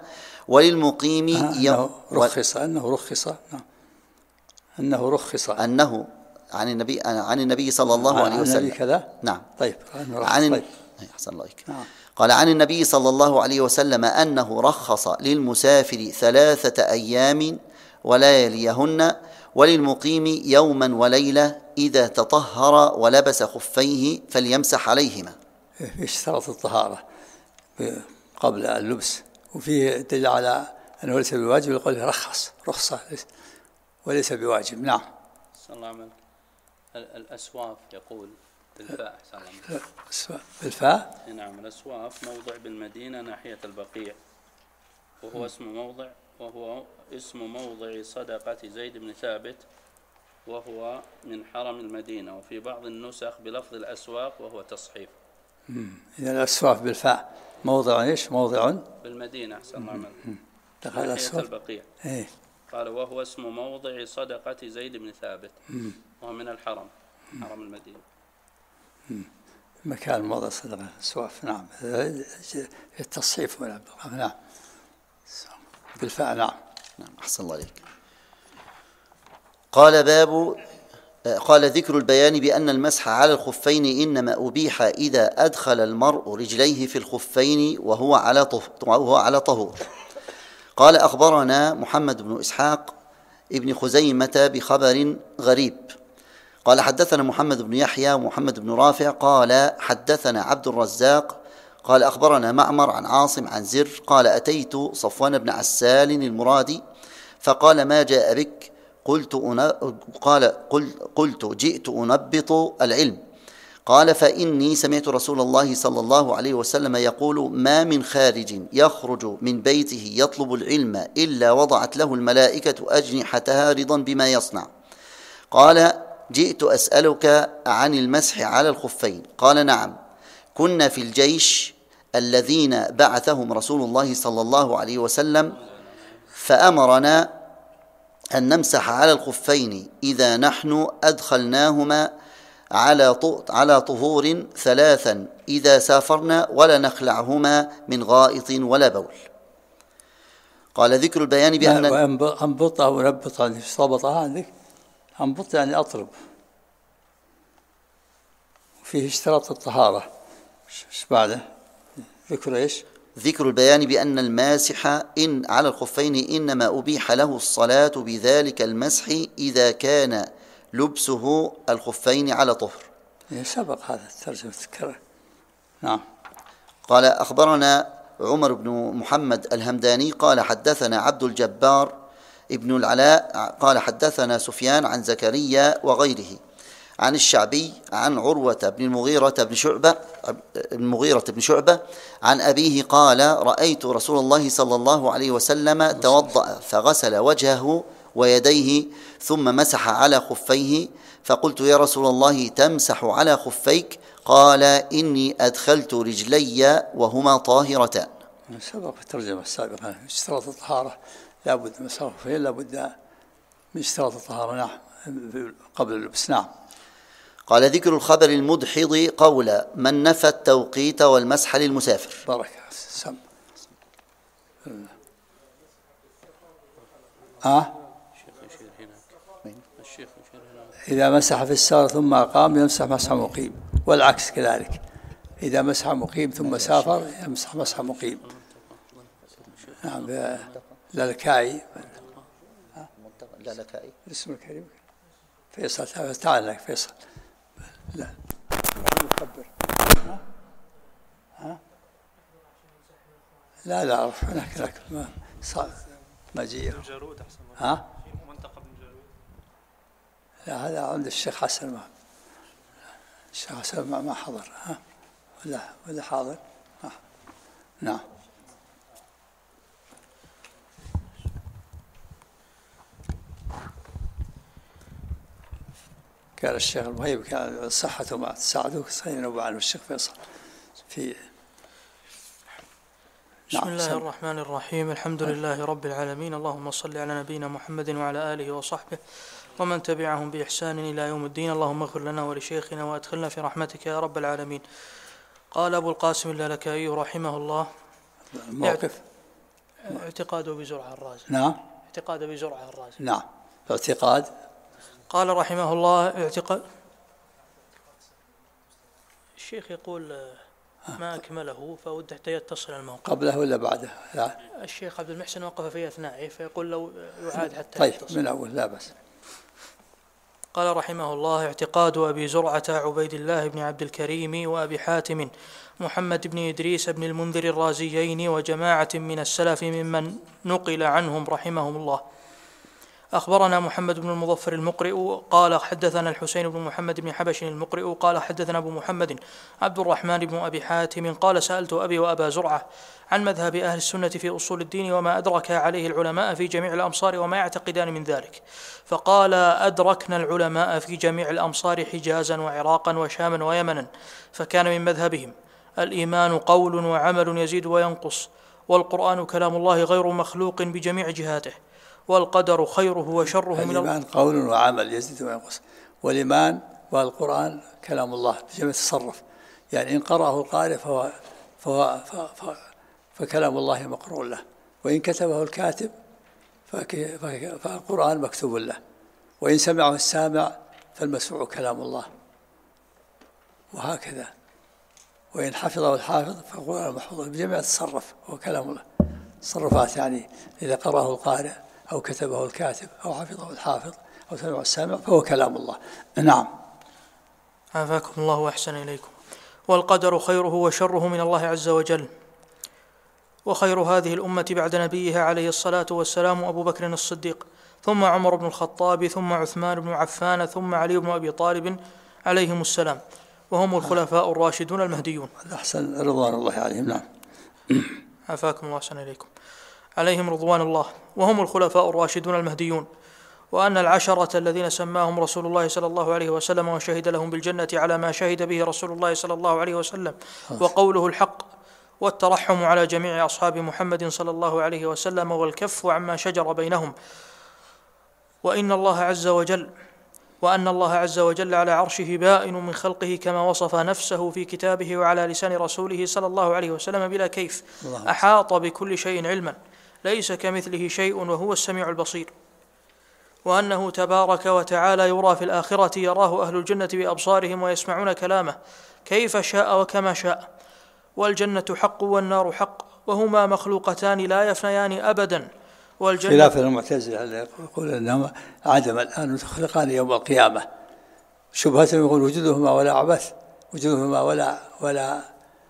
وللمقيم أنه رخص عن النبي صلى الله عليه وسلم كذا. نعم. طيب أحسن الله عليك. قال عن النبي صلى الله عليه وسلم أنه رخص للمسافر 3 أيام ولياليهن وللمقيم يوما وليلة إذا تطهر ولبس خفيه فليمسح عليهما. اشترط الطهارة قبل اللبس، وفيه دليل على أنه ليس بواجب، يقول رخصة وليس بواجب. نعم. صلى الله عليه وسلم. الأسواف يقول بالفاء. بالفاء. نعم. الأسواف موضع بالمدينة ناحية البقيع، وهو اسم موضع صدقة زيد بن ثابت، وهو من حرم المدينة. وفي بعض النسخ بلفظ الأسواق، وهو تصحيف. إذا الأسواف بالفاء موضع إيش؟ موضع بالمدينة. أحسن الله عليك. دخل ناحية البقيع. إيه. قال وهو اسم موضع صدقة زيد بن ثابت، وهو من الحرم، حرم المدينة. مكان موضع صدقة الأسواف. نعم. التصحيف ولا نعم بالفاء. نعم. أحسن الله عليك. قال ذكر البيان بأن المسح على الخفين إنما أبيح إذا أدخل المرء رجليه في الخفين وهو على طهور. قال أخبرنا محمد بن إسحاق ابن خزيمة بخبر غريب قال حدثنا محمد بن يحيى ومحمد بن رافع قال حدثنا عبد الرزاق قال أخبرنا معمر عن عاصم عن زر قال أتيت صفوان بن عسال المرادي فقال ما جاء بك؟ قلت جئت أنبط العلم. قال فإني سمعت رسول الله صلى الله عليه وسلم يقول ما من خارج يخرج من بيته يطلب العلم إلا وضعت له الملائكة أجنحتها رضا بما يصنع. قال جئت أسألك عن المسح على الخفين. قال نعم كنا في الجيش الذين بعثهم رسول الله صلى الله عليه وسلم فأمرنا أن نمسح على الخفين إذا نحن أدخلناهما على طهور 3 إذا سافرنا ولا نخلعهما من غائط ولا بول. قال ذكر البيان بأن أنبطها ونبطها اشتبطها عندك. أنبط يعني أطلب، فيه اشتراط الطهارة. ايش بعده؟ ذكر ايش؟ ذكر البيان بأن الماسح إن على الخفين إنما أبيح له الصلاة بذلك المسح إذا كان لبسه الخفين على طهر. سبق هذا الترجمة تذكره. نعم. قال أخبرنا عمر بن محمد الهمداني قال حدثنا عبد الجبار ابن العلاء قال حدثنا سفيان عن زكريا وغيره عن الشعبي عن عروة بن المغيرة بن شعبة عن أبيه قال رأيت رسول الله صلى الله عليه وسلم توضأ فغسل وجهه ويديه ثم مسح على خفيه فقلت يا رسول الله تمسح على خفيك؟ قال إني أدخلت رجلي وهما طاهرتان. سبق في الترجمة السابقة اشتراط الطهارة لابد من مسح الخفين، لابد من اشتراط الطهارة. نعم قبل اللبس. نعم. قال ذكر الخبر المدحض قول من نفى التوقيت والمسح للمسافر. بارك سم. إذا مسح في السفر ثم أقام يمسح مسح مقيم، والعكس كذلك. إذا مسح مقيم ثم سافر يمسح مسح مقيم. نعم. لالكائي الاسم الكريم فيصل. تعال لك فيصل. لا مكبر. لا أعرف هناك ما صار مجيء. لا هذا عند الشيخ حسن. الشيخ حسن ما حضر. ولا حاضر. نعم. قال الشيخ المهيب كان صحته ما تساعده سينوب عنه الشيخ فيصل في. بسم الله الرحمن الرحيم. الحمد لله رب العالمين، اللهم صل على نبينا محمد وعلى آله وصحبه ومن تبعهم بإحسان إلى يوم الدين. اللهم اغفر لنا ولشيخنا وأدخلنا في رحمتك يا رب العالمين. قال أبو القاسم اللالكائي رحمه الله الموقف اعتقاده بزرعة الرازي. نعم. اعتقاده بزرعة الرازي. نعم. الاعتقاد قال رحمه الله اعتقاد. الشيخ يقول ما أكمله فود حتى يتصل الموقع. قبله ولا بعده؟ لا. الشيخ عبد المحسن وقف في أثنائه فيقول لو يعاد حتى طيب يتصل. من أول لا بس. قال رحمه الله اعتقاد أبي زرعة عبيد الله بن عبد الكريم وأبي حاتم محمد بن إدريس بن المنذر الرازيين وجماعة من السلف ممن نقل عنهم رحمهم الله. أخبرنا محمد بن المظفر المقرئ قال حدثنا الحسين بن محمد بن حبش المقرئ قال حدثنا أبو محمد عبد الرحمن بن أبي حاتم قال سألت أبي وأبا زرعة عن مذهب أهل السنة في أصول الدين وما أدرك عليه العلماء في جميع الأمصار وما يعتقدان من ذلك، فقال أدركنا العلماء في جميع الأمصار حجازا وعراقا وشاما ويمنا، فكان من مذهبهم الإيمان قول وعمل يزيد وينقص، والقرآن كلام الله غير مخلوق بجميع جهاته، والقدر خيره وشره من الإيمان قول وعمل يزيد وينقص، والإيمان والقرآن كلام الله بجميع التصرف، يعني إن قرأه القارئ فكلام الله مقروء له، وإن كتبه الكاتب فالقرآن مكتوب له، وإن سمعه السامع فالمسموع كلام الله، وهكذا، وإن حفظه الحافظ فالقرآن محفوظ بجميع التصرف هو كلام الله. تصرفات يعني إذا قرأه القارئ أو كتبه الكاتب أو حفظه الحافظ أو سمعه السامع فهو كلام الله. نعم. عافاكم الله وأحسن إليكم. والقدر خيره وشره من الله عز وجل، وخير هذه الأمة بعد نبيها عليه الصلاة والسلام أبو بكر الصديق، ثم عمر بن الخطاب، ثم عثمان بن عفان، ثم علي بن أبي طالب عليهم السلام، وهم الخلفاء الراشدون المهديون. أحسن رضوان الله عليهم. نعم. عافاكم الله وأحسن إليكم. عليهم رضوان الله، وهم الخلفاء الراشدون المهديون، وأن العشرة الذين سماهم رسول الله صلى الله عليه وسلم وشهد لهم بالجنة على ما شهد به رسول الله صلى الله عليه وسلم وقوله الحق، والترحم على جميع أصحاب محمد صلى الله عليه وسلم، والكف عما شجر بينهم، وأن الله عز وجل على عرشه بائن من خلقه كما وصف نفسه في كتابه وعلى لسان رسوله صلى الله عليه وسلم بلا كيف، أحاط بكل شيء علما، ليس كمثله شيء وهو السميع البصير، وأنه تبارك وتعالى يرى في الآخرة يراه أهل الجنة بأبصارهم ويسمعون كلامه كيف شاء وكما شاء، والجنة حق والنار حق، وهما مخلوقتان لا يفنيان أبدا. خلاف المعتزلة اللي يقول أنهما عدم الآن وتخلقان يوم القيامة، شبهة يقول وجودهما ولا عبث، وجودهما ولا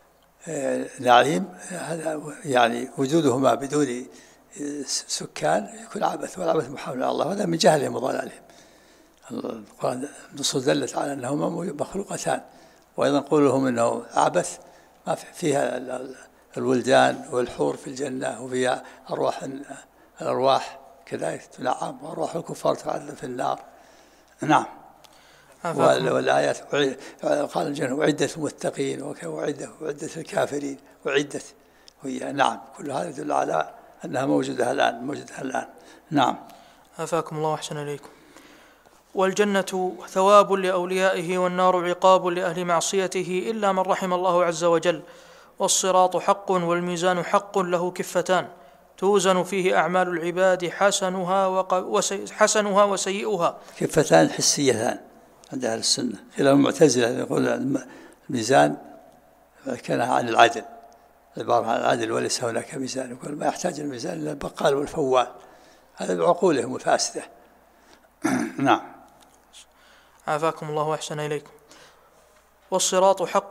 نعيم، هذا يعني وجودهما بدون سكان يكون عبث، والعبث محال على الله، هذا من جهلهم وضلالهم. القرآن النصوص دلت على أنهما مخلوقتان، وأيضا قولهم أنه عبث ما فيها الولدان والحور في الجنة، وفيها الأرواح كذلك تنعم، وأرواح الكفار تعذب في النار. نعم. والآيات قال الجنة أعدت للمتقين وأعدت للكافرين وأعدت هي. نعم. كل هذا يدل على أنها موجودة الآن. نعم. عافاكم الله وأحسن إليكم. والجنة ثواب لأوليائه، والنار عقاب لأهل معصيته إلا من رحم الله عز وجل، والصراط حق، والميزان حق له كفتان توزن فيه أعمال العباد حسنها وسيئها. كفتان حسيتان عند أهل السنة، خلاف المعتزلة يقول الميزان كان عن العدل، عبارة عن العدل وليس هناك ميزان، يقول ما يحتاج الميزان إلا البقال والفوال، هذا بعقولهم الفاسدة. نعم. عافاكم الله وأحسن إليكم. والصراط حق،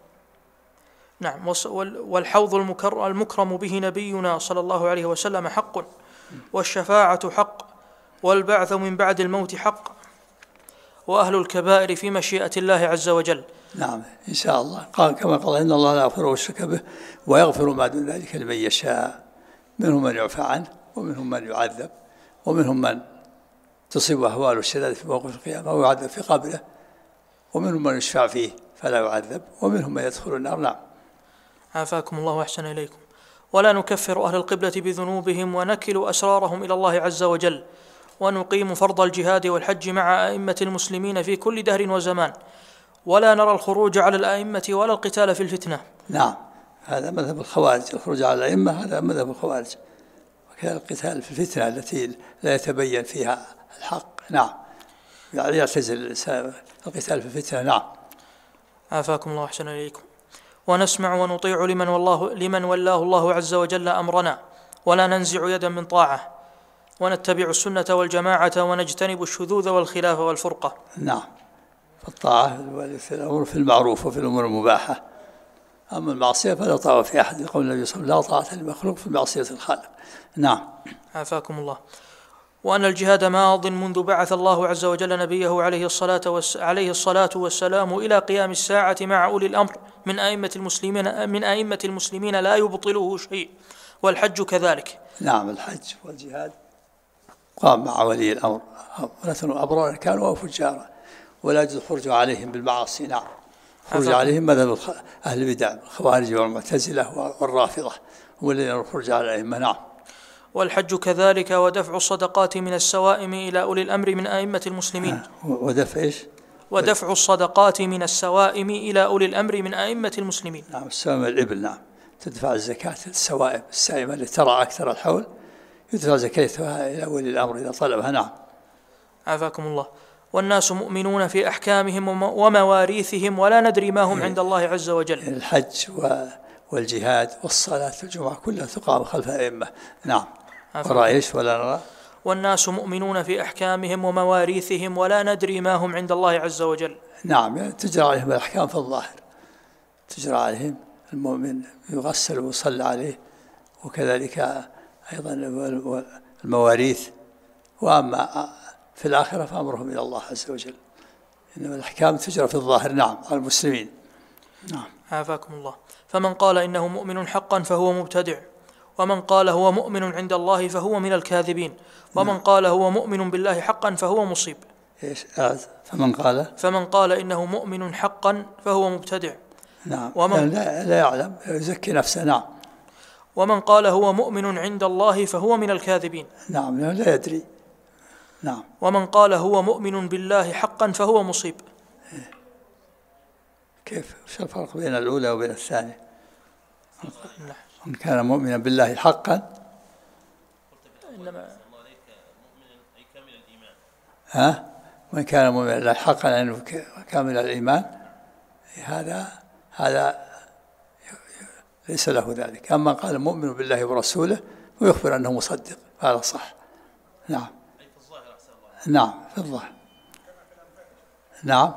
نعم، والحوض المكرم به نبينا صلى الله عليه وسلم حق، والشفاعة حق، والبعث من بعد الموت حق، وأهل الكبائر في مشيئة الله عز وجل. نعم إن شاء الله. قال كما قال إن الله لا يغفر ويشرك به ويغفر ما دون ذلك لمن يشاء، منهم من يعفى عنه، ومنهم من يعذب، ومنهم من تصيبه أهوال الشدائد في موقف القيامة ويعذب في قبره، ومنهم من يشفع فيه فلا يعذب، ومنهم من يدخل النار. نعم. عافاكم الله وأحسن إليكم. ولا نكفر أهل القبلة بذنوبهم، ونكل أسرارهم إلى الله عز وجل، ونقيم فرض الجهاد والحج مع أئمة المسلمين في كل دهر وزمان، ولا نرى الخروج على الأئمة ولا القتال في الفتنة. نعم. هذا مذهب الخوارج، الخروج على الأئمة هذا مذهب الخوارج، وكذا القتال في الفتنة التي لا يتبين فيها الحق. نعم. يعني يعتزل القتال في الفتنة. نعم. عافاكم الله وأحسن إليكم. ونسمع ونطيع لمن ولاه الله عز وجل أمرنا، ولا ننزع يدا من طاعة، ونتبع السنة والجماعة، ونجتنب الشذوذ والخلاف والفرقة. نعم. فالطاعة في الأمور في المعروف وفي الأمور المباحة، أما المعصية فلا طاعة في أحد، يقول النبي صلى الله عليه وسلم: لا طاعة لمخلوق في معصية الخالق. نعم. عافاكم الله. وأن الجهاد ماض منذ بعث الله عز وجل نبيه عليه الصلاة والسلام إلى قيام الساعة مع أولي الأمر من أئمة المسلمين لا يبطله شيء، والحج كذلك. نعم. الحج والجهاد قام مع ولي الأمر، أبرار كانوا أو فجارا، ولا يجوز الخروج عليهم بالمعاصي. نعم. خروج عليهم مذهب أهل البدع، الخوارج والمعتزلة والرافضة، هم الذين الخروج على الأئمة. نعم. والحج كذلك، ودفع الصدقات من السوائم إلى أولي الأمر من أئمة المسلمين. ودفع إيش؟ ودفع الصدقات من السوائم إلى أولي الأمر من أئمة المسلمين. نعم. السوائم الإبل. نعم. تدفع الزكاة السوائم السائمة اللي ترى أكثر الحول، يدفع زكاتها إلى أولي الأمر إذا طلبها. نعم. عافاكم الله. والناس مؤمنون في أحكامهم ومواريثهم، ولا ندري ما هم عند الله عز وجل. الحج والجهاد والصلاة والجمعة كلها تقام خلف الأئمة. نعم. وراء إيش ولا نرى؟ والناس مؤمنون في أحكامهم ومواريثهم، ولا ندري ما هم عند الله عز وجل. نعم. يعني تجرى عليهم الأحكام في الظاهر، تجرى عليهم، المؤمن يغسل ويصلى عليه، وكذلك أيضا المواريث. وأما في الآخرة فأمرهم إلى الله عز وجل، إنما الأحكام تجرى في الظاهر. نعم. على المسلمين. نعم. عافاكم الله. فمن قال إنه مؤمن حقا فهو مبتدع، ومن قال هو مؤمن عند الله فهو من الكاذبين، ومن قال هو مؤمن بالله حقا فهو مصيب. إيش؟ فمن قال إنه مؤمن حقا فهو مبتدع. نعم. ومن لا يعلم يزكي نفسه. نعم. ومن قال هو مؤمن عند الله فهو من الكاذبين. نعم. لا يدري. نعم. ومن قال هو مؤمن بالله حقا فهو مصيب. كيف؟ وش الفرق بين الأولى وبين الثانية؟ من كان مؤمنا بالله حقا، إنما من كان مؤمنا بالله حقا يعني كامل الإيمان، هذا ليس له ذلك. أما قال مؤمن بالله ورسوله ويخبر أنه مصدق، هذا صح. نعم. نعم. في الظاهر. نعم.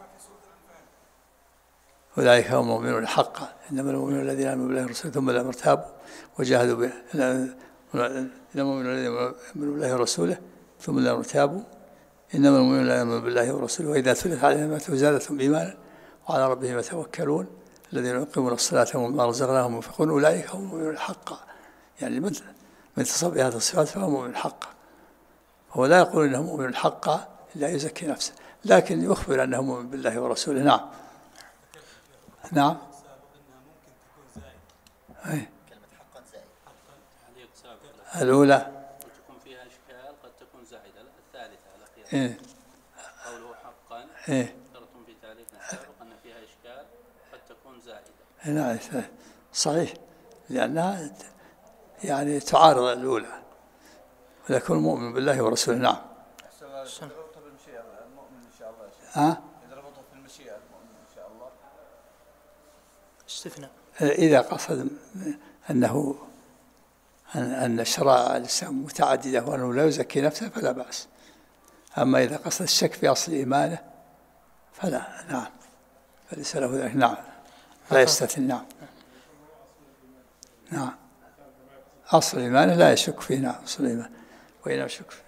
أولئك هم المؤمنون حقا، إنما المؤمنون الذين آمنوا بالله ورسوله ثم لم يرتابوا وجاهدوا به. إنما المؤمنون الذين آمنوا بالله ورسوله ثم لم يرتابوا، إنما المؤمنون الذين آمنوا بالله ورسوله وإذا تليت عليهم آياته زادتهم إيمانا وعلى ربهم يتوكلون الذين يقيمون الصلاة ومما رزقناهم ينفقون أولئك هم المؤمنون حقا. يعني من اتصف بهذه الصفات فهو مؤمن حقا. هو لا يقول إنه مؤمن حقا إلا يزكي نفسه، لكن يخبر أنه مؤمن بالله ورسوله. نعم. نعم. كلمة حقا زائد. الأولى تكون فيها إشكال، قد تكون زائدة. الثالثة الأخيرة قوله حقا ذكرتم في تعريفنا السابق أن فيها إشكال قد تكون زائدة. نعم. صحيح، لأنها يعني تعارض الأولى، ويكون مؤمن بالله ورسوله. نعم. ربطه بالمشيئة المؤمن إن شاء الله. إذا ربطه في المشيئة المؤمن إن شاء الله استثناء. إذا قصد أن شرائع الإسلام متعددة وأنه لا يزكي نفسه فلا بأس. أما إذا قصد الشك في أصل إيمانه فلا. نعم. فليس له ذلك. نعم. لا يستثني. نعم. نعم. أصل إيمانه لا يشك فيه. نعم. أصل إيمانه وإنما يشك فيه.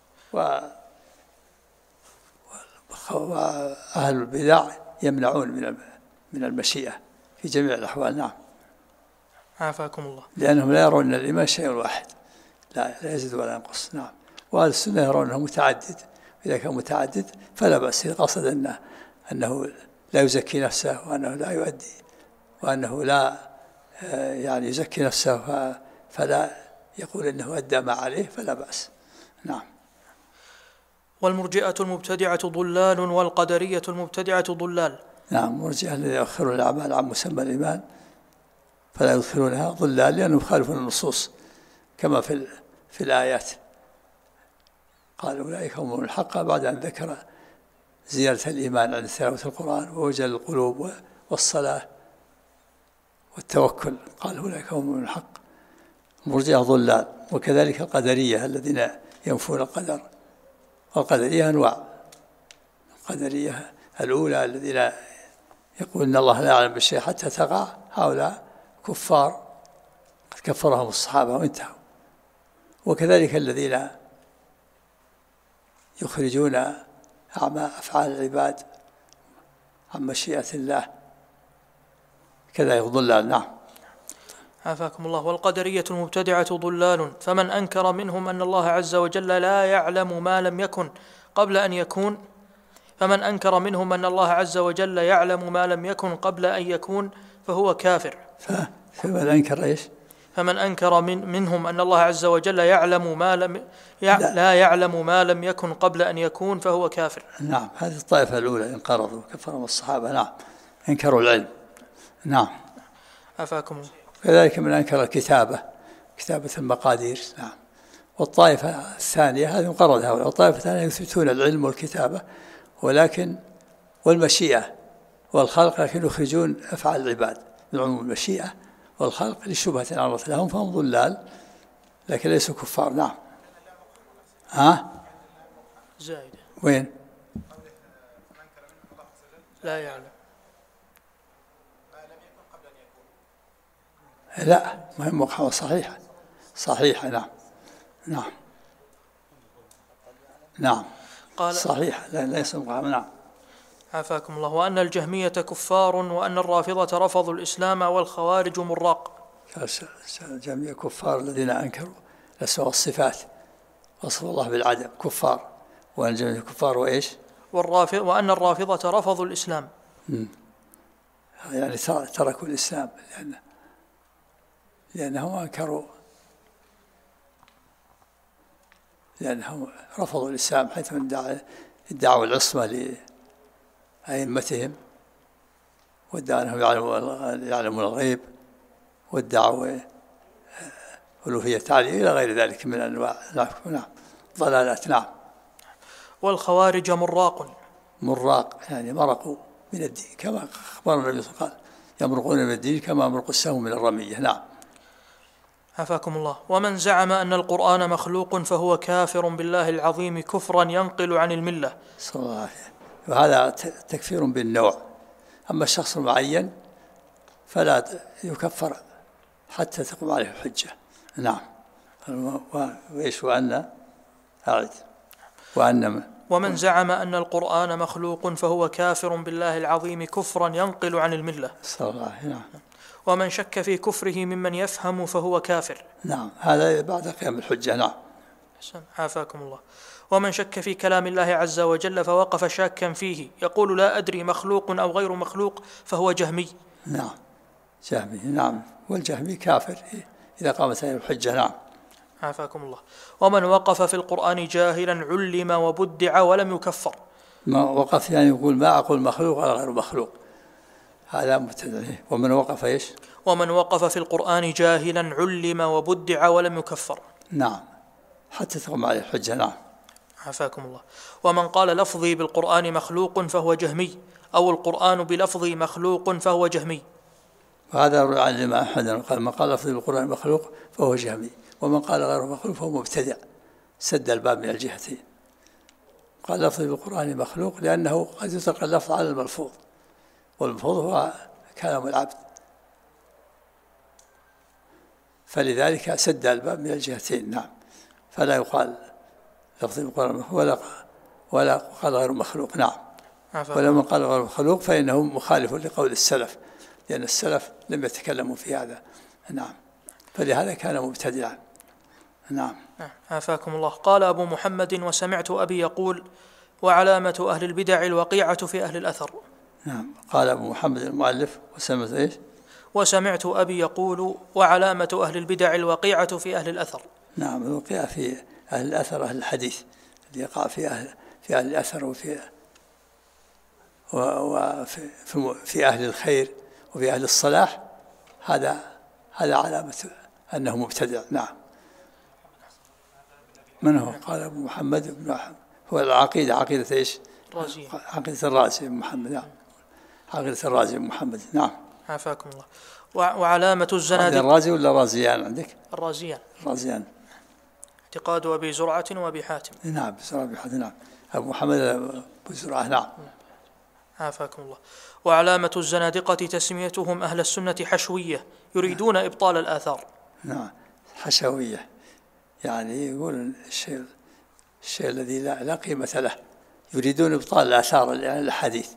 وأهل البدع يمنعون من المشيئة في جميع الأحوال. نعم. عافاكم الله. لأنهم لا يرون أن الإيمان شيء واحد، لا يزيد ولا ينقص. نعم. وأهل السنة يرون أنه متعدد، إذا كان متعدد فلا بأس. قصد أنه لا يزكي نفسه، وأنه لا يؤدي، وأنه لا يعني يزكي نفسه فلا يقول أنه أدى ما عليه فلا بأس. نعم. والمرجئة المبتدعة ضلال، والقدرية المبتدعة ضلال. نعم. مرجئة الذين يؤخرون الأعمال عن مسمى الإيمان فلا يدخلونها ضلال، لأنهم يخالفون النصوص كما في الآيات. قال أولئك هم الحق بعد أن ذكر زيادة الإيمان عند تلاوة القرآن ووجل القلوب والصلاة والتوكل، قال أولئك هم من الحق. المرجئة ضلال، وكذلك القدرية الذين ينفون القدر. والقدرية أنواع، القدرية الأولى الذين يقول إن الله لا يعلم بالشيء حتى تقع، هؤلاء كفار قد كفرهم الصحابة وانتهوا. وكذلك الذين يخرجون أفعال العباد عن مشيئة الله كذا يضلال. نعم. عافاكم الله. والقدرية المبتدعة ضلال، فمن أنكر منهم أن الله عز وجل لا يعلم ما لم يكن قبل أن يكون، فمن أنكر منهم أن الله عز وجل يعلم ما لم يكن قبل أن يكون فهو كافر. فمن أنكر إيش؟ فمن أنكر منهم أن الله عز وجل يعلم ما لم لا يعلم ما لم يكن قبل أن يكون فهو كافر. نعم، هذه الطائفة الأولى انقرضوا كفرهم الصحابة. نعم، انكروا العلم. نعم. عافاكم الله. كذلك من أنكر الكتابة، كتابة المقادير. نعم. والطائفة الثانية هذه انقرض هؤلاء، والطائفة الثانية يثبتون العلم والكتابة ولكن والمشيئة والخلق، لكن يخرجون أفعال العباد من عموم المشيئة والخلق لشبهة عرضت لهم فهم ضلال، لكن ليسوا كفار. نعم. زائدة. وين؟ لا يعلم. لا، مهم وقعة صحيحة. صحيحة. نعم. نعم. نعم. قال صحيح، ليس وقعة. نعم. عافاكم الله. وأن الجهمية كفار، وأن الرافضة رفضوا الإسلام، والخوارج مراق. جميع كفار الذين أنكروا الأسماء والصفات، وصف الله بالعدم، كفار. وأن جميع كفار وإيش؟ وأن الرافضة رفضوا الإسلام، يعني تركوا الإسلام لأنهم أنكروا، لأنهم رفضوا الإسلام حيث ادعوا العصمة لأئمتهم، وادعوا أنهم يعلمون الغيب، وادعوا ألوهية علي إلى غير ذلك من أنواع ضلالات. نعم. والخوارج مراق، يعني مرقوا من الدين كما أخبرنا النبي صلى الله عليه وسلم، يمرقون من الدين كما يمرق السهم من الرمية. نعم. عافاكم الله. ومن زعم أن القرآن مخلوق فهو كافر بالله العظيم كفرا ينقل عن الملة. صلى الله عليه وسلم. وهذا تكفير بالنوع. أما الشخص المعين فلا يكفر حتى تقوم عليه الحجة. نعم. وإيش؟ ومن زعم أن القرآن مخلوق فهو كافر بالله العظيم كفرا ينقل عن الملة. صلى الله عليه وسلم. ومن شك في كفره ممن يفهم فهو كافر. نعم، هذا بعد قيام الحجة. نعم. عافاكم الله. ومن شك في كلام الله عز وجل فوقف شاكا فيه يقول لا أدري مخلوق أو غير مخلوق فهو جهمي. نعم، جهمي. نعم، والجهمي كافر إذا قامت عليه الحجة. نعم. عافاكم الله. ومن وقف في القرآن جاهلا علم وبدع ولم يكفر. ما وقف يعني يقول ما أقول مخلوق ولا غير مخلوق، هذا مبتدع. ومن وقف إيش؟ ومن وقف في القرآن جاهلا علم وبدع ولم يكفر. نعم، حتى تقوم عليه الحجة. نعم. عافاكم الله. ومن قال لفظي بالقرآن مخلوق فهو جهمي، أو القرآن بلفظي مخلوق فهو جهمي. وهذا روى عن الإمام أحمد قال من قال لفظي بالقرآن مخلوق فهو جهمي، ومن قال غير مخلوق فهو مبتدع. سد الباب من الجهتين. قال لفظي بالقرآن مخلوق لأنه قد يطلق اللفظ على الملفوظ، والملفوظ هو كلام العبد، فلذلك سد الباب من الجهتين. نعم. فلا يقال لفظي بالقرآن ولا قال غير مخلوق. نعم. ولما قال غير مخلوق فإنه مخالف لقول السلف، لأن السلف لم يتكلموا في هذا. نعم. فلهذا كان مبتدعا. نعم. عافاكم الله. قال أبو محمد وسمعت أبي يقول وعلامة أهل البدع الوقيعة في أهل الأثر. نعم. قال أبو محمد المؤلف وسمعت إيش؟ وسمعت أبي يقول وعلامة أهل البدع الوقيعة في أهل الأثر. نعم، الوقيعة في أهل الأثر أهل الحديث، اللي يقع في أهل الأثر وفي أهل الخير وفي أهل الصلاح، هذا علامة أنه مبتدع. نعم. من هو؟ قال أبو محمد بن أحمد هو العقيدة، عقيدة إيش؟ الرازية. عقيدة الرازي بن محمد. نعم، عقيدة الرازي بن محمد. نعم. عافاكم الله. وعلامة الزنادقة. الرازي ولا رازيان عندك؟ الرازيان. الرازيان. اعتقاد أبي زرعة وأبي حاتم. نعم، زرعة أبي حاتم. نعم، أبو محمد أبو زرعة. نعم. عافاكم الله. وعلامة الزنادقة تسميتهم أهل السنة حشوية، يريدون إبطال الآثار. نعم، حشوية، يعني يقول الشيء الذي لا قيمة له، يريدون إبطال الآثار الحديث.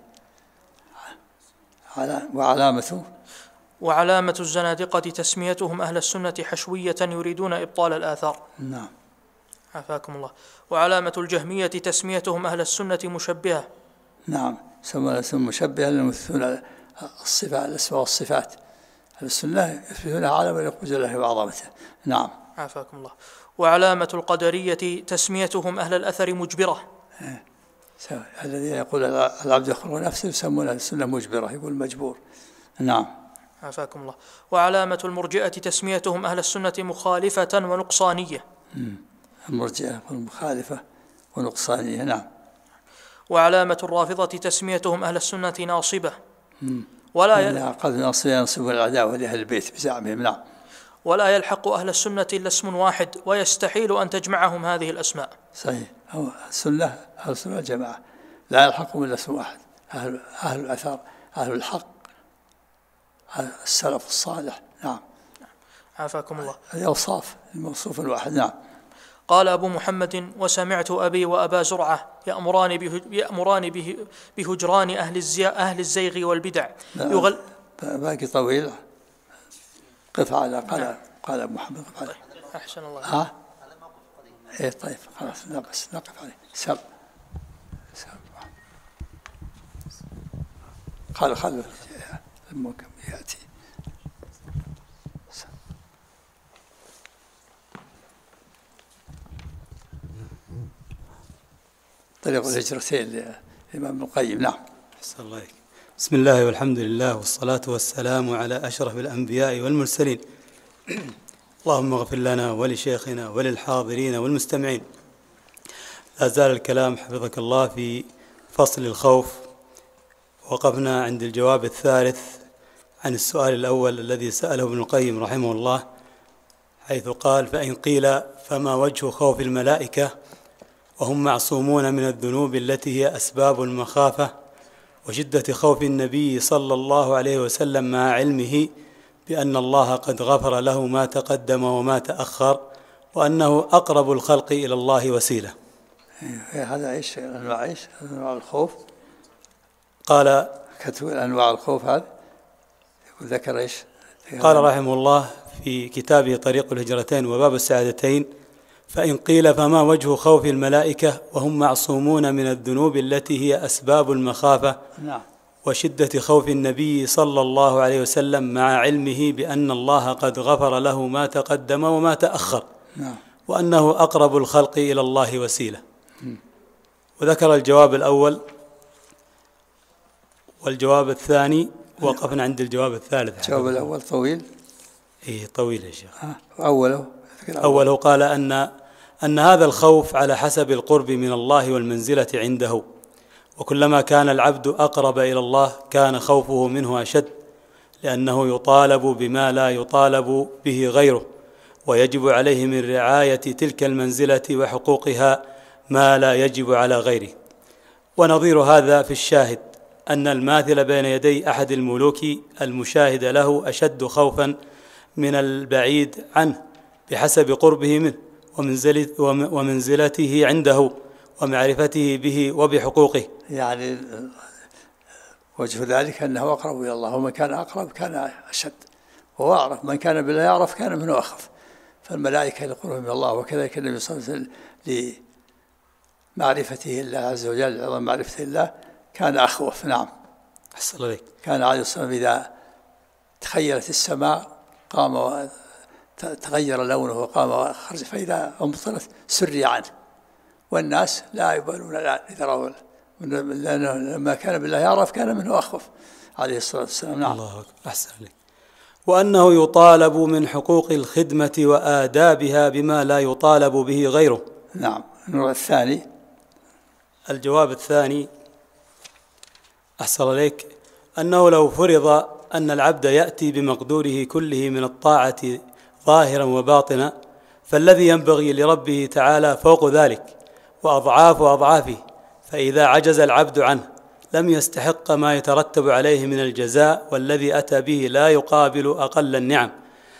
وعلامة الزنادقة تسميتهم أهل السنة حشوية، يريدون إبطال الآثار. نعم. عافاكم الله. وعلامة الجهمية تسميتهم أهل السنة مشبهة. نعم، سموا مشبهة ليمثلون الصفات، الأسماء والصفات. السنة يثبتونها على من يقبل الله وعظمته. نعم. عافاكم الله. وعلامة القدرية تسميتهم أهل الأثر مجبرة. الذين يقول العبد يخلق نفسه يسمون السنة مجبرة، يقول مجبور. نعم. عافاكم الله. وعلامة المرجئة تسميتهم أهل السنة مخالفة ونقصانية. المرجئة مخالفة ونقصانية. نعم. وعلامة الرافضة تسميتهم أهل السنة ناصبة. قد ينصب الأعداء لأهل البيت بزعمهم. نعم. ولا يلحق أهل السنة إلا اسم واحد، ويستحيل أن تجمعهم هذه الأسماء. صحيح. هو السنة، أهل السنة والجماعة لا يلحقهم إلا اسم واحد، أهل الأثر، أهل الحق، السلف الصالح. نعم. عافاكم الله. هذه أوصاف الموصوف الواحد. نعم. قال أبو محمد: وسمعت أبي وأبا زرعة يأمران بهجران أهل الزيغ والبدع. باقي طويل. قف على قال أبو محمد. قف عليه. أحسن الله. إيه طيب، خلاص بس نقف عليه. سب خل الممكن يأتي. طريق الهجرتين للإمام ابن القيم. نعم. أحسن الله عليك. بسم الله والحمد لله والصلاة والسلام على أشرف الأنبياء والمرسلين. اللهم اغفر لنا ولشيخنا وللحاضرين والمستمعين. لا زال الكلام حفظك الله في فصل الخوف. وقفنا عند الجواب الثالث عن السؤال الأول الذي سأله ابن القيم رحمه الله، حيث قال: فإن قيل فما وجه خوف الملائكة وهم معصومون من الذنوب التي هي أسباب المخافة، وشدة خوف النبي صلى الله عليه وسلم مع علمه بأن الله قد غفر له ما تقدم وما تأخر، وأنه أقرب الخلق إلى الله وسيلة. هذا إيش أنواع الخوف؟ قال كتب أنواع الخوف هذا ذكر إيش؟ قال رحمه الله في كتابه طريق الهجرتين وباب السعادتين: فإن قيل فما وجه خوف الملائكة وهم معصومون من الذنوب التي هي أسباب المخافة، نعم، وشدة خوف النبي صلى الله عليه وسلم مع علمه بأن الله قد غفر له ما تقدم وما تأخر، نعم، وأنه أقرب الخلق إلى الله وسيلة. وذكر الجواب الأول والجواب الثاني، وقفنا عند الجواب الثالث. الجواب الأول طويل. طويل يا شيخ. أوله قال أن هذا الخوف على حسب القرب من الله والمنزلة عنده، وكلما كان العبد أقرب إلى الله كان خوفه منه أشد، لأنه يطالب بما لا يطالب به غيره، ويجب عليه من رعاية تلك المنزلة وحقوقها ما لا يجب على غيره. ونظير هذا في الشاهد أن الماثل بين يدي أحد الملوك المشاهد له أشد خوفا من البعيد عنه بحسب قربه منه ومنزلته عنده ومعرفته به وبحقوقه. يعني وجه ذلك أنه أقرب إلى الله، ومن كان أقرب كان أشد، وهو أعرف. من كان بالله يعرف كان منه أخف. فالملائكة لقربهم من الله، وكذلك النبي صلى الله عليه وسلم لمعرفته الله عز وجل، عظم معرفة الله، كان أخوف. نعم. أحسن عليك. كان عليه الصلاة والسلام إذا تخيلت السماء قام تغير لونه وقام وخرج، فإذا أمطرت سري عنه، والناس لا يبالون الآن إذا رأوا، لأنه لما كان بالله يعرف كان منه أخوف عليه الصلاة والسلام. نعم. الله أكبر. أحسن عليك. وأنه يطالب من حقوق الخدمة وآدابها بما لا يطالب به غيره. نعم. النوع الثاني. الجواب الثاني أحسن عليك. أنه لو فرض أن العبد يأتي بمقدوره كله من الطاعة ظاهرا وباطنا، فالذي ينبغي لربه تعالى فوق ذلك وأضعاف أضعافه، فإذا عجز العبد عنه لم يستحق ما يترتب عليه من الجزاء، والذي أتى به لا يقابل أقل النعم.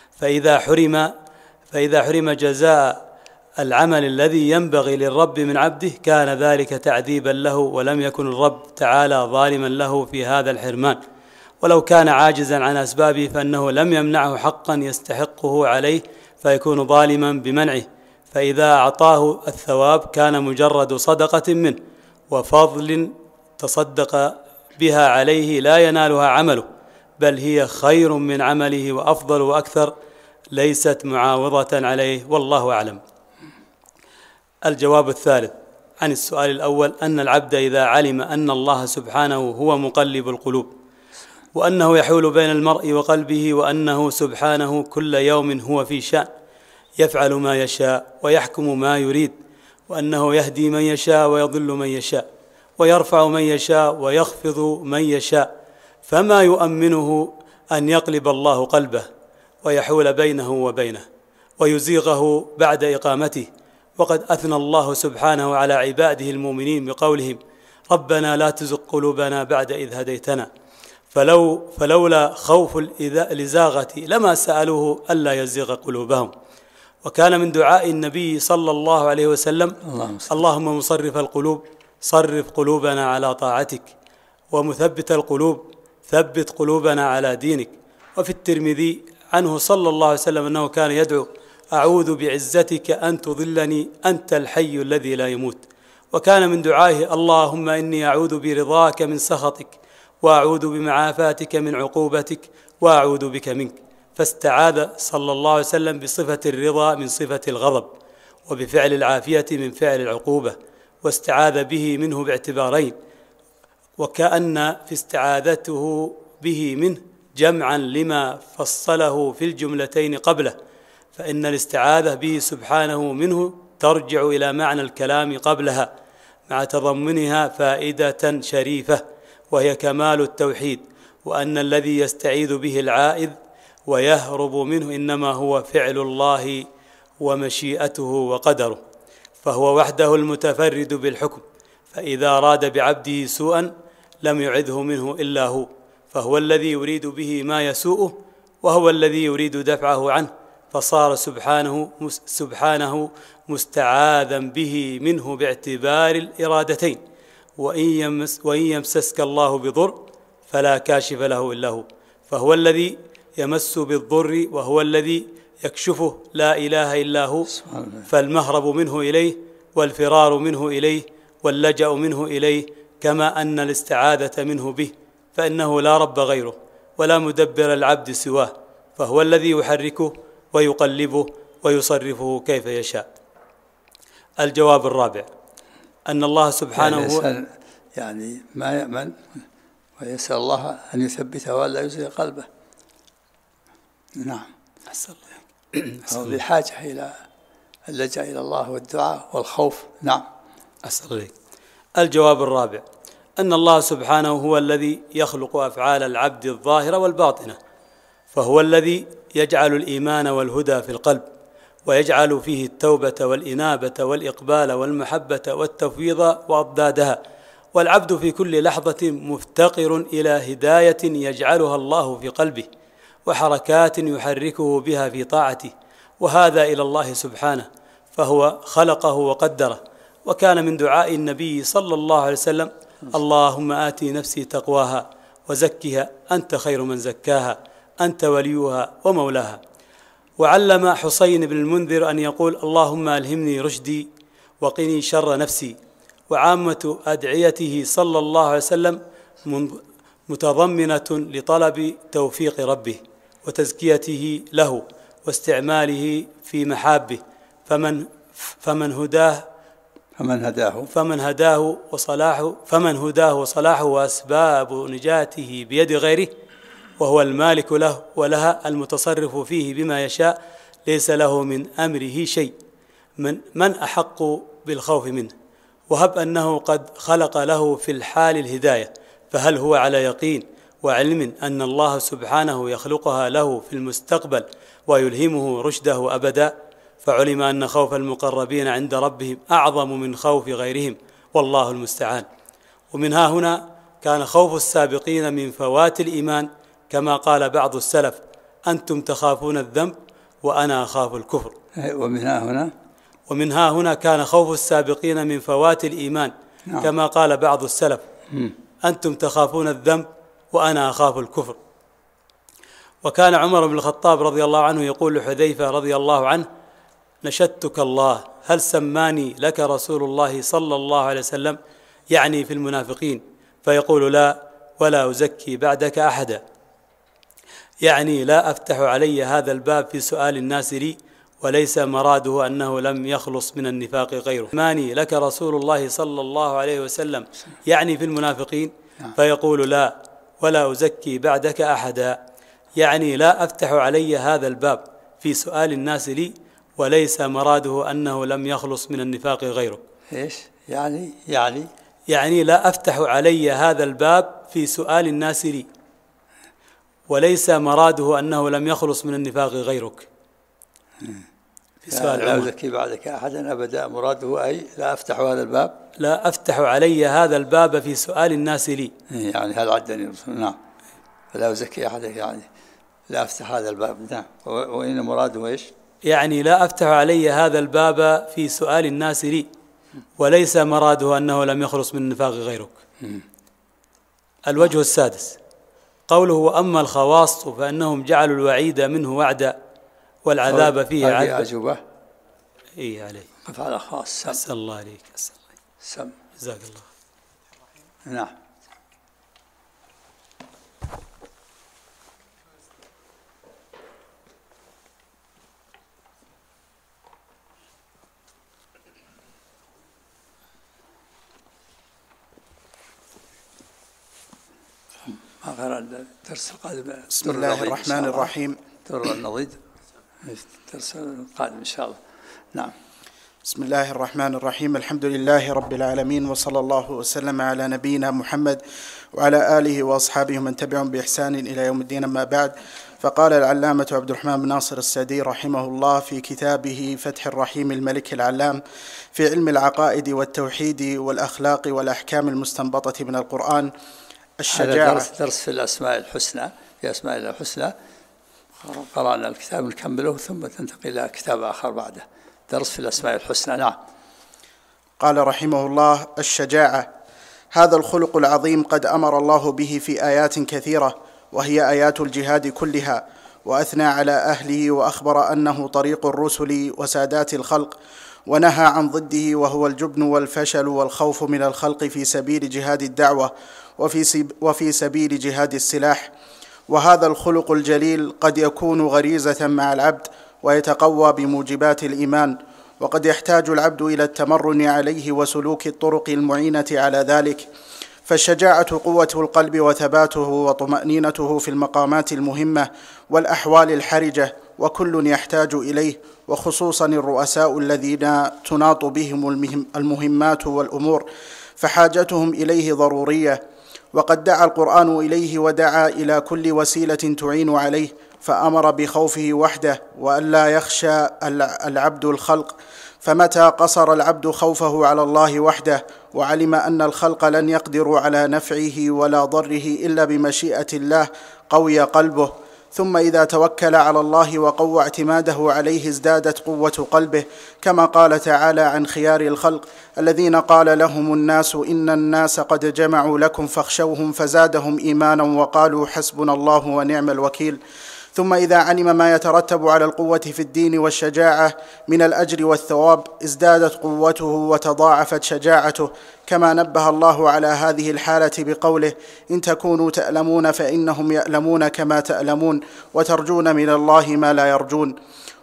فإذا حرم جزاء العمل الذي ينبغي للرب من عبده كان ذلك تعذيبا له، ولم يكن الرب تعالى ظالما له في هذا الحرمان. ولو كان عاجزا عن أسبابه فإنه لم يمنعه حقا يستحقه عليه فيكون ظالما بمنعه، فإذا أعطاه الثواب كان مجرد صدقة منه وفضل تصدق بها عليه لا ينالها عمله، بل هي خير من عمله وأفضل وأكثر، ليست معاوضة عليه، والله أعلم. الجواب الثالث عن السؤال الأول أن العبد إذا علم أن الله سبحانه هو مقلب القلوب، وأنه يحول بين المرء وقلبه، وأنه سبحانه كل يوم هو في شأن يفعل ما يشاء ويحكم ما يريد، وأنه يهدي من يشاء ويضل من يشاء ويرفع من يشاء ويخفض من يشاء، فما يؤمنه أن يقلب الله قلبه ويحول بينه وبينه ويزيغه بعد إقامته. وقد أثنى الله سبحانه على عباده المؤمنين بقولهم: ربنا لا تزغ قلوبنا بعد إذ هديتنا، فلولا خوف الإزاغة لما سألوه ألا يزيغ قلوبهم. وكان من دعاء النبي صلى الله عليه وسلم: اللهم مصرف القلوب صرف قلوبنا على طاعتك، ومثبت القلوب ثبت قلوبنا على دينك. وفي الترمذي عنه صلى الله عليه وسلم أنه كان يدعو: أعوذ بعزتك أن تضلني أنت الحي الذي لا يموت. وكان من دعائه: اللهم إني أعوذ برضاك من سخطك، وأعوذ بمعافاتك من عقوبتك، وأعوذ بك منك. فاستعاذ صلى الله عليه وسلم بصفة الرضا من صفة الغضب، وبفعل العافية من فعل العقوبة، واستعاذ به منه باعتبارين، وكأن في استعاذته به منه جمعا لما فصله في الجملتين قبله، فإن الاستعاذة به سبحانه منه ترجع إلى معنى الكلام قبلها مع تضمنها فائدة شريفة، وهي كمال التوحيد، وأن الذي يستعيذ به العائذ ويهرب منه إنما هو فعل الله ومشيئته وقدره، فهو وحده المتفرد بالحكم، فإذا أراد بعبده سوءا لم يعذه منه إلا هو، فهو الذي يريد به ما يسوءه، وهو الذي يريد دفعه عنه، فصار سبحانه مستعاذا به منه باعتبار الإرادتين. وإن يمسسك الله بضر فلا كاشف له إلا هو، فهو الذي يمس بالضر وهو الذي يكشفه، لا إله إلا هو، فالمهرب منه إليه والفرار منه إليه واللجأ منه إليه، كما أن الاستعاذة منه به، فإنه لا رب غيره ولا مدبر العبد سواه، فهو الذي يحركه ويقلبه ويصرفه كيف يشاء. الجواب الرابع أن الله سبحانه يعني ما يأمن ويسأل الله أن يثبته ولا يزغ قلبه. نعم، هو بحاجة إلى اللجأ إلى الله والدعاء والخوف. نعم، أسأل. الجواب الرابع أن الله سبحانه هو الذي يخلق أفعال العبد الظاهرة والباطنة، فهو الذي يجعل الإيمان والهدى في القلب، ويجعل فيه التوبة والإنابة والإقبال والمحبة والتفويض وأضدادها، والعبد في كل لحظة مفتقر إلى هداية يجعلها الله في قلبه، وحركات يحركه بها في طاعته، وهذا إلى الله سبحانه، فهو خلقه وقدره. وكان من دعاء النبي صلى الله عليه وسلم: اللهم آتي نفسي تقواها وزكها أنت خير من زكاها أنت وليها ومولاها. وعلم حسين بن المنذر أن يقول: اللهم ألهمني رشدي وقني شر نفسي. وعامة أدعيته صلى الله عليه وسلم متضمنة لطلب توفيق ربه وتزكيته له واستعماله في محابه، فمن هداه وصلاحه وأسباب نجاته بيد غيره، وهو المالك له ولها المتصرف فيه بما يشاء، ليس له من أمره شيء. من أحق بالخوف منه؟ وهب أنه قد خلق له في الحال الهداية، فهل هو على يقين وعلم أن الله سبحانه يخلقها له في المستقبل ويلهمه رشده أبدا؟ فعلم أن خوف المقربين عند ربهم أعظم من خوف غيرهم، والله المستعان. ومنها هنا كان خوف السابقين من فوات الإيمان، كما قال بعض السلف: أنتم تخافون الذنب وأنا أخاف الكفر. ومنها هنا كان خوف السابقين من فوات الإيمان، كما قال بعض السلف: أنتم تخافون الذنب وأنا أخاف الكفر. وكان عمر بن الخطاب رضي الله عنه يقول لحذيفة رضي الله عنه: نشدتك الله، هل سماني لك رسول الله صلى الله عليه وسلم؟ يعني في المنافقين، فيقول: لا، ولا أزكي بعدك أحدا، يعني لا أفتح علي هذا الباب في سؤال الناس لي، وليس مراده أنه لم يخلص من النفاق غيره. ماني لك رسول الله صلى الله عليه وسلم، يعني في المنافقين، فيقول: لا، ولا أزكي بعدك أحدا، يعني لا أفتح علي هذا الباب في سؤال الناس لي، وليس مراده أنه لم يخلص من النفاق غيره. إيش يعني لا أفتح علي هذا الباب في سؤال الناس لي، وليس مراده أنه لم يخلص من النفاق غيرك. في سؤال لا أزكي بعدك أحدا أبدا، مراده أي لا أفتح هذا الباب، لا أفتح علي هذا الباب في سؤال الناس لي، يعني هذا عدني. نعم، لا أزكي أحدا يعني لا أفتح هذا الباب. نعم، وإن مراده إيش؟ يعني لا أفتح علي هذا الباب في سؤال الناس لي، وليس مراده أنه لم يخلص من النفاق غيرك. الوجه السادس قوله: وأما الخواص فإنهم جعلوا الوعيد منه وعدا والعذاب فيه عذاب. أعجبه إيه عليه على خاص. أسأل الله عليك. سم جزاك الله. نعم. الدرس القادم. بسم الله الرحمن الرحيم. در النضيد الدرس القادم إن شاء الله. نعم. بسم الله الرحمن الرحيم. الحمد لله رب العالمين، وصلى الله وسلم على نبينا محمد وعلى آله وأصحابه ومن تبعهم بإحسان إلى يوم الدين. أما بعد، فقال العلامة عبد الرحمن بن ناصر السعدي رحمه الله في كتابه فتح الرحيم الملك العلام في علم العقائد والتوحيد والأخلاق والأحكام المستنبطة من القرآن: الشجاعة. درس في الأسماء الحسنى، في أسماء الله الحسنى قرأنا الكتاب نكمله ثم تنتقل إلى كتاب آخر بعده. درس في الأسماء الحسنى. نعم. قال رحمه الله: الشجاعة، هذا الخلق العظيم قد أمر الله به في آيات كثيرة، وهي آيات الجهاد كلها، وأثنى على أهله وأخبر أنه طريق الرسل وسادات الخلق، ونهى عن ضده وهو الجبن والفشل والخوف من الخلق في سبيل جهاد الدعوة وفي سبيل جهاد السلاح. وهذا الخلق الجليل قد يكون غريزة مع العبد ويتقوى بموجبات الإيمان، وقد يحتاج العبد إلى التمرن عليه وسلوك الطرق المعينة على ذلك. فالشجاعة قوة القلب وثباته وطمأنينته في المقامات المهمة والأحوال الحرجة، وكل يحتاج إليه، وخصوصا الرؤساء الذين تناط بهم المهمات والأمور، فحاجتهم إليه ضرورية. وقد دعا القرآن إليه ودعا إلى كل وسيلة تعين عليه، فأمر بخوفه وحده وألا يخشى العبد الخلق. فمتى قصر العبد خوفه على الله وحده وعلم أن الخلق لن يقدروا على نفعه ولا ضره إلا بمشيئة الله قوي قلبه. ثم إذا توكل على الله وقوى اعتماده عليه ازدادت قوة قلبه، كما قال تعالى عن خيار الخلق: الذين قال لهم الناس إن الناس قد جمعوا لكم فاخشوهم فزادهم إيمانا وقالوا حسبنا الله ونعم الوكيل. ثم إذا علم ما يترتب على القوة في الدين والشجاعة من الأجر والثواب ازدادت قوته وتضاعفت شجاعته، كما نبه الله على هذه الحالة بقوله: إن تكونوا تألمون فإنهم يألمون كما تألمون وترجون من الله ما لا يرجون.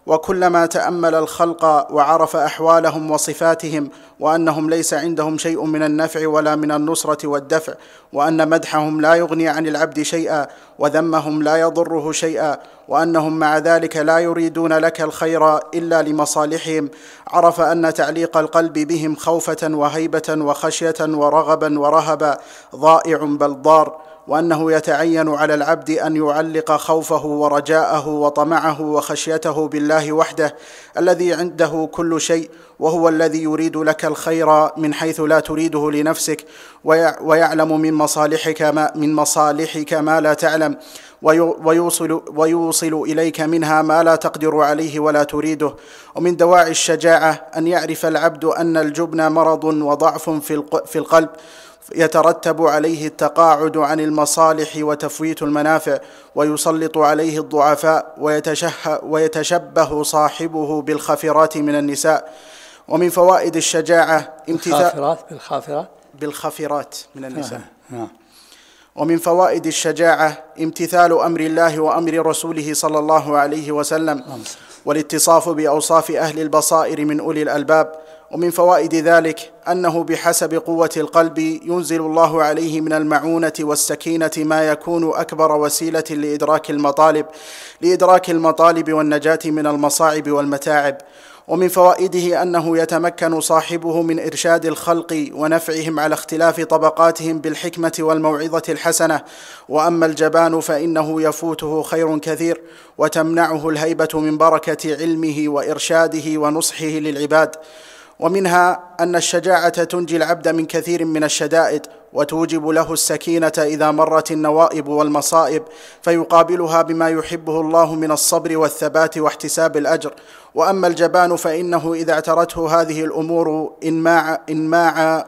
وكلما تأمل الخلق وعرف أحوالهم وصفاتهم وأنهم ليس عندهم شيء من النفع ولا من النصرة والدفع، وأن مدحهم لا يغني عن العبد شيئا وذمهم لا يضره شيئا، وأنهم مع ذلك لا يريدون لك الخير إلا لمصالحهم، عرف أن تعليق القلب بهم خوفة وهيبة وخشية ورغبا ورهبا ضائع بل ضار، وأنه يتعين على العبد أن يعلق خوفه ورجاءه وطمعه وخشيته بالله وحده الذي عنده كل شيء، وهو الذي يريد لك الخير من حيث لا تريده لنفسك، ويعلم من مصالحك ما لا تعلم، ويوصل إليك منها ما لا تقدر عليه ولا تريده. ومن دواعي الشجاعة أن يعرف العبد أن الجبن مرض وضعف في القلب يترتب عليه التقاعد عن المصالح وتفويت المنافع، ويسلط عليه الضعفاء، ويتشبه صاحبه بالخفرات من النساء. ومن فوائد الشجاعة بالخفرات من النساء. ومن فوائد الشجاعة امتثال أمر الله وأمر رسوله صلى الله عليه وسلم، والاتصاف بأوصاف أهل البصائر من أولي الألباب. ومن فوائد ذلك أنه بحسب قوة القلب ينزل الله عليه من المعونة والسكينة ما يكون أكبر وسيلة لإدراك المطالب والنجاة من المصاعب والمتاعب. ومن فوائده أنه يتمكن صاحبه من إرشاد الخلق ونفعهم على اختلاف طبقاتهم بالحكمة والموعظة الحسنة. وأما الجبان فإنه يفوته خير كثير، وتمنعه الهيبة من بركة علمه وإرشاده ونصحه للعباد. ومنها أن الشجاعة تنجي العبد من كثير من الشدائد، وتوجب له السكينة إذا مرت النوائب والمصائب، فيقابلها بما يحبه الله من الصبر والثبات واحتساب الأجر. وأما الجبان فإنه إذا اعترته هذه الأمور انماع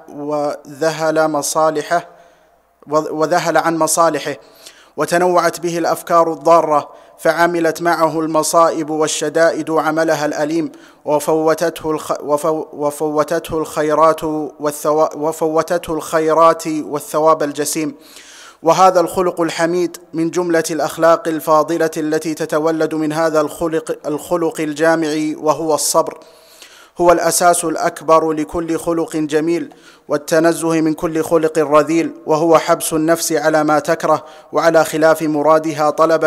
وذهل عن مصالحه، وتنوعت به الأفكار الضارة، فعملت معه المصائب والشدائد عملها الأليم، وفوتته الخيرات والثواب الجسيم. وهذا الخلق الحميد من جملة الأخلاق الفاضلة التي تتولد من هذا الخلق الجامع، وهو الصبر. هو الأساس الأكبر لكل خلق جميل، والتنزه من كل خلق رذيل، وهو حبس النفس على ما تكره وعلى خلاف مرادها طلبا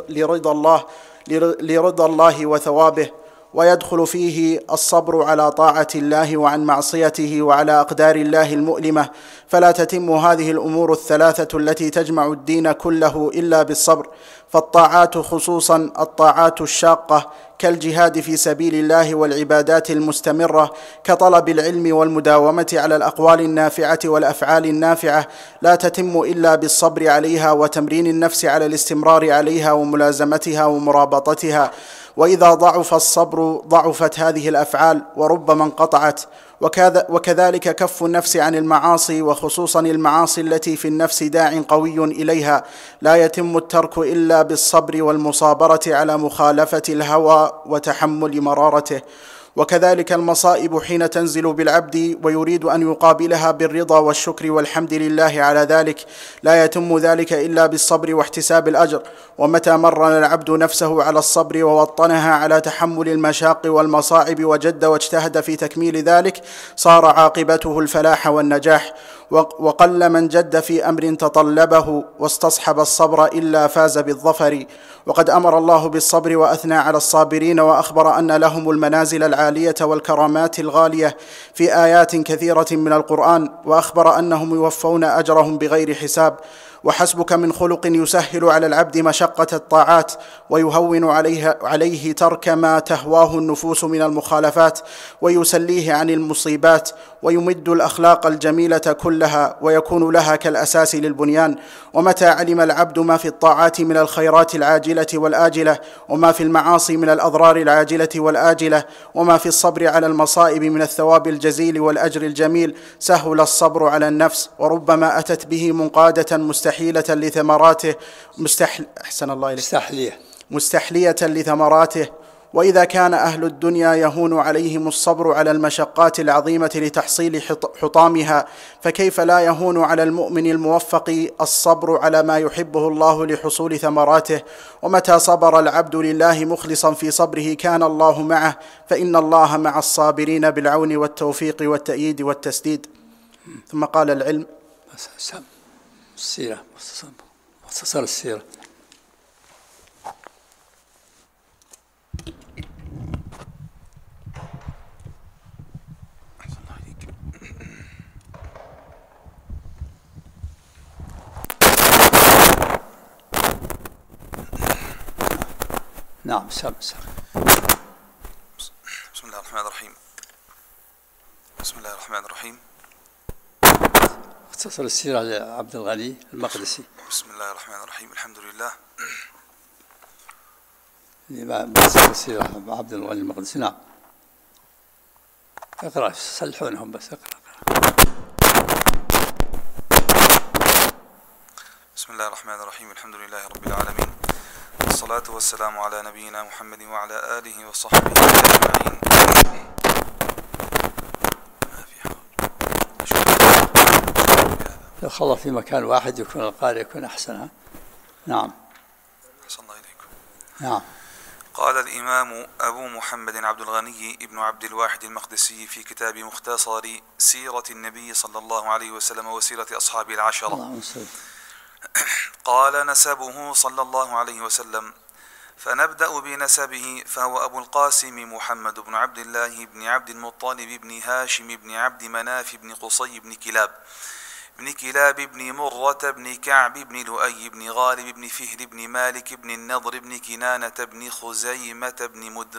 لرضا الله وثوابه. ويدخل فيه الصبر على طاعة الله وعن معصيته وعلى أقدار الله المؤلمة، فلا تتم هذه الأمور الثلاثة التي تجمع الدين كله إلا بالصبر. فالطاعات خصوصا الطاعات الشاقة كالجهاد في سبيل الله والعبادات المستمرة كطلب العلم والمداومة على الأقوال النافعة والأفعال النافعة لا تتم إلا بالصبر عليها وتمرين النفس على الاستمرار عليها وملازمتها ومرابطتها. وإذا ضعف الصبر ضعفت هذه الأفعال وربما انقطعت. وكذلك كف النفس عن المعاصي، وخصوصا المعاصي التي في النفس داع قوي إليها، لا يتم الترك إلا بالصبر والمصابرة على مخالفة الهوى وتحمل مرارته. وكذلك المصائب حين تنزل بالعبد ويريد أن يقابلها بالرضا والشكر والحمد لله على ذلك، لا يتم ذلك إلا بالصبر واحتساب الأجر. ومتى مرن العبد نفسه على الصبر ووطنها على تحمل المشاق والمصاعب وجد واجتهد في تكميل ذلك، صار عاقبته الفلاح والنجاح. وقل من جد في أمر تطلبه واستصحب الصبر إلا فاز بالظفر. وقد أمر الله بالصبر وأثنى على الصابرين، وأخبر أن لهم المنازل العالية والكرامات الغالية في آيات كثيرة من القرآن، وأخبر أنهم يوفون أجرهم بغير حساب. وحسبك من خلق يسهل على العبد مشقة الطاعات، ويهون عليه ترك ما تهواه النفوس من المخالفات، ويسليه عن المصيبات، ويمد الأخلاق الجميلة كلها، ويكون لها كالأساس للبنيان. ومتى علم العبد ما في الطاعات من الخيرات العاجلة والآجلة، وما في المعاصي من الأضرار العاجلة والآجلة، وما في الصبر على المصائب من الثواب الجزيل والأجر الجميل، سهل الصبر على النفس، وربما أتت به منقادة مستحيلة لثمراته مستحلية لثمراته، وإذا كان أهل الدنيا يهون عليهم الصبر على المشقات العظيمة لتحصيل حطامها، فكيف لا يهون على المؤمن الموفق الصبر على ما يحبه الله لحصول ثمراته؟ ومتى صبر العبد لله مخلصا في صبره كان الله معه، فإن الله مع الصابرين بالعون والتوفيق والتأييد والتسديد. ثم قال العلم السيرة، مختصر السيرة. نعم. بسم الله الرحمن الرحيم. بسم الله الرحمن الرحيم. مختصر السيرة لعبد الغني المقدسي. بسم الله الرحمن الرحيم. الحمد لله. مختصر السيرة عبد الغني المقدسي. نعم. اقرأ، صلحونهم بس اقرأ. بسم الله الرحمن الرحيم. الحمد لله رب العالمين، والصلاة والسلام على نبينا محمد وعلى آله وصحبه أجمعين. لو خلط في مكان واحد يكون القارئ يكون أحسن. نعم. أحسن الله إليكم. نعم. قال الإمام أبو محمد عبد الغني ابن عبد الواحد المقدسي في كتاب مختصر سيرة النبي صلى الله عليه وسلم وسيرة أصحابه العشرة، قال: نسبه صلى الله عليه وسلم. فنبدأ بنسبه، فهو أبو القاسم محمد بن عبد الله بن عبد المطلب بن هاشم بن عبد مناف بن قصي بن كلاب بن مرة بن كعب بن لؤي بن غالب بن فهر بن مالك بن النضر بن كنانة بن خزيمة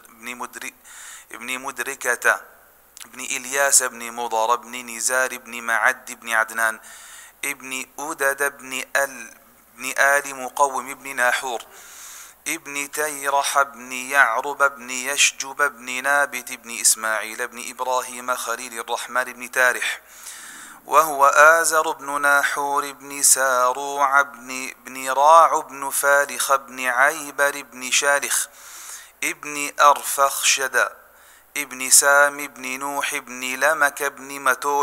بن مدركة بن إلياس بن مضر بن نزار بن معد بن عدنان ابن أودد بن آل مقوم بن ناحور ابن تيرح بن يعرب بن يشجب بن نابت بن إسماعيل بن إبراهيم خليل الرحمن بن تارح، وهو آزر بن ناحور بن ساروع بن راع بن فالخ بن عيبر بن شالخ ابن أرفخشد ابن سام بن نوح بن لمك بن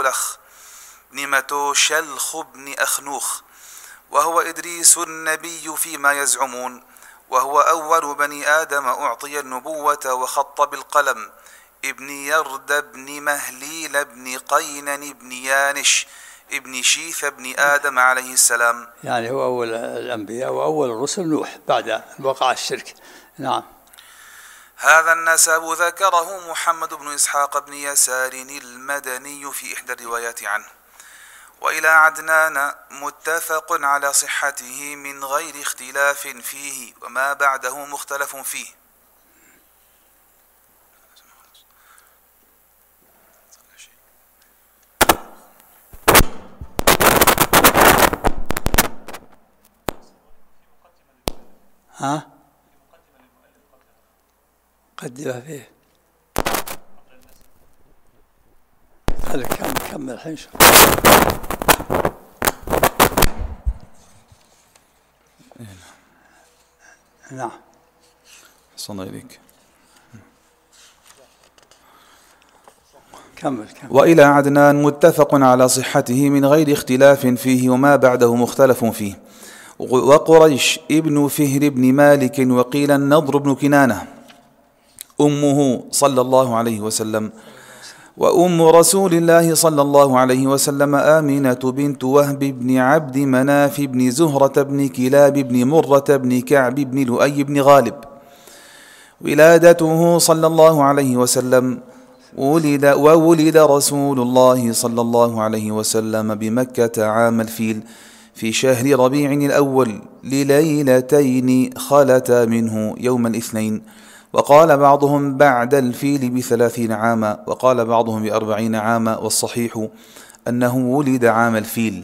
متوشلخ بن أخنوخ، وهو إدريس النبي فيما يزعمون، وهو أول بني آدم أعطي النبوة وخط بالقلم، ابن يرد بن مهليل بن قينن بن يانش ابن شيث بن آدم عليه السلام. يعني هو أول الأنبياء وأول الرسل نوح بعد وقع الشرك. نعم. هذا النسب ذكره محمد بن إسحاق بن يسار المدني في إحدى الروايات عنه. وإلى عدنان متفق على صحته من غير اختلاف فيه، وما بعده مختلف فيه. ها؟ قدمها فيه. خليك كمل الحين. نعم. صلى إليك. كمل. وإلى عدنان متفق على صحته من غير اختلاف فيه، وما بعده مختلف فيه. وقريش ابن فهر بن مالك، وقيل النضر بن كنانة، أمه صلى الله عليه وسلم، وأم رسول الله صلى الله عليه وسلم آمنة بنت وهب بن عبد مناف بن زهرة بن كلاب بن مرة بن كعب بن لؤي بن غالب. ولادته صلى الله عليه وسلم، وولد رسول الله صلى الله عليه وسلم بمكة عام الفيل في شهر ربيع الأول لليلتين خلتا منه يوم الاثنين، وقال بعضهم بعد الفيل ب30 عاما، وقال بعضهم ب40 عاما، والصحيح أنه ولد عام الفيل.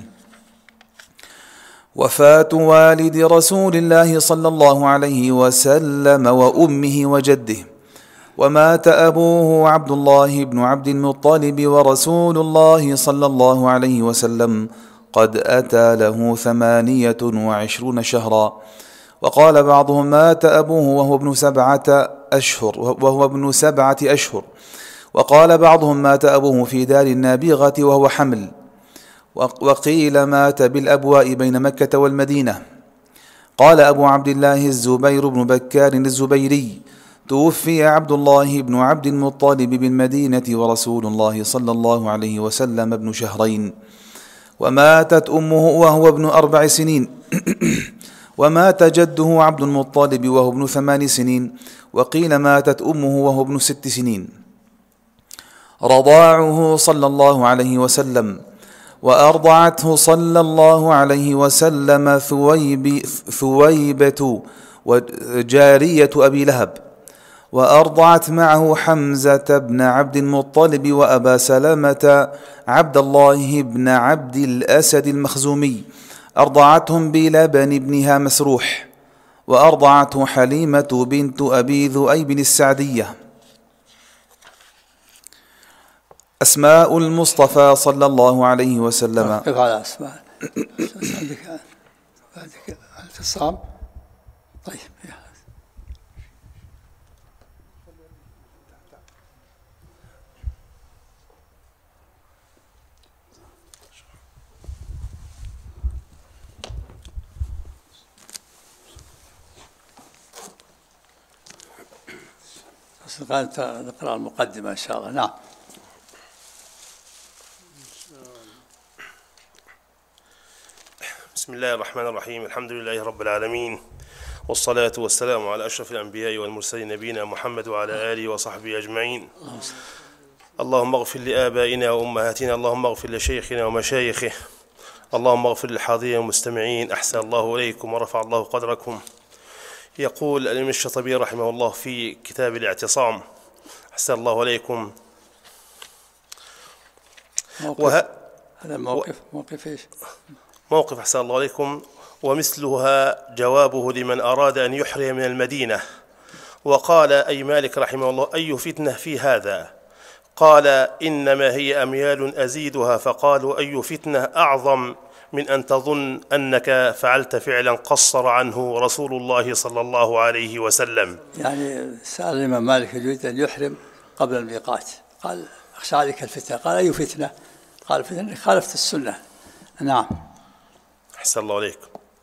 وفاة والد رسول الله صلى الله عليه وسلم وأمه وجده. ومات أبوه عبد الله بن عبد المطلب، ورسول الله صلى الله عليه وسلم قد أتى له 28 شهرا. وقال بعضهم مات أبوه وهو ابن 7 أشهر وهو ابن 7 أشهر. وقال بعضهم مات أبوه في دار النابغة وهو حمل، وقيل مات بالأبواء بين مكة والمدينة. قال أبو عبد الله الزبير بن بكار الزبيري: توفي عبد الله بن عبد المطلب بالمدينة ورسول الله صلى الله عليه وسلم ابن 2 شهرين، وماتت أمه وهو ابن 4 سنين، ومات جده عبد المطلب وهو ابن 8 سنين، وقيل ماتت أمه وهو ابن 6 سنين. رضاعه صلى الله عليه وسلم، وأرضعته صلى الله عليه وسلم ثويبة وجارية أبي لهب، وأرضعت معه حمزة بن عبد المطلب وأبا سلمة عبد الله بن عبد الأسد المخزومي، أرضعتهم بلبن ابنها مسروح، وأرضعته حليمة بنت أبي ذؤيب السعدية. أسماء المصطفى صلى الله عليه وسلم. كيف على أسماء عندك اعتصام؟ طيب نقرأ المقدمة إن شاء الله. نعم. بسم الله الرحمن الرحيم. الحمد لله رب العالمين، والصلاة والسلام على أشرف الأنبياء والمرسلين نبينا محمد وعلى آله وصحبه أجمعين. اللهم اغفر لآبائنا وأمهاتنا، اللهم اغفر لشيخنا ومشايخه، اللهم اغفر للحاضرين والمستمعين. أحسن الله إليكم ورفع الله قدركم. يقول الإمام الشاطبي رحمه الله في كتاب الاعتصام: أحسن الله إليكم. هذا موقف إيش؟ موقف أحسن الله عليكم. ومثلها جوابه لمن أراد أن يحرم من المدينة. وقال أي مالك رحمه الله: أي فتنة في هذا؟ قال: إنما هي أميال أزيدها. فقالوا: أي فتنة أعظم من أن تظن أنك فعلت فعلا قصر عنه رسول الله صلى الله عليه وسلم. يعني سأل الإمام مالك يريد أن يحرم قبل الميقات، قال: أخشى عليك الفتنة. قال: أي فتنة؟ قال: فتنة خالفت السنة. نعم. أحسن الله عليك.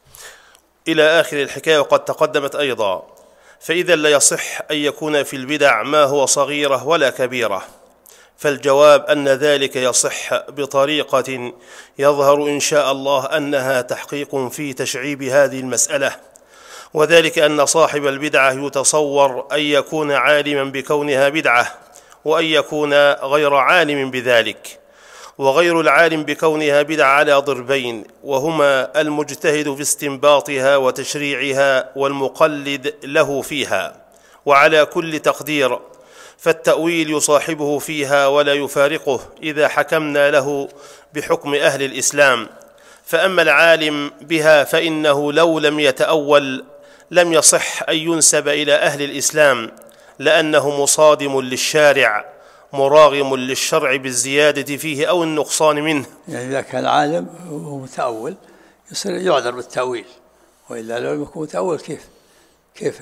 إلى آخر الحكاية. وقد تقدمت أيضا. فإذا لا يصح أن يكون في البدع ما هو صغيرة ولا كبيرة، فالجواب أن ذلك يصح بطريقة يظهر إن شاء الله أنها تحقيق في تشعيب هذه المسألة، وذلك أن صاحب البدعة يتصور أن يكون عالما بكونها بدعة، وأن يكون غير عالم بذلك. وغير العالم بكونها بدعة على ضربين، وهما المجتهد في استنباطها وتشريعها، والمقلد له فيها. وعلى كل تقدير فالتأويل يصاحبه فيها ولا يفارقه إذا حكمنا له بحكم أهل الإسلام. فأما العالم بها فإنه لو لم يتأول لم يصح أن ينسب إلى أهل الإسلام، لأنه مصادم للشارع مراغم للشرع بالزيادة فيه أو النقصان منه. يعني إذا كان عالم ومتأول يصير يعذر بالتأويل، وإلا لو يكون متأول كيف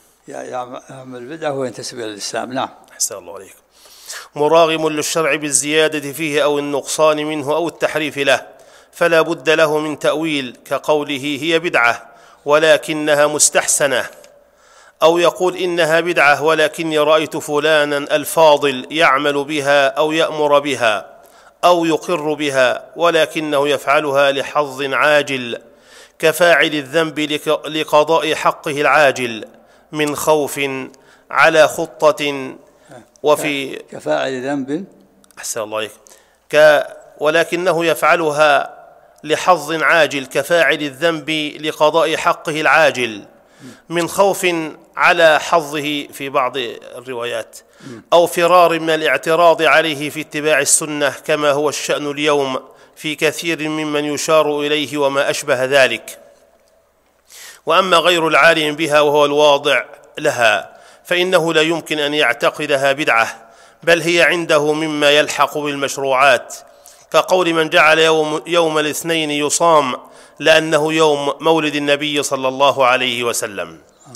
يعمل بدعة وينتسب إلى الإسلام. نعم. أحسن الله عليك. مراغم للشرع بالزيادة فيه أو النقصان منه أو التحريف له، فلا بد له من تأويل، كقوله هي بدعة ولكنها مستحسنة، أو يقول إنها بدعة ولكني رأيت فلانا الفاضل يعمل بها أو يأمر بها أو يقر بها ولكنه يفعلها لحظ عاجل، كفاعل الذنب لقضاء حقه العاجل من خوف على خطة. وفي كفاعل ذنب. أحسن الله عليك. ولكنه يفعلها لحظ عاجل كفاعل الذنب لقضاء حقه العاجل من خوف على حظه في بعض الروايات، أو فرار من الاعتراض عليه في اتباع السنة، كما هو الشأن اليوم في كثير ممن يشار إليه وما أشبه ذلك. وأما غير العالم بها وهو الواضع لها فإنه لا يمكن أن يعتقدها بدعة، بل هي عنده مما يلحق بالمشروعات، كقول من جعل يوم الاثنين يصام لأنه يوم مولد النبي صلى الله عليه وسلم.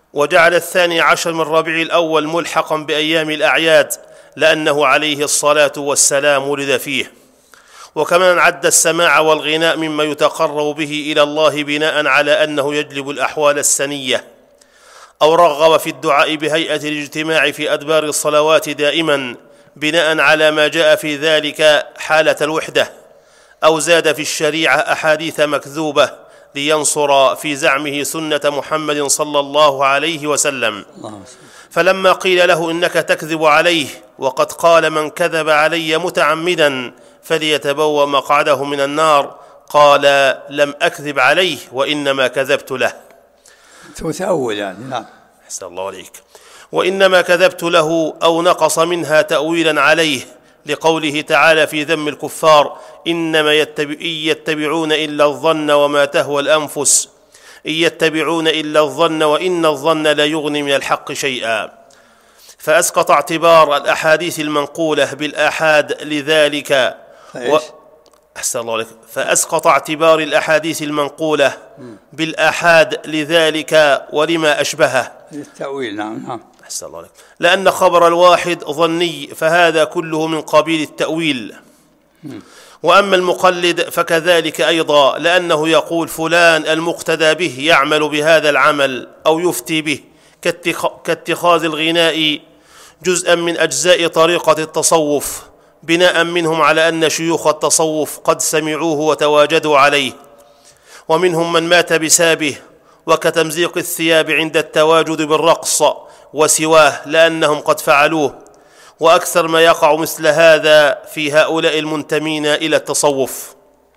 وجعل 12 من ربيع الأول ملحقا بأيام الأعياد لأنه عليه الصلاة والسلام ولد فيه. وكمان عد السماع والغناء مما يتقرب به إلى الله بناء على أنه يجلب الأحوال السنية، أو رغب في الدعاء بهيئة الاجتماع في أدبار الصلوات دائما بناء على ما جاء في ذلك حالة الوحدة، أو زاد في الشريعة أحاديث مكذوبة لينصر في زعمه سنة محمد صلى الله عليه وسلم. فلما قيل له إنك تكذب عليه وقد قال من كذب علي متعمدا فليتبوأ مقعده من النار، قال لم أكذب عليه وإنما كذبت له. تأول يعني. نعم. أحسن الله عليك. وإنما كذبت له أو نقص منها تأويلا عليه، لقوله تعالى في ذم الكفار إنما يتبعون إلا الظن وما تهوى الأنفس إن يتبعون إلا الظن وإن الظن لا يغني من الحق شيئا. فأسقط اعتبار الأحاديث المنقولة بالآحاد لذلك أحسن الله عليك. فأسقط اعتبار الأحاديث المنقولة بالآحاد لذلك ولما أشبهه التأويل. نعم. أحسن الله عليك. لأن خبر الواحد ظني فهذا كله من قبيل التأويل. وأما المقلد فكذلك أيضا، لأنه يقول فلان المقتدى به يعمل بهذا العمل أو يفتي به، كاتخاذ الغناء جزءا من أجزاء طريقة التصوف بناء منهم على أن شيوخ التصوف قد سمعوه وتواجدوا عليه، ومنهم من مات بسابه، وكتمزيق الثياب عند التواجد بالرقص وسواه لأنهم قد فعلوه. وأكثر ما يقع مثل هذا في هؤلاء المنتمين إلى التصوف.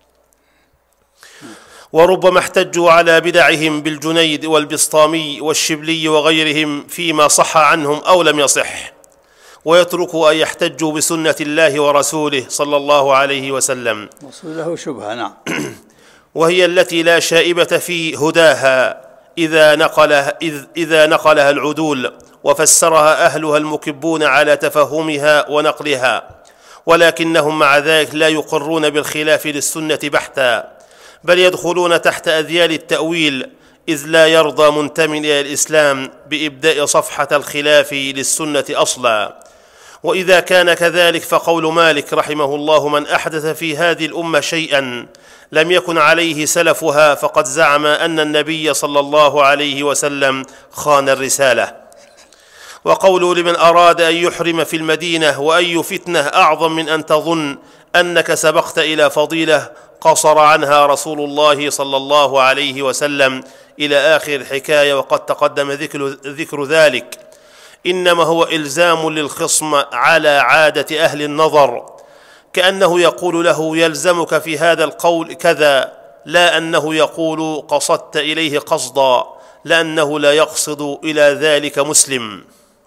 وربما احتجوا على بدعهم بالجنيد والبسطامي والشبلي وغيرهم فيما صح عنهم أو لم يصح، ويتركوا أن يحتجوا بسنة الله ورسوله صلى الله عليه وسلم، وصوله شبهة. نعم. وهي التي لا شائبة في هداها إذا نقلها العدول وفسرها أهلها المكبون على تفهمها ونقلها، ولكنهم مع ذلك لا يقرون بالخلاف للسنة بحتا، بل يدخلون تحت أذيال التأويل، إذ لا يرضى منتمي إلى الإسلام بإبداء صفحة الخلاف للسنة أصلا. وإذا كان كذلك فقول مالك رحمه الله من أحدث في هذه الأمة شيئا لم يكن عليه سلفها فقد زعم أن النبي صلى الله عليه وسلم خان الرسالة. وقوله لمن أراد أن يحرم في المدينة وأي فتنة أعظم من أن تظن أنك سبقت إلى فضيلة قصر عنها رسول الله صلى الله عليه وسلم إلى آخر الحكاية، وقد تقدم ذكر ذلك. إنما هو إلزام للخصم على عادة أهل النظر، كأنه يقول له يلزمك في هذا القول كذا، لا أنه يقول قصدت إليه قصدا، لأنه لا يقصد إلى ذلك مسلم.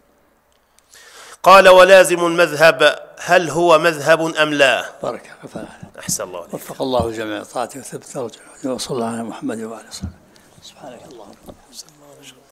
قال ولازم المذهب هل هو مذهب أم لا؟ بارك الله. أحسن الله عليك. وفق الله جميع طاعته وثبت رجله، وصلى الله على محمد وعلى آله وصحبه. سبحانك اللهم